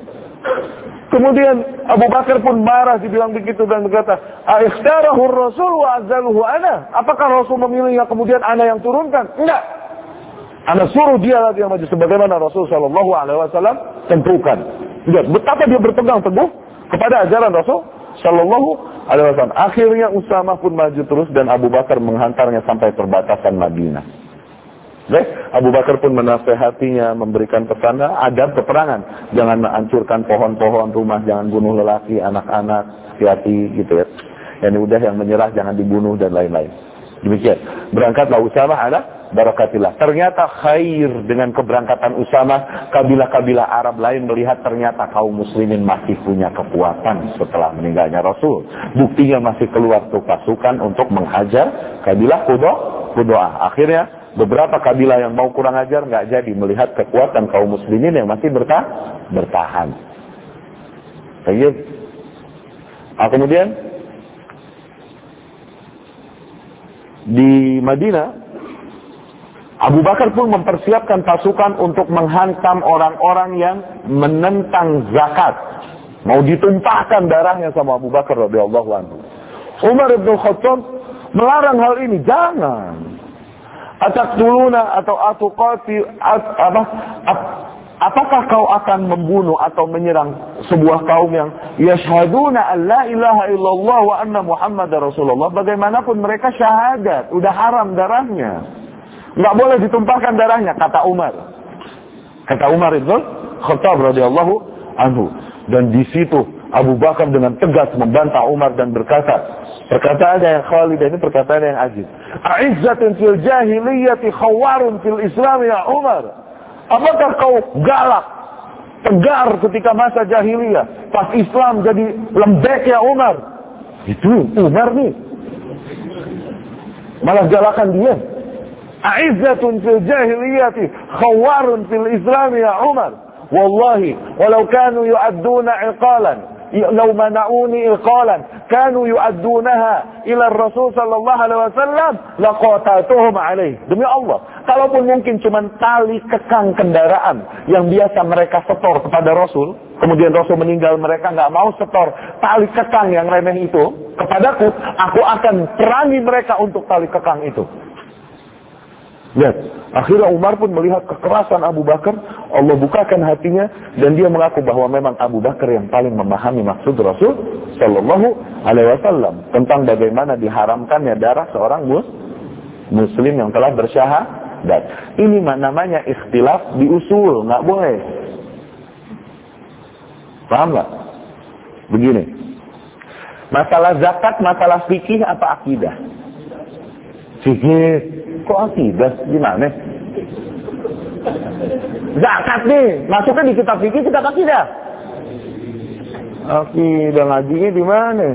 Speaker 2: Kemudian Abu Bakar pun marah dibilang begitu dan berkata, "Aikhtarahur Rasul wa azaluhu ana." Apakah Rasul memilihnya kemudian ana yang turunkan? Enggak. Ana suruh dia lagi yang maju sebagaimana Rasul Shallallahu Alaihi Wasallam tentukan. Lihat betapa dia berpegang teguh kepada ajaran Rasul Shallallahu Alaihi Wasallam. Akhirnya Usamah pun maju terus dan Abu Bakar menghantarnya sampai perbatasan Madinah. Baik, Abu Bakar pun menasehatinya, memberikan pesan adab peperangan. Jangan menghancurkan pohon-pohon rumah, jangan bunuh lelaki, anak-anak, hati-hati gitu ya. Yang udah yang menyerah jangan dibunuh dan lain-lain. Demikian. Berangkatlah Usamah ala barakatillah. Ternyata khair dengan keberangkatan Usamah, kabilah-kabilah Arab lain melihat ternyata kaum muslimin masih punya kekuatan setelah meninggalnya Rasul. Buktinya masih keluar tuh pasukan untuk menghajar kabilah Qudaa. Akhirnya beberapa kabilah yang mau kurang ajar nggak jadi melihat kekuatan kaum muslimin yang masih bertah, bertahan. Baik. Nah, kemudian di Madinah, Abu Bakar pun mempersiapkan pasukan untuk menghantam orang-orang yang menentang zakat. Mau ditumpahkan darahnya sama Abu Bakar radhiyallahu anhu. Umar bin Khattab melarang hal ini, jangan. Ataqtuluna atau atuqati at, apa at, apakah kau akan membunuh atau menyerang sebuah kaum yang yashhaduna an la ilaha illallah wa anna muhammadar rasulullah, bagaimanapun mereka syahadat, udah haram darahnya, nggak boleh ditumpahkan darahnya, kata Umar. Kata Umar ibn Khattab radhiyallahu anhu. Dan di situ Abu Bakar dengan tegas membantah Umar dan berkata, perkataan yang khalid ini perkataan yang aziz. A'izzatun fil jahiliyati khawarun fil Islam ya Umar. Apakah kau galak, tegar ketika masa jahiliyah, pas Islam jadi lembek ya Umar? Itu Umar nih. Malah galakan dia. A'izzatun fil jahiliyati khawarun fil Islam ya Umar. Wallahi walau kanu yu'adduna 'iqalan لو منعوني إقالا كانوا يؤدونها إلى الرسول صلى الله عليه وسلم لقاتلتهم عليه. Demi Allah, kalaupun mungkin cuma tali kekang kendaraan yang biasa mereka setor kepada Rasul, kemudian Rasul meninggal mereka nggak mau setor tali kekang yang remeh itu kepadaku, aku akan perangi mereka untuk tali kekang itu. Lihat, akhirnya Umar pun melihat kekerasan Abu Bakar, Allah bukakan hatinya dan dia mengaku bahwa memang Abu Bakar yang paling memahami maksud Rasul Shallallahu Alaihi Wasallam tentang bagaimana diharamkannya darah seorang mus Muslim yang telah bersyahadat. Ini namanya ikhtilaf di usul, nggak boleh. Paham nggak? Begini, masalah zakat, masalah fikih apa akidah? Fikih. Kok akidah? Gimana? Zakat nih, masuknya di kitab fikih, kitab akidah. Akidah ngajinya di mana?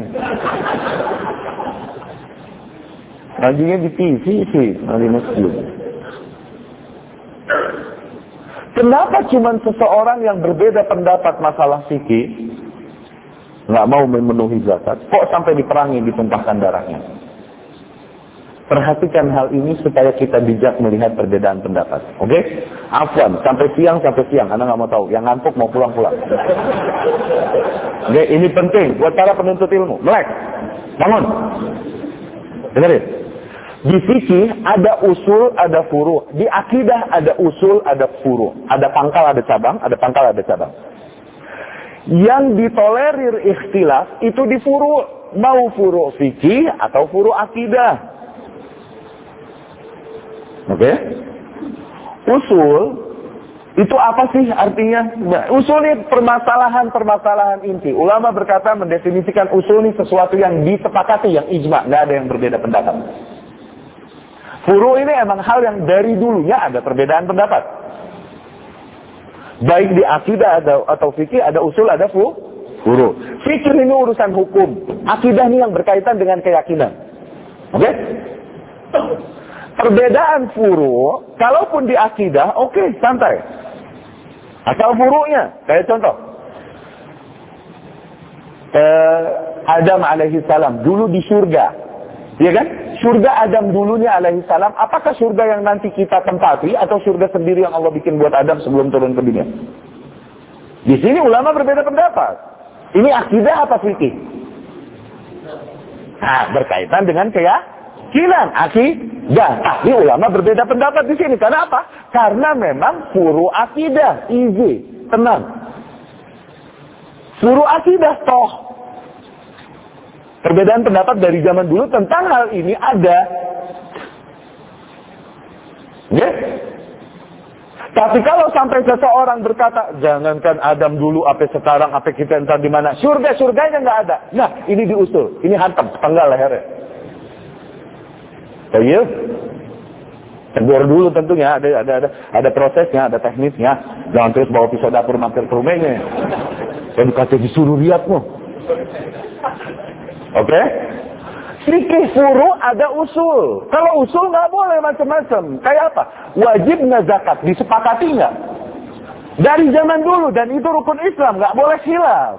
Speaker 2: Ngajinya di T V sih, di masjid. Kenapa cuma seseorang yang berbeda pendapat masalah fikih nggak mau memenuhi zakat, kok sampai diperangi, ditumpahkan darahnya? Perhatikan hal ini supaya kita bijak melihat perbedaan pendapat. Oke? Okay? Afwan, sampai siang, sampai siang. Anda nggak mau tahu. Yang ngantuk mau pulang-pulang. Oke? Okay? Ini penting buat para penuntut ilmu. Melek. Bangun. Dengarin. Di fikih ada usul, ada furu. Di akidah ada usul, ada furu. Ada pangkal, ada cabang, ada pangkal, ada cabang. Yang ditolerir ikhtilaf itu di furu. Mau furu fikih atau furu akidah. Oke? Okay? Usul itu apa sih artinya? Usul ini permasalahan-permasalahan inti. Ulama berkata mendefinisikan usul ini sesuatu yang disepakati, yang ijma, nggak ada yang berbeda pendapat. Furu ini emang hal yang dari dulunya ada perbedaan pendapat. Baik di akidah ada, atau fikih ada usul, ada fu, furu. Fikih ini urusan hukum. Akidah ini yang berkaitan dengan keyakinan. Oke? Okay? Perbedaan furu, kalaupun di akidah, oke, okay, santai. Asal furunya, kayak contoh. Eh, Adam alaihi salam dulu di surga. Iya kan? Surga Adam dulunya alaihi salam, apakah surga yang nanti kita tempati atau surga sendiri yang Allah bikin buat Adam sebelum turun ke dunia? Di sini ulama berbeda pendapat. Ini akidah apa fikih? Nah, berkaitan dengan keyakinan, akidah. Tapi ulama berbeda pendapat di sini. Karena apa? Karena memang furu akidah, easy, tenang. Furu akidah toh. Perbedaan pendapat dari zaman dulu tentang hal ini ada. Ya? Tapi kalau sampai seseorang berkata, jangankan Adam dulu, apa sekarang, apa kita entar di mana, surga-surganya nggak ada. Nah, ini diusul, ini hantam, tanggal lehernya. Iya, tegur dulu tentunya, ada ada ada ada prosesnya, ada teknisnya. Jangan terus bawa pisau dapur mampir ke rumahnya. Saya dikata disuruh lihatmu. Oke? Okay? Fikih furu ada usul. Kalau usul nggak boleh macam-macam. Kayak apa? Wajib nggak zakat? Disepakati nggak? Dari zaman dulu, dan itu rukun Islam, nggak boleh khilaf.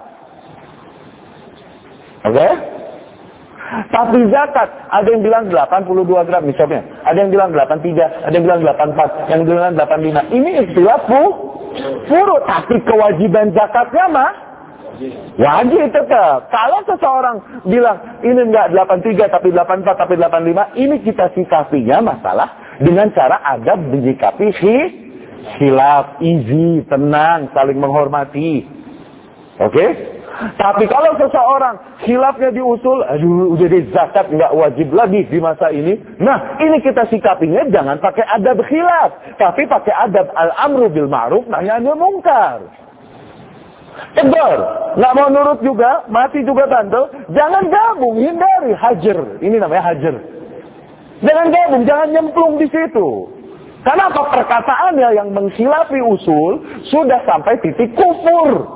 Speaker 2: Oke? Okay? Tapi zakat, ada yang bilang delapan puluh dua gram misalnya. Ada yang bilang delapan puluh tiga, ada yang bilang delapan puluh empat, yang bilang delapan puluh lima. Ini istilah furu. Tapi kewajiban zakatnya mah wajib tetap. Kalau seseorang bilang ini enggak delapan puluh tiga tapi delapan puluh empat tapi delapan puluh lima, ini kita sikapinya masalah dengan cara adab menyikapi khilaf, easy, tenang, saling menghormati. Oke? Okay? Tapi kalau seseorang khilafnya diusul, aduh udah deh zakat nggak wajib lagi di masa ini. Nah, ini kita sikapinya jangan pakai adab khilaf, tapi pakai adab al-amru bil ma'ruf nahi anil munkar. Tebar, nggak mau nurut juga, mati juga bandel, jangan gabung, hindari, hajar. Ini namanya hajar. Jangan gabung, jangan nyemplung di situ. Karena apa? Perkataannya yang mengkhilafi usul sudah sampai titik kufur.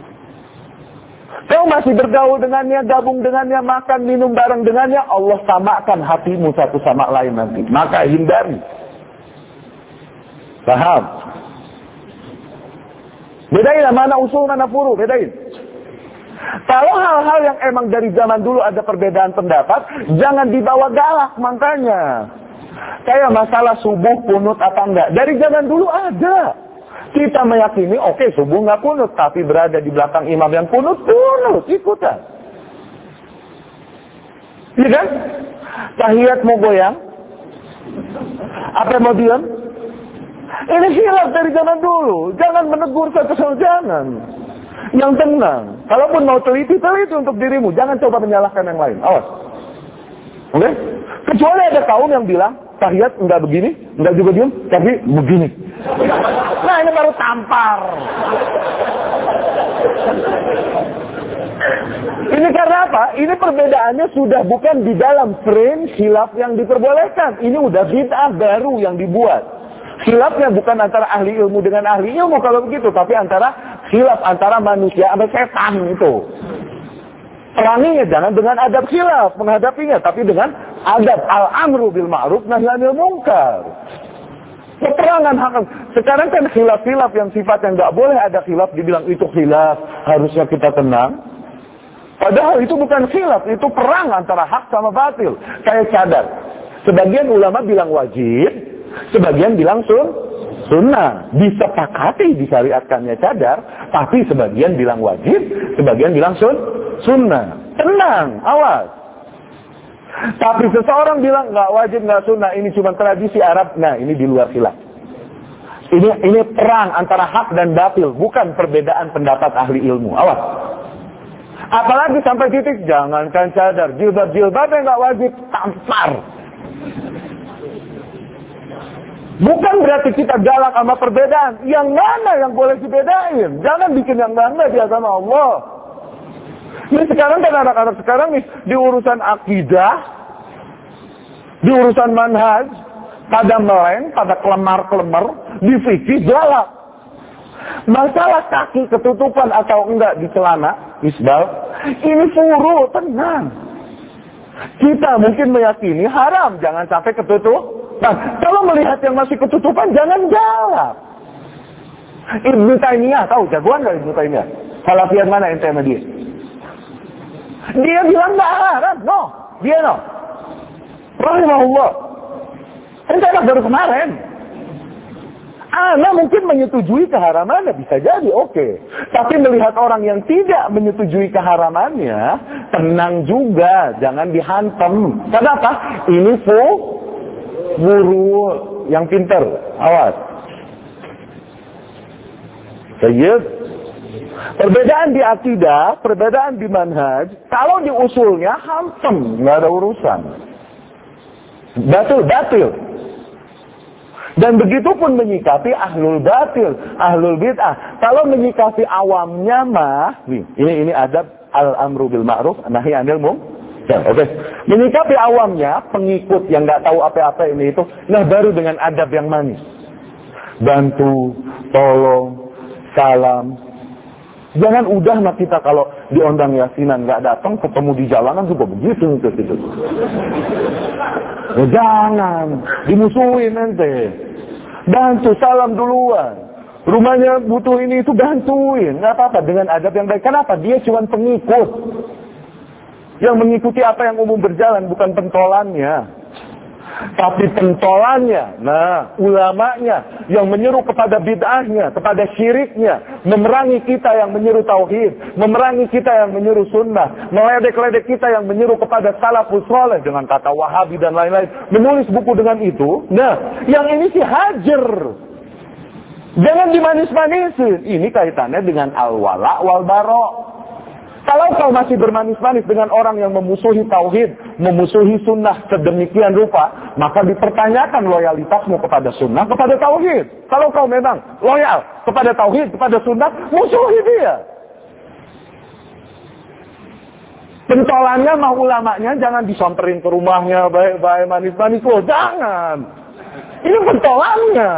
Speaker 2: Kau masih bergaul dengannya, gabung dengannya, makan, minum bareng dengannya, Allah samakan hatimu satu sama lain nanti. Maka hindari. Paham? Bedain mana usul, mana furu, bedain. Kalau hal-hal yang emang dari zaman dulu ada perbedaan pendapat, jangan dibawa galak makanya. Kayak masalah subuh kunut apa enggak. Dari zaman dulu ada. Kita meyakini, oke okay, subuh nggak kunut, tapi berada di belakang imam yang kunut, kunut, ikutan. Iya kan? Tahiyat mau goyang? Apa mau diam? Ini khilaf dari zaman dulu. Jangan menegur satu sama jangan. Yang tenang. Kalaupun mau teliti, teliti untuk dirimu. Jangan coba menyalahkan yang lain. Awas. Oke? Okay? Kecuali ada kaum yang bilang, tahiyat enggak begini, enggak juga diam, tapi begini. Nah ini baru tampar. Ini karena apa? Ini perbedaannya sudah bukan di dalam frame khilaf yang diperbolehkan. Ini udah bid'ah baru yang dibuat. Khilafnya bukan antara ahli ilmu dengan ahli ilmu kalau begitu, tapi antara khilaf antara manusia sama setan itu. Peranginya jangan dengan adab khilaf menghadapinya, tapi dengan adab al-amru bil ma'ruf nahi anil munkar. Peperangan hak. Sekarang kan khilaf-khilaf yang sifatnya nggak boleh ada khilaf, dibilang itu khilaf, harusnya kita tenang. Padahal itu bukan khilaf, itu perang antara hak sama batil. Kayak cadar. Sebagian ulama bilang wajib, sebagian bilang sun, sunnah. Disepakati disyariatkannya cadar, tapi sebagian bilang wajib, sebagian bilang sun, sunnah. Tenang, awas. Tapi seseorang bilang nggak wajib, nggak sunnah, ini cuma tradisi Arab. Nah, ini di luar khilaf. Ini ini perang antara hak dan batil, bukan perbedaan pendapat ahli ilmu. Awas. Apalagi sampai titik jangankan cadar, jilbab-jilbab yang nggak wajib, tampar. Bukan berarti kita galak sama perbedaan. Yang mana yang boleh dibedain? Jangan bikin yang enggak di agama Allah. Ini sekarang kan anak-anak sekarang nih di urusan akidah, di urusan manhaj, pada meleng, pada kelemar-kelemar, di fikih galak. Masalah kaki ketutupan atau enggak di celana, isbal, ini furu, tenang. Kita mungkin meyakini haram, jangan sampai ketutup. Nah, kalau melihat yang masih ketutupan, jangan galak. Ibnu Taimiyah, tahu jagoan nggak Ibnu Taimiyah? Salafian mana ente sama dia? Dia bilang nggak haram, no, dia no. Rahimahullah. Ente anak baru kemarin. Ana mungkin menyetujui keharamannya, bisa jadi, oke. Okay. Tapi melihat orang yang tidak menyetujui keharamannya, tenang juga, jangan dihantam. Kenapa? Ini fu, guru yang pintar, awas. Sayyid, perbedaan di akidah, perbedaan di manhaj, kalau di usulnya hantem, nggak ada urusan. Batil, batil. Dan begitu pun menyikapi ahlul batil, ahlul bid'ah. Kalau menyikapi awamnya mah, nih, ini ini adab al-amru bil ma'ruf, nahi 'anil munkar. Oke. Menyikapi awamnya, pengikut yang nggak tahu apa-apa ini itu, nah baru dengan adab yang manis. Bantu, tolong, salam. Jangan udah mah kita kalau diundang yasinan nggak datang, ketemu di jalanan juga begitu gitu. Ya, jangan dimusuhin ente. Bantu, salam duluan. Rumahnya butuh ini itu, bantuin. Nggak apa-apa, dengan adab yang baik. Kenapa? Dia cuma pengikut yang mengikuti apa yang umum berjalan, bukan pentolannya. Tapi pentolannya, nah ulamanya yang menyeru kepada bid'ahnya, kepada syiriknya, memerangi kita yang menyeru tauhid, memerangi kita yang menyeru sunnah, meledek-ledek kita yang menyeru kepada salafus saleh dengan kata wahabi dan lain-lain, menulis buku dengan itu. Nah, yang ini sih hajar. Jangan dimanis-manisin. Ini kaitannya dengan al-wala wal-bara. Kalau kau masih bermanis-manis dengan orang yang memusuhi tauhid, memusuhi sunnah sedemikian rupa, maka dipertanyakan loyalitasmu kepada sunnah, kepada tauhid. Kalau kau memang loyal kepada tauhid, kepada sunnah, musuhi dia. Pentolannya mah ulamanya jangan disonterin ke rumahnya, baik-baik manis-manis. Oh, jangan. Ini pentolannya.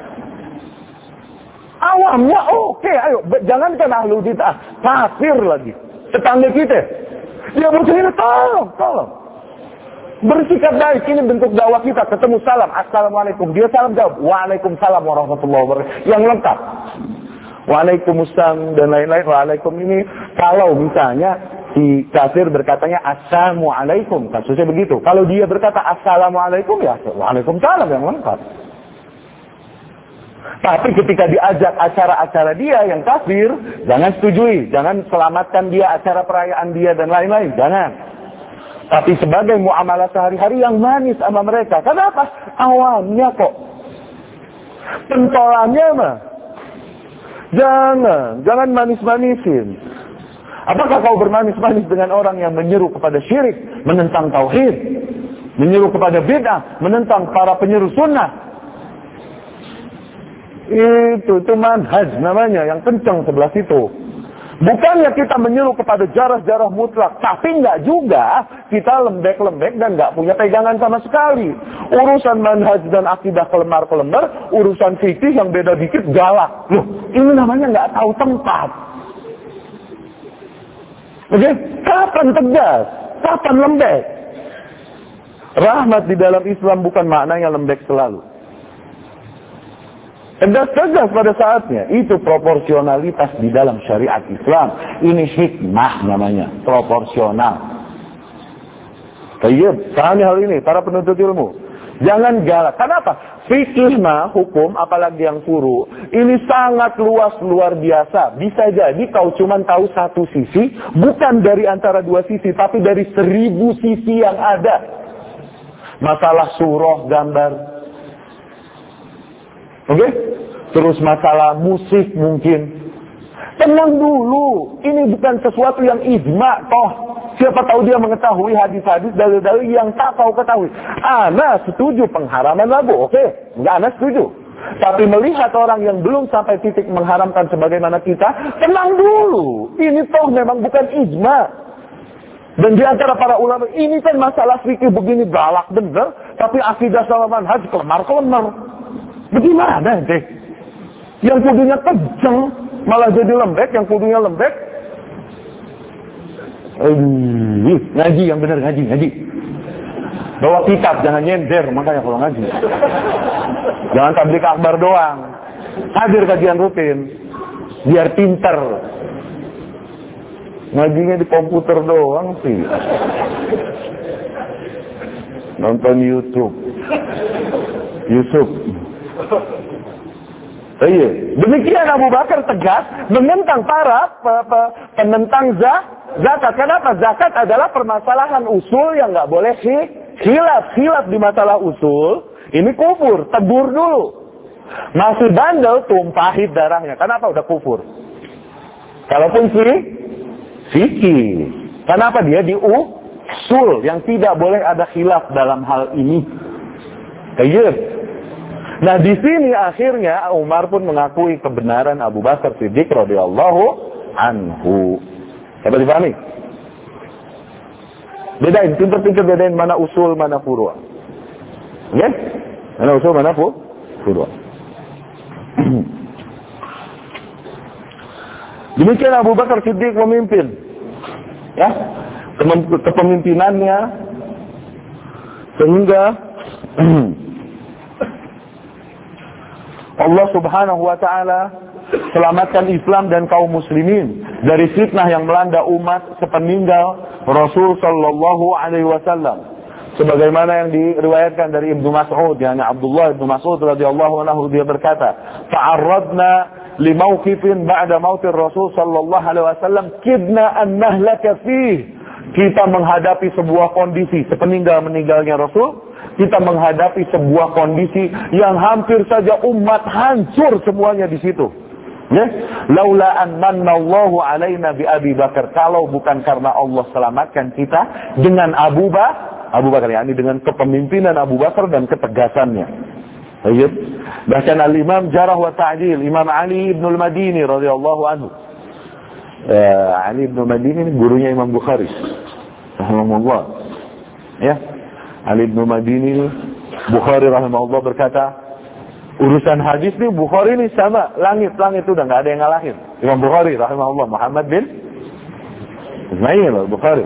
Speaker 2: Awamnya oke, okay, ayo. Jangankan ahlul bid'ah, kafir lagi. Tetangga kita, dia butuh ini, tolong, tolong. Bersikap baik, ini bentuk dakwah kita. Ketemu salam, assalamualaikum. Dia salam jawab, waalaikumsalam warahmatullahi wabarakatuh. Yang lengkap. Waalaikumsalam dan lain-lain. Waalaikum ini, kalau misalnya si kafir berkatanya assalamualaikum, kasusnya begitu. Kalau dia berkata assalamualaikum, ya waalaikumsalam yang lengkap. Tapi ketika diajak acara-acara dia yang kafir, jangan setujui, jangan selamatkan dia acara perayaan dia dan lain-lain, jangan. Tapi sebagai muamalah sehari-hari yang manis sama mereka. Kenapa? Awamnya kok. Pentolannya mah. Jangan, jangan manis-manisin. Apakah kau bermanis-manis dengan orang yang menyeru kepada syirik, menentang tauhid, menyeru kepada bid'ah, menentang para penyeru sunnah? Itu, itu manhaj namanya, yang kencang sebelah situ. Bukannya kita menyuruh kepada jarah-jarah mutlak, tapi enggak juga kita lembek-lembek dan enggak punya pegangan sama sekali. Urusan manhaj dan akidah kelemar-kelemar, urusan fikih yang beda dikit galak. Loh, ini namanya enggak tahu tempat. Oke, kapan tegas? Kapan lembek? Rahmat di dalam Islam bukan maknanya lembek selalu. Tegas-tegas pada saatnya. Itu proporsionalitas di dalam syariat Islam. Ini hikmah namanya. Proporsional. Tayyib, pahami hal ini para penuntut ilmu. Jangan galak. Kenapa? Fikih mah, hukum, apalagi yang furu, ini sangat luas, luar biasa. Bisa jadi kau cuma tahu satu sisi, bukan dari antara dua sisi, tapi dari seribu sisi yang ada. Masalah surah, gambar. Oke? Okay? Terus masalah musik mungkin. Tenang dulu, ini bukan sesuatu yang ijma, toh. Siapa tahu dia mengetahui hadis-hadis dalil-dalil yang tak kau ketahui. Ana setuju pengharaman lagu, oke? Okay. Enggak, ana setuju. Tapi melihat orang yang belum sampai titik mengharamkan sebagaimana kita, tenang dulu. Ini toh memang bukan ijma. Dan di antara para ulama, ini kan masalah fikih begini balak bener, tapi akidah sama manhaj kelemar-kelemar. Bagaimana ente? Yang kudunya kenceng, malah jadi lembek, yang kudunya lembek. Aduh, ngaji yang benar, ngaji, ngaji. Bawa kitab, jangan nyender, makanya kalau ngaji. Jangan tablik akbar doang. Hadir kajian rutin, biar pinter. Ngajinya di komputer doang sih. Nonton YouTube. Yusuf. Iya, demikian Abu Bakar tegas menentang para pe- pe- penentang zakat. Kenapa? Zakat adalah permasalahan usul yang nggak boleh khilaf. Khilaf di masalah usul, ini kufur, tegur dulu. Masih bandel, tumpahin darahnya. Kenapa? Udah kufur. Kalaupun sih, fikih. Kenapa? Dia di usul yang tidak boleh ada khilaf dalam hal ini. Kayak Nah di sini akhirnya Umar pun mengakui kebenaran Abu Bakar Siddiq radhiyallahu anhu. Dapat dipahami? Bedain, pintar-pintar bedain mana usul, mana furu'. Oke? Okay? Mana usul, mana furu'. Demikian Abu Bakar Siddiq memimpin. Ya, kepemimpinannya sehingga Allah subhanahu wa ta'ala selamatkan Islam dan kaum muslimin dari fitnah yang melanda umat sepeninggal Rasul sallallahu alaihi wasallam. Sebagaimana yang diriwayatkan dari Ibnu Mas'ud, yakni Abdullah Ibnu Mas'ud radhiyallahu anhu, dia berkata, "Ta'arradna li mawqifin ba'da mautir Rasul sallallahu alaihi wasallam kidna an nahlaka fih." Kita menghadapi sebuah kondisi sepeninggal meninggalnya Rasul. Kita menghadapi sebuah kondisi yang hampir saja umat hancur semuanya di situ. Ya? Laula an manallahu alaina bi Abi Bakar. Kalau bukan karena Allah selamatkan kita dengan Abu Bakar, Abu Bakar yakni dengan kepemimpinan Abu Bakar dan ketegasannya. Baik. Bahkan Al-Imam Jarah wa Ta'dil, Imam Ali ibn al-Madini radhiyallahu anhu. Uh, Ali ibn al-Madini gurunya Imam Bukhari. Rahimahullah. Ya. Ali bin Madini Bukhari rahimahullah berkata, urusan hadis nih Bukhari ini sama langit-langit udah nggak ada yang ngalahin. Imam Bukhari rahimahullah, Muhammad bin Ismail Bukhari.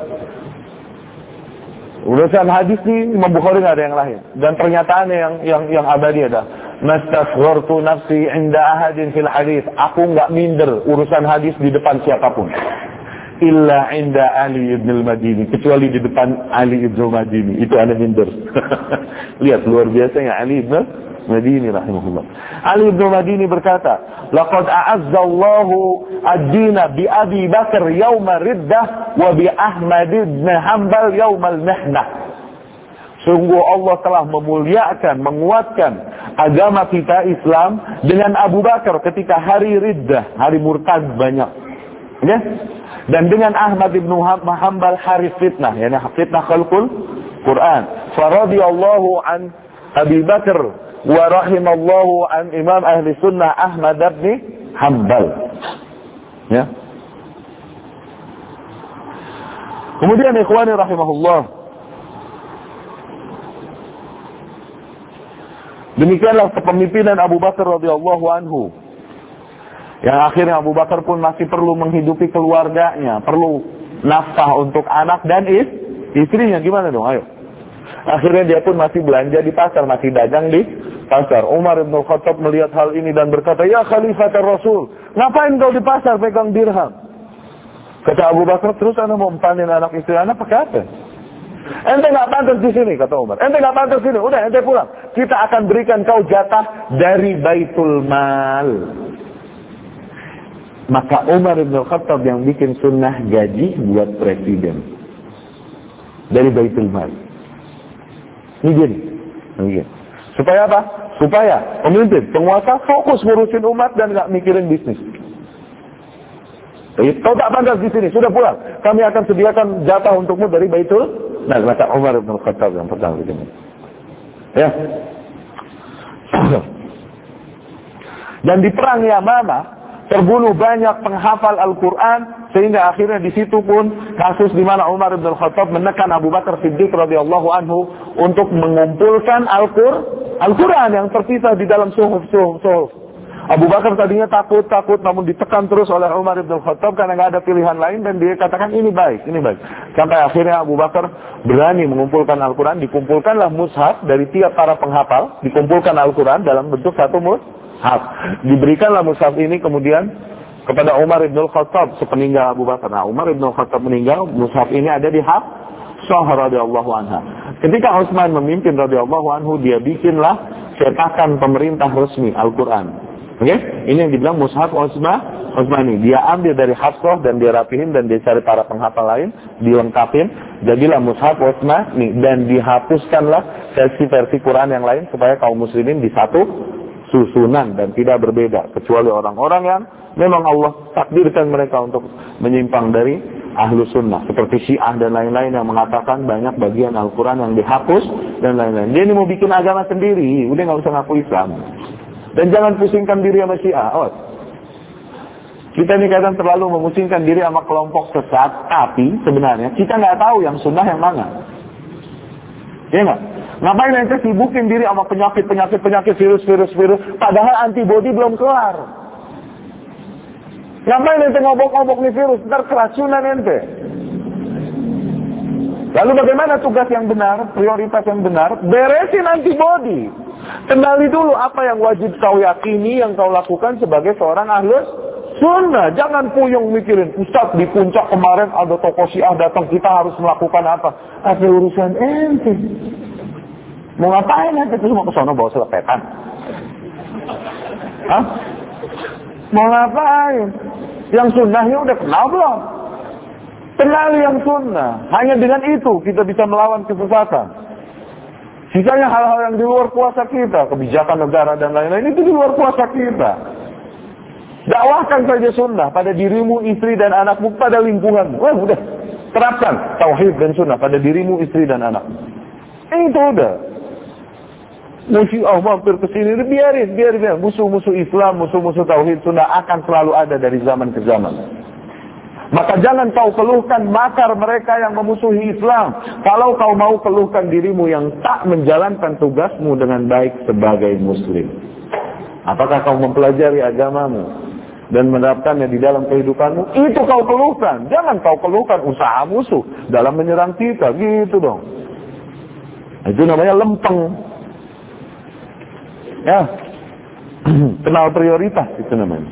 Speaker 2: Urusan hadis nih Imam Bukhari nggak ada yang ngalahin. Dan pernyataannya yang yang yang abadi ada, "Mastasghartu nafsi 'inda ahadin fil hadis." Aku nggak minder urusan hadis di depan siapapun. Illa inda Ali ibn al-Madini, kecuali di depan Ali ibn al-Madini, itu ada minder. Lihat luar biasanya Ali ibn al-Madini rahimahullah. Ali ibn al-Madini berkata, "Laqad a'azza Allahu ad-dina bi Abi Bakar yawma riddah wa bi Ahmad ibn Hanbal yawma al-mihnah." Sungguh Allah telah memuliakan, menguatkan agama kita Islam dengan Abu Bakar ketika hari riddah, hari murtad banyak. Ya? Dan dengan Ahmad bin Hanbal hari fitnah, yakni fitnah khalqul Quran. Faradiyallahu an Abi Bakar wa rahimallahu an Imam Ahli Sunnah Ahmad bin Hanbal. Ya. Kemudian ikhwani rahimahullah, demikianlah kepemimpinan Abu Bakar radhiyallahu anhu. Yang akhirnya Abu Bakar pun masih perlu menghidupi keluarganya, perlu nafkah untuk anak dan is, istrinya. Gimana dong? Ayo. Akhirnya dia pun masih belanja di pasar, masih dagang di pasar. Umar bin Khattab melihat hal ini dan berkata, "Ya Khalifatul Rasul, ngapain kau di pasar pegang dirham?" Kata Abu Bakar, "Terus anda mau empanin anak istri anda pakai apa?" "Ente nggak pantas di sini," kata Umar. "Ente nggak pantas di sini, udah ente pulang." kita akan berikan kau jatah dari Baitul Mal. Maka Umar bin Khattab yang bikin sunnah gaji buat presiden dari Baitul Mal. Ini jadi, ini. Supaya apa? Supaya pemimpin, penguasa fokus ngurusin umat dan nggak mikirin bisnis. Kau tak pantas di sini, sudah pulang. Kami akan sediakan jatah untukmu dari Baitul Mal. Maka Umar bin Khattab yang pertama begini. Ya. Dan di perang Yamamah terbunuh banyak penghafal Al-Quran, sehingga akhirnya di situ pun kasus di mana Umar bin Khattab menekan Abu Bakar Siddiq radhiyallahu anhu untuk mengumpulkan Al-Quran yang terpisah di dalam suhuf-suhuf. Abu Bakar tadinya takut-takut, namun ditekan terus oleh Umar bin Khattab karena nggak ada pilihan lain, dan dia katakan ini baik, ini baik. Sampai akhirnya Abu Bakar berani mengumpulkan Al-Quran, dikumpulkanlah mushaf dari tiap para penghafal, dikumpulkan Al-Quran dalam bentuk satu mushaf. Diberikanlah mushaf ini kemudian kepada Umar bin Khattab sepeninggal Abu Bakar. Nah, Umar bin Khattab meninggal, mushaf ini ada di Hafsah radhiyallahu anha. Ketika Utsman memimpin radhiyallahu anhu, dia bikinlah cetakan pemerintah resmi Al-Quran. Oke, okay? Ini yang dibilang mushaf Utsman, Utsmani. Dia ambil dari Hafsah dan dia rapihin dan dia cari para penghafal lain, dilengkapin, jadilah mushaf Utsmani, dan dihapuskanlah versi-versi Quran yang lain supaya kaum muslimin di satu susunan dan tidak berbeda, kecuali orang-orang yang memang Allah takdirkan mereka untuk menyimpang dari ahlu sunnah, seperti Syiah dan lain-lain yang mengatakan banyak bagian Al-Quran yang dihapus dan lain-lain. Dia ini mau bikin agama sendiri, udah nggak usah ngaku Islam. Dan jangan pusingkan diri sama Syiah. Oh, kita ini kadang terlalu memusingkan diri sama kelompok sesat, tapi sebenarnya kita nggak tahu yang sunnah yang mana. Iya nggak? Ngapain ente sibukin diri sama penyakit-penyakit-penyakit virus-virus-virus, padahal antibodi belum kelar. Ngapain ente ngobok-ngobok nih virus, ntar keracunan ente. Lalu bagaimana tugas yang benar, prioritas yang benar? Beresin antibodi. Kenali dulu apa yang wajib kau yakini, yang kau lakukan sebagai seorang ahlus sunnah. Jangan puyung mikirin, Ustaz di puncak kemarin ada tokoh Syiah datang, kita harus melakukan apa? Ada urusan ente. Mau ngapain nanti? Terus mau ke sana bawa selepetan? Hah? Mau ngapain? Yang sunnahnya udah kenal belum? Kenali yang sunnah. Hanya dengan itu kita bisa melawan kesesatan. Sisanya hal-hal yang di luar kuasa kita, kebijakan negara dan lain-lain, itu di luar kuasa kita. Dakwahkan saja sunnah pada dirimu, istri dan anakmu, pada lingkunganmu. Wah, udah. Terapkan tauhid dan sunnah pada dirimu, istri dan anakmu. Itu udah. Musuh oh mampir ke sini, biarin, biarin, biarin. Musuh-musuh Islam, musuh-musuh tauhid sunnah akan selalu ada dari zaman ke zaman. Maka jangan kau keluhkan makar mereka yang memusuhi Islam, kalau kau mau keluhkan dirimu yang tak menjalankan tugasmu dengan baik sebagai muslim. Apakah kau mempelajari agamamu dan menerapkannya di dalam kehidupanmu? Itu kau keluhkan. Jangan kau keluhkan usaha musuh dalam menyerang kita, gitu dong. Itu namanya lempeng. Ya, kenal prioritas itu namanya.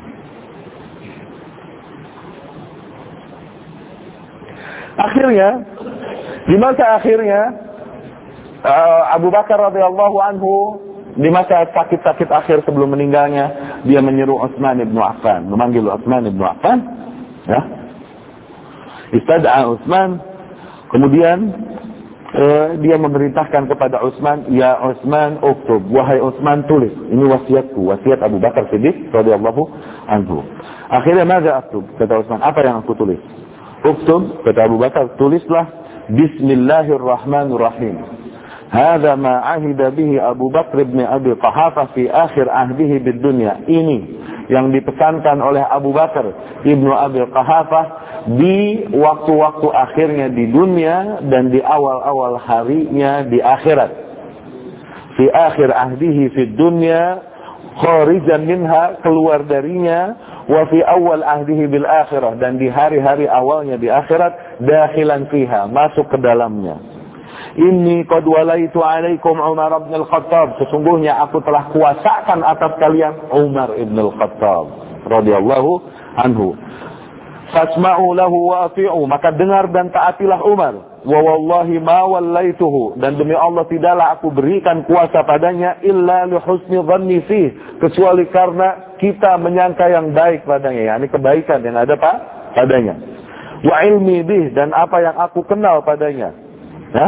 Speaker 2: Akhirnya, di masa akhirnya uh, Abu Bakar radhiyallahu anhu, di masa sakit-sakit akhir sebelum meninggalnya, dia menyeru Utsman bin Affan, memanggil Utsman bin Affan, ya. Istad'a Utsman, kemudian Uh, dia memerintahkan kepada Utsman, ya Utsman, uktub, wahai Utsman, tulis. Ini wasiatku, wasiat Abu Bakar Siddiq radhiyallahu anhu. Akhirnya maza aktub, kata Utsman, apa yang aku tulis? Uktub, kata Abu Bakar, tulislah Bismillahirrahmanirrahim. Hadza ma ahida bihi Abu Bakr bin Abi Quhafah fi akhir ahdihi bid dunya. Ini yang dipesankan oleh Abu Bakar ibnu Abi Quhafah di waktu-waktu akhirnya di dunia dan di awal-awal harinya di akhirat. Fi akhir ahdihi fid dunya, kharijan minha, keluar darinya, wa fi awal ahdihi bil akhirah, dan di hari-hari awalnya di akhirat, dakhilan fiha, masuk ke dalamnya. Inni qad walaitu alaikum Umar bin Al-Khattab, sesungguhnya aku telah kuasakan atas kalian Umar bin Al-Khattab radhiyallahu anhu. Fasma'u lahu wa ati'u, maka dengar dan taatilah Umar. wa wallahi ma wallaituhu, dan demi Allah tidaklah aku berikan kuasa padanya illa li husni dhanni fih, kecuali karena kita menyangka yang baik padanya, yakni kebaikan yang ada pak padanya. Wa ilmi bih, dan apa yang aku kenal padanya. Ya?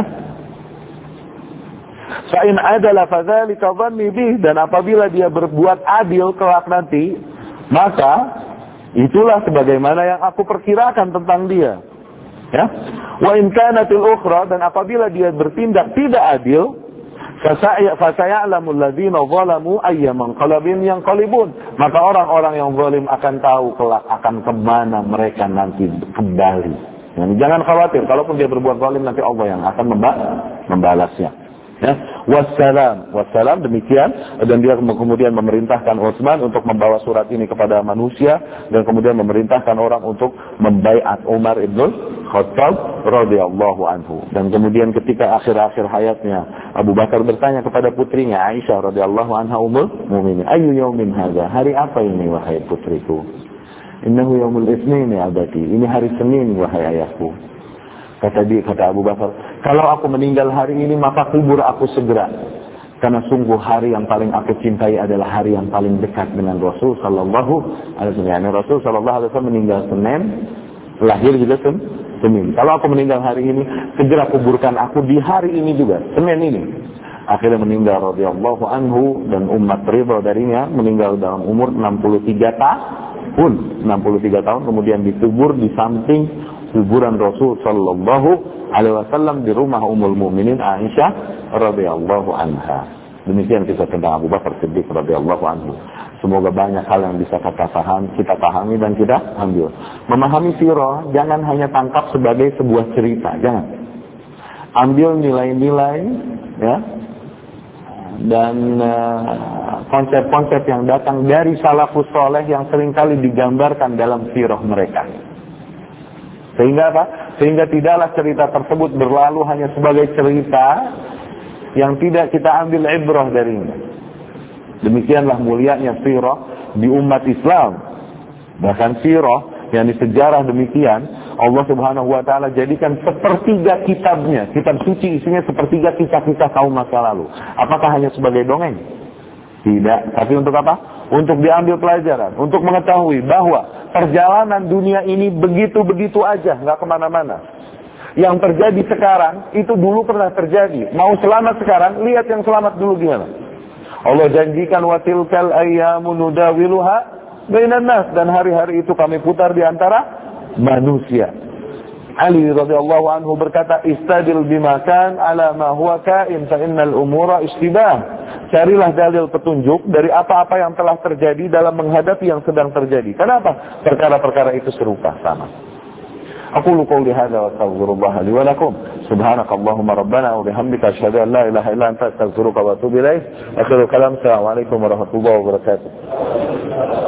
Speaker 2: Fa in adala fadzalika dhanni bih, dan apabila dia berbuat adil kelak nanti, maka itulah sebagaimana yang aku perkirakan tentang dia. Ya, wa in kanatil ukhra, dan apabila dia bertindak tidak adil, fasaya'lamu alladzina zalamu ayyaman qalbin yanqalibun, maka orang-orang yang zalim akan tahu kelak akan kemana mereka nanti kembali. Yani, jangan khawatir, kalaupun dia berbuat zalim nanti Allah yang akan membalasnya. Ya, wassalam, wassalam, demikian, dan dia kemudian memerintahkan Utsman untuk membawa surat ini kepada manusia, dan kemudian memerintahkan orang untuk membaiat Umar ibn Khattab radhiyallahu anhu. Dan kemudian ketika akhir-akhir hayatnya, Abu Bakar bertanya kepada putrinya Aisyah radhiyallahu anha ummul mukminin, "Ayyu yaumin hadza?" Hari apa ini wahai putriku? "Innahu yaumul itsnin ya abati." Ini hari Senin wahai ayahku. Kata dia, kata Abu Bakar, "Kalau aku meninggal hari ini maka kubur aku segera. Karena sungguh hari yang paling aku cintai adalah hari yang paling dekat dengan Rasul sallallahu alaihi wasallam. Rasul sallallahu alaihi wasallam meninggal Senin, lahir juga Senin. Kalau aku meninggal hari ini, segera kuburkan aku di hari ini juga, Senin ini." Akhirnya meninggal radhiyallahu anhu, dan umat ridha darinya, meninggal dalam umur enam puluh tiga tahun. enam puluh tiga tahun, kemudian dikubur di samping kuburan Rasul sallallahu alaihi wasallam di rumah Ummul Mukminin Aisyah radhiyallahu anha. Demikian kisah tentang Abu Bakar Siddiq radhiyallahu anhu. Semoga banyak hal yang bisa kita paham, kita pahami dan kita ambil. Memahami sirah jangan hanya tangkap sebagai sebuah cerita, jangan. Ambil nilai-nilai, ya, dan uh, konsep-konsep yang datang dari salafus saleh yang seringkali digambarkan dalam sirah mereka. Sehingga apa? Sehingga tidaklah cerita tersebut berlalu hanya sebagai cerita yang tidak kita ambil ibrah darinya. Demikianlah mulianya sirah di umat Islam. Bahkan sirah yang di sejarah demikian, Allah Subhanahu wa taala jadikan sepertiga kitabnya, kitab suci isinya sepertiga kisah-kisah kaum masa lalu. Apakah hanya sebagai dongeng? Tidak, tapi untuk apa? Untuk diambil pelajaran, untuk mengetahui bahwa perjalanan dunia ini begitu-begitu aja, nggak kemana-mana. Yang terjadi sekarang, itu dulu pernah terjadi. Mau selamat sekarang, lihat yang selamat dulu gimana. Allah janjikan, watilkal ayyamu nudawiluha bainan nas, dan hari-hari itu kami putar di antara manusia. Ali radhiyallahu anhu berkata, istadil bimakan ala ma huwa kain fa innal umura istibah. Carilah dalil petunjuk dari apa-apa yang telah terjadi dalam menghadapi yang sedang terjadi. Kenapa? Perkara-perkara itu serupa, sama. Aqulu qouli hadza wa astaghfirullah li wa lakum. Subhanakallahumma rabbana wa bihamdika asyhadu an la ilaha illa anta astaghfiruka wa atubu ilaik. Akhiru kalam. Assalamualaikum warahmatullahi wabarakatuh.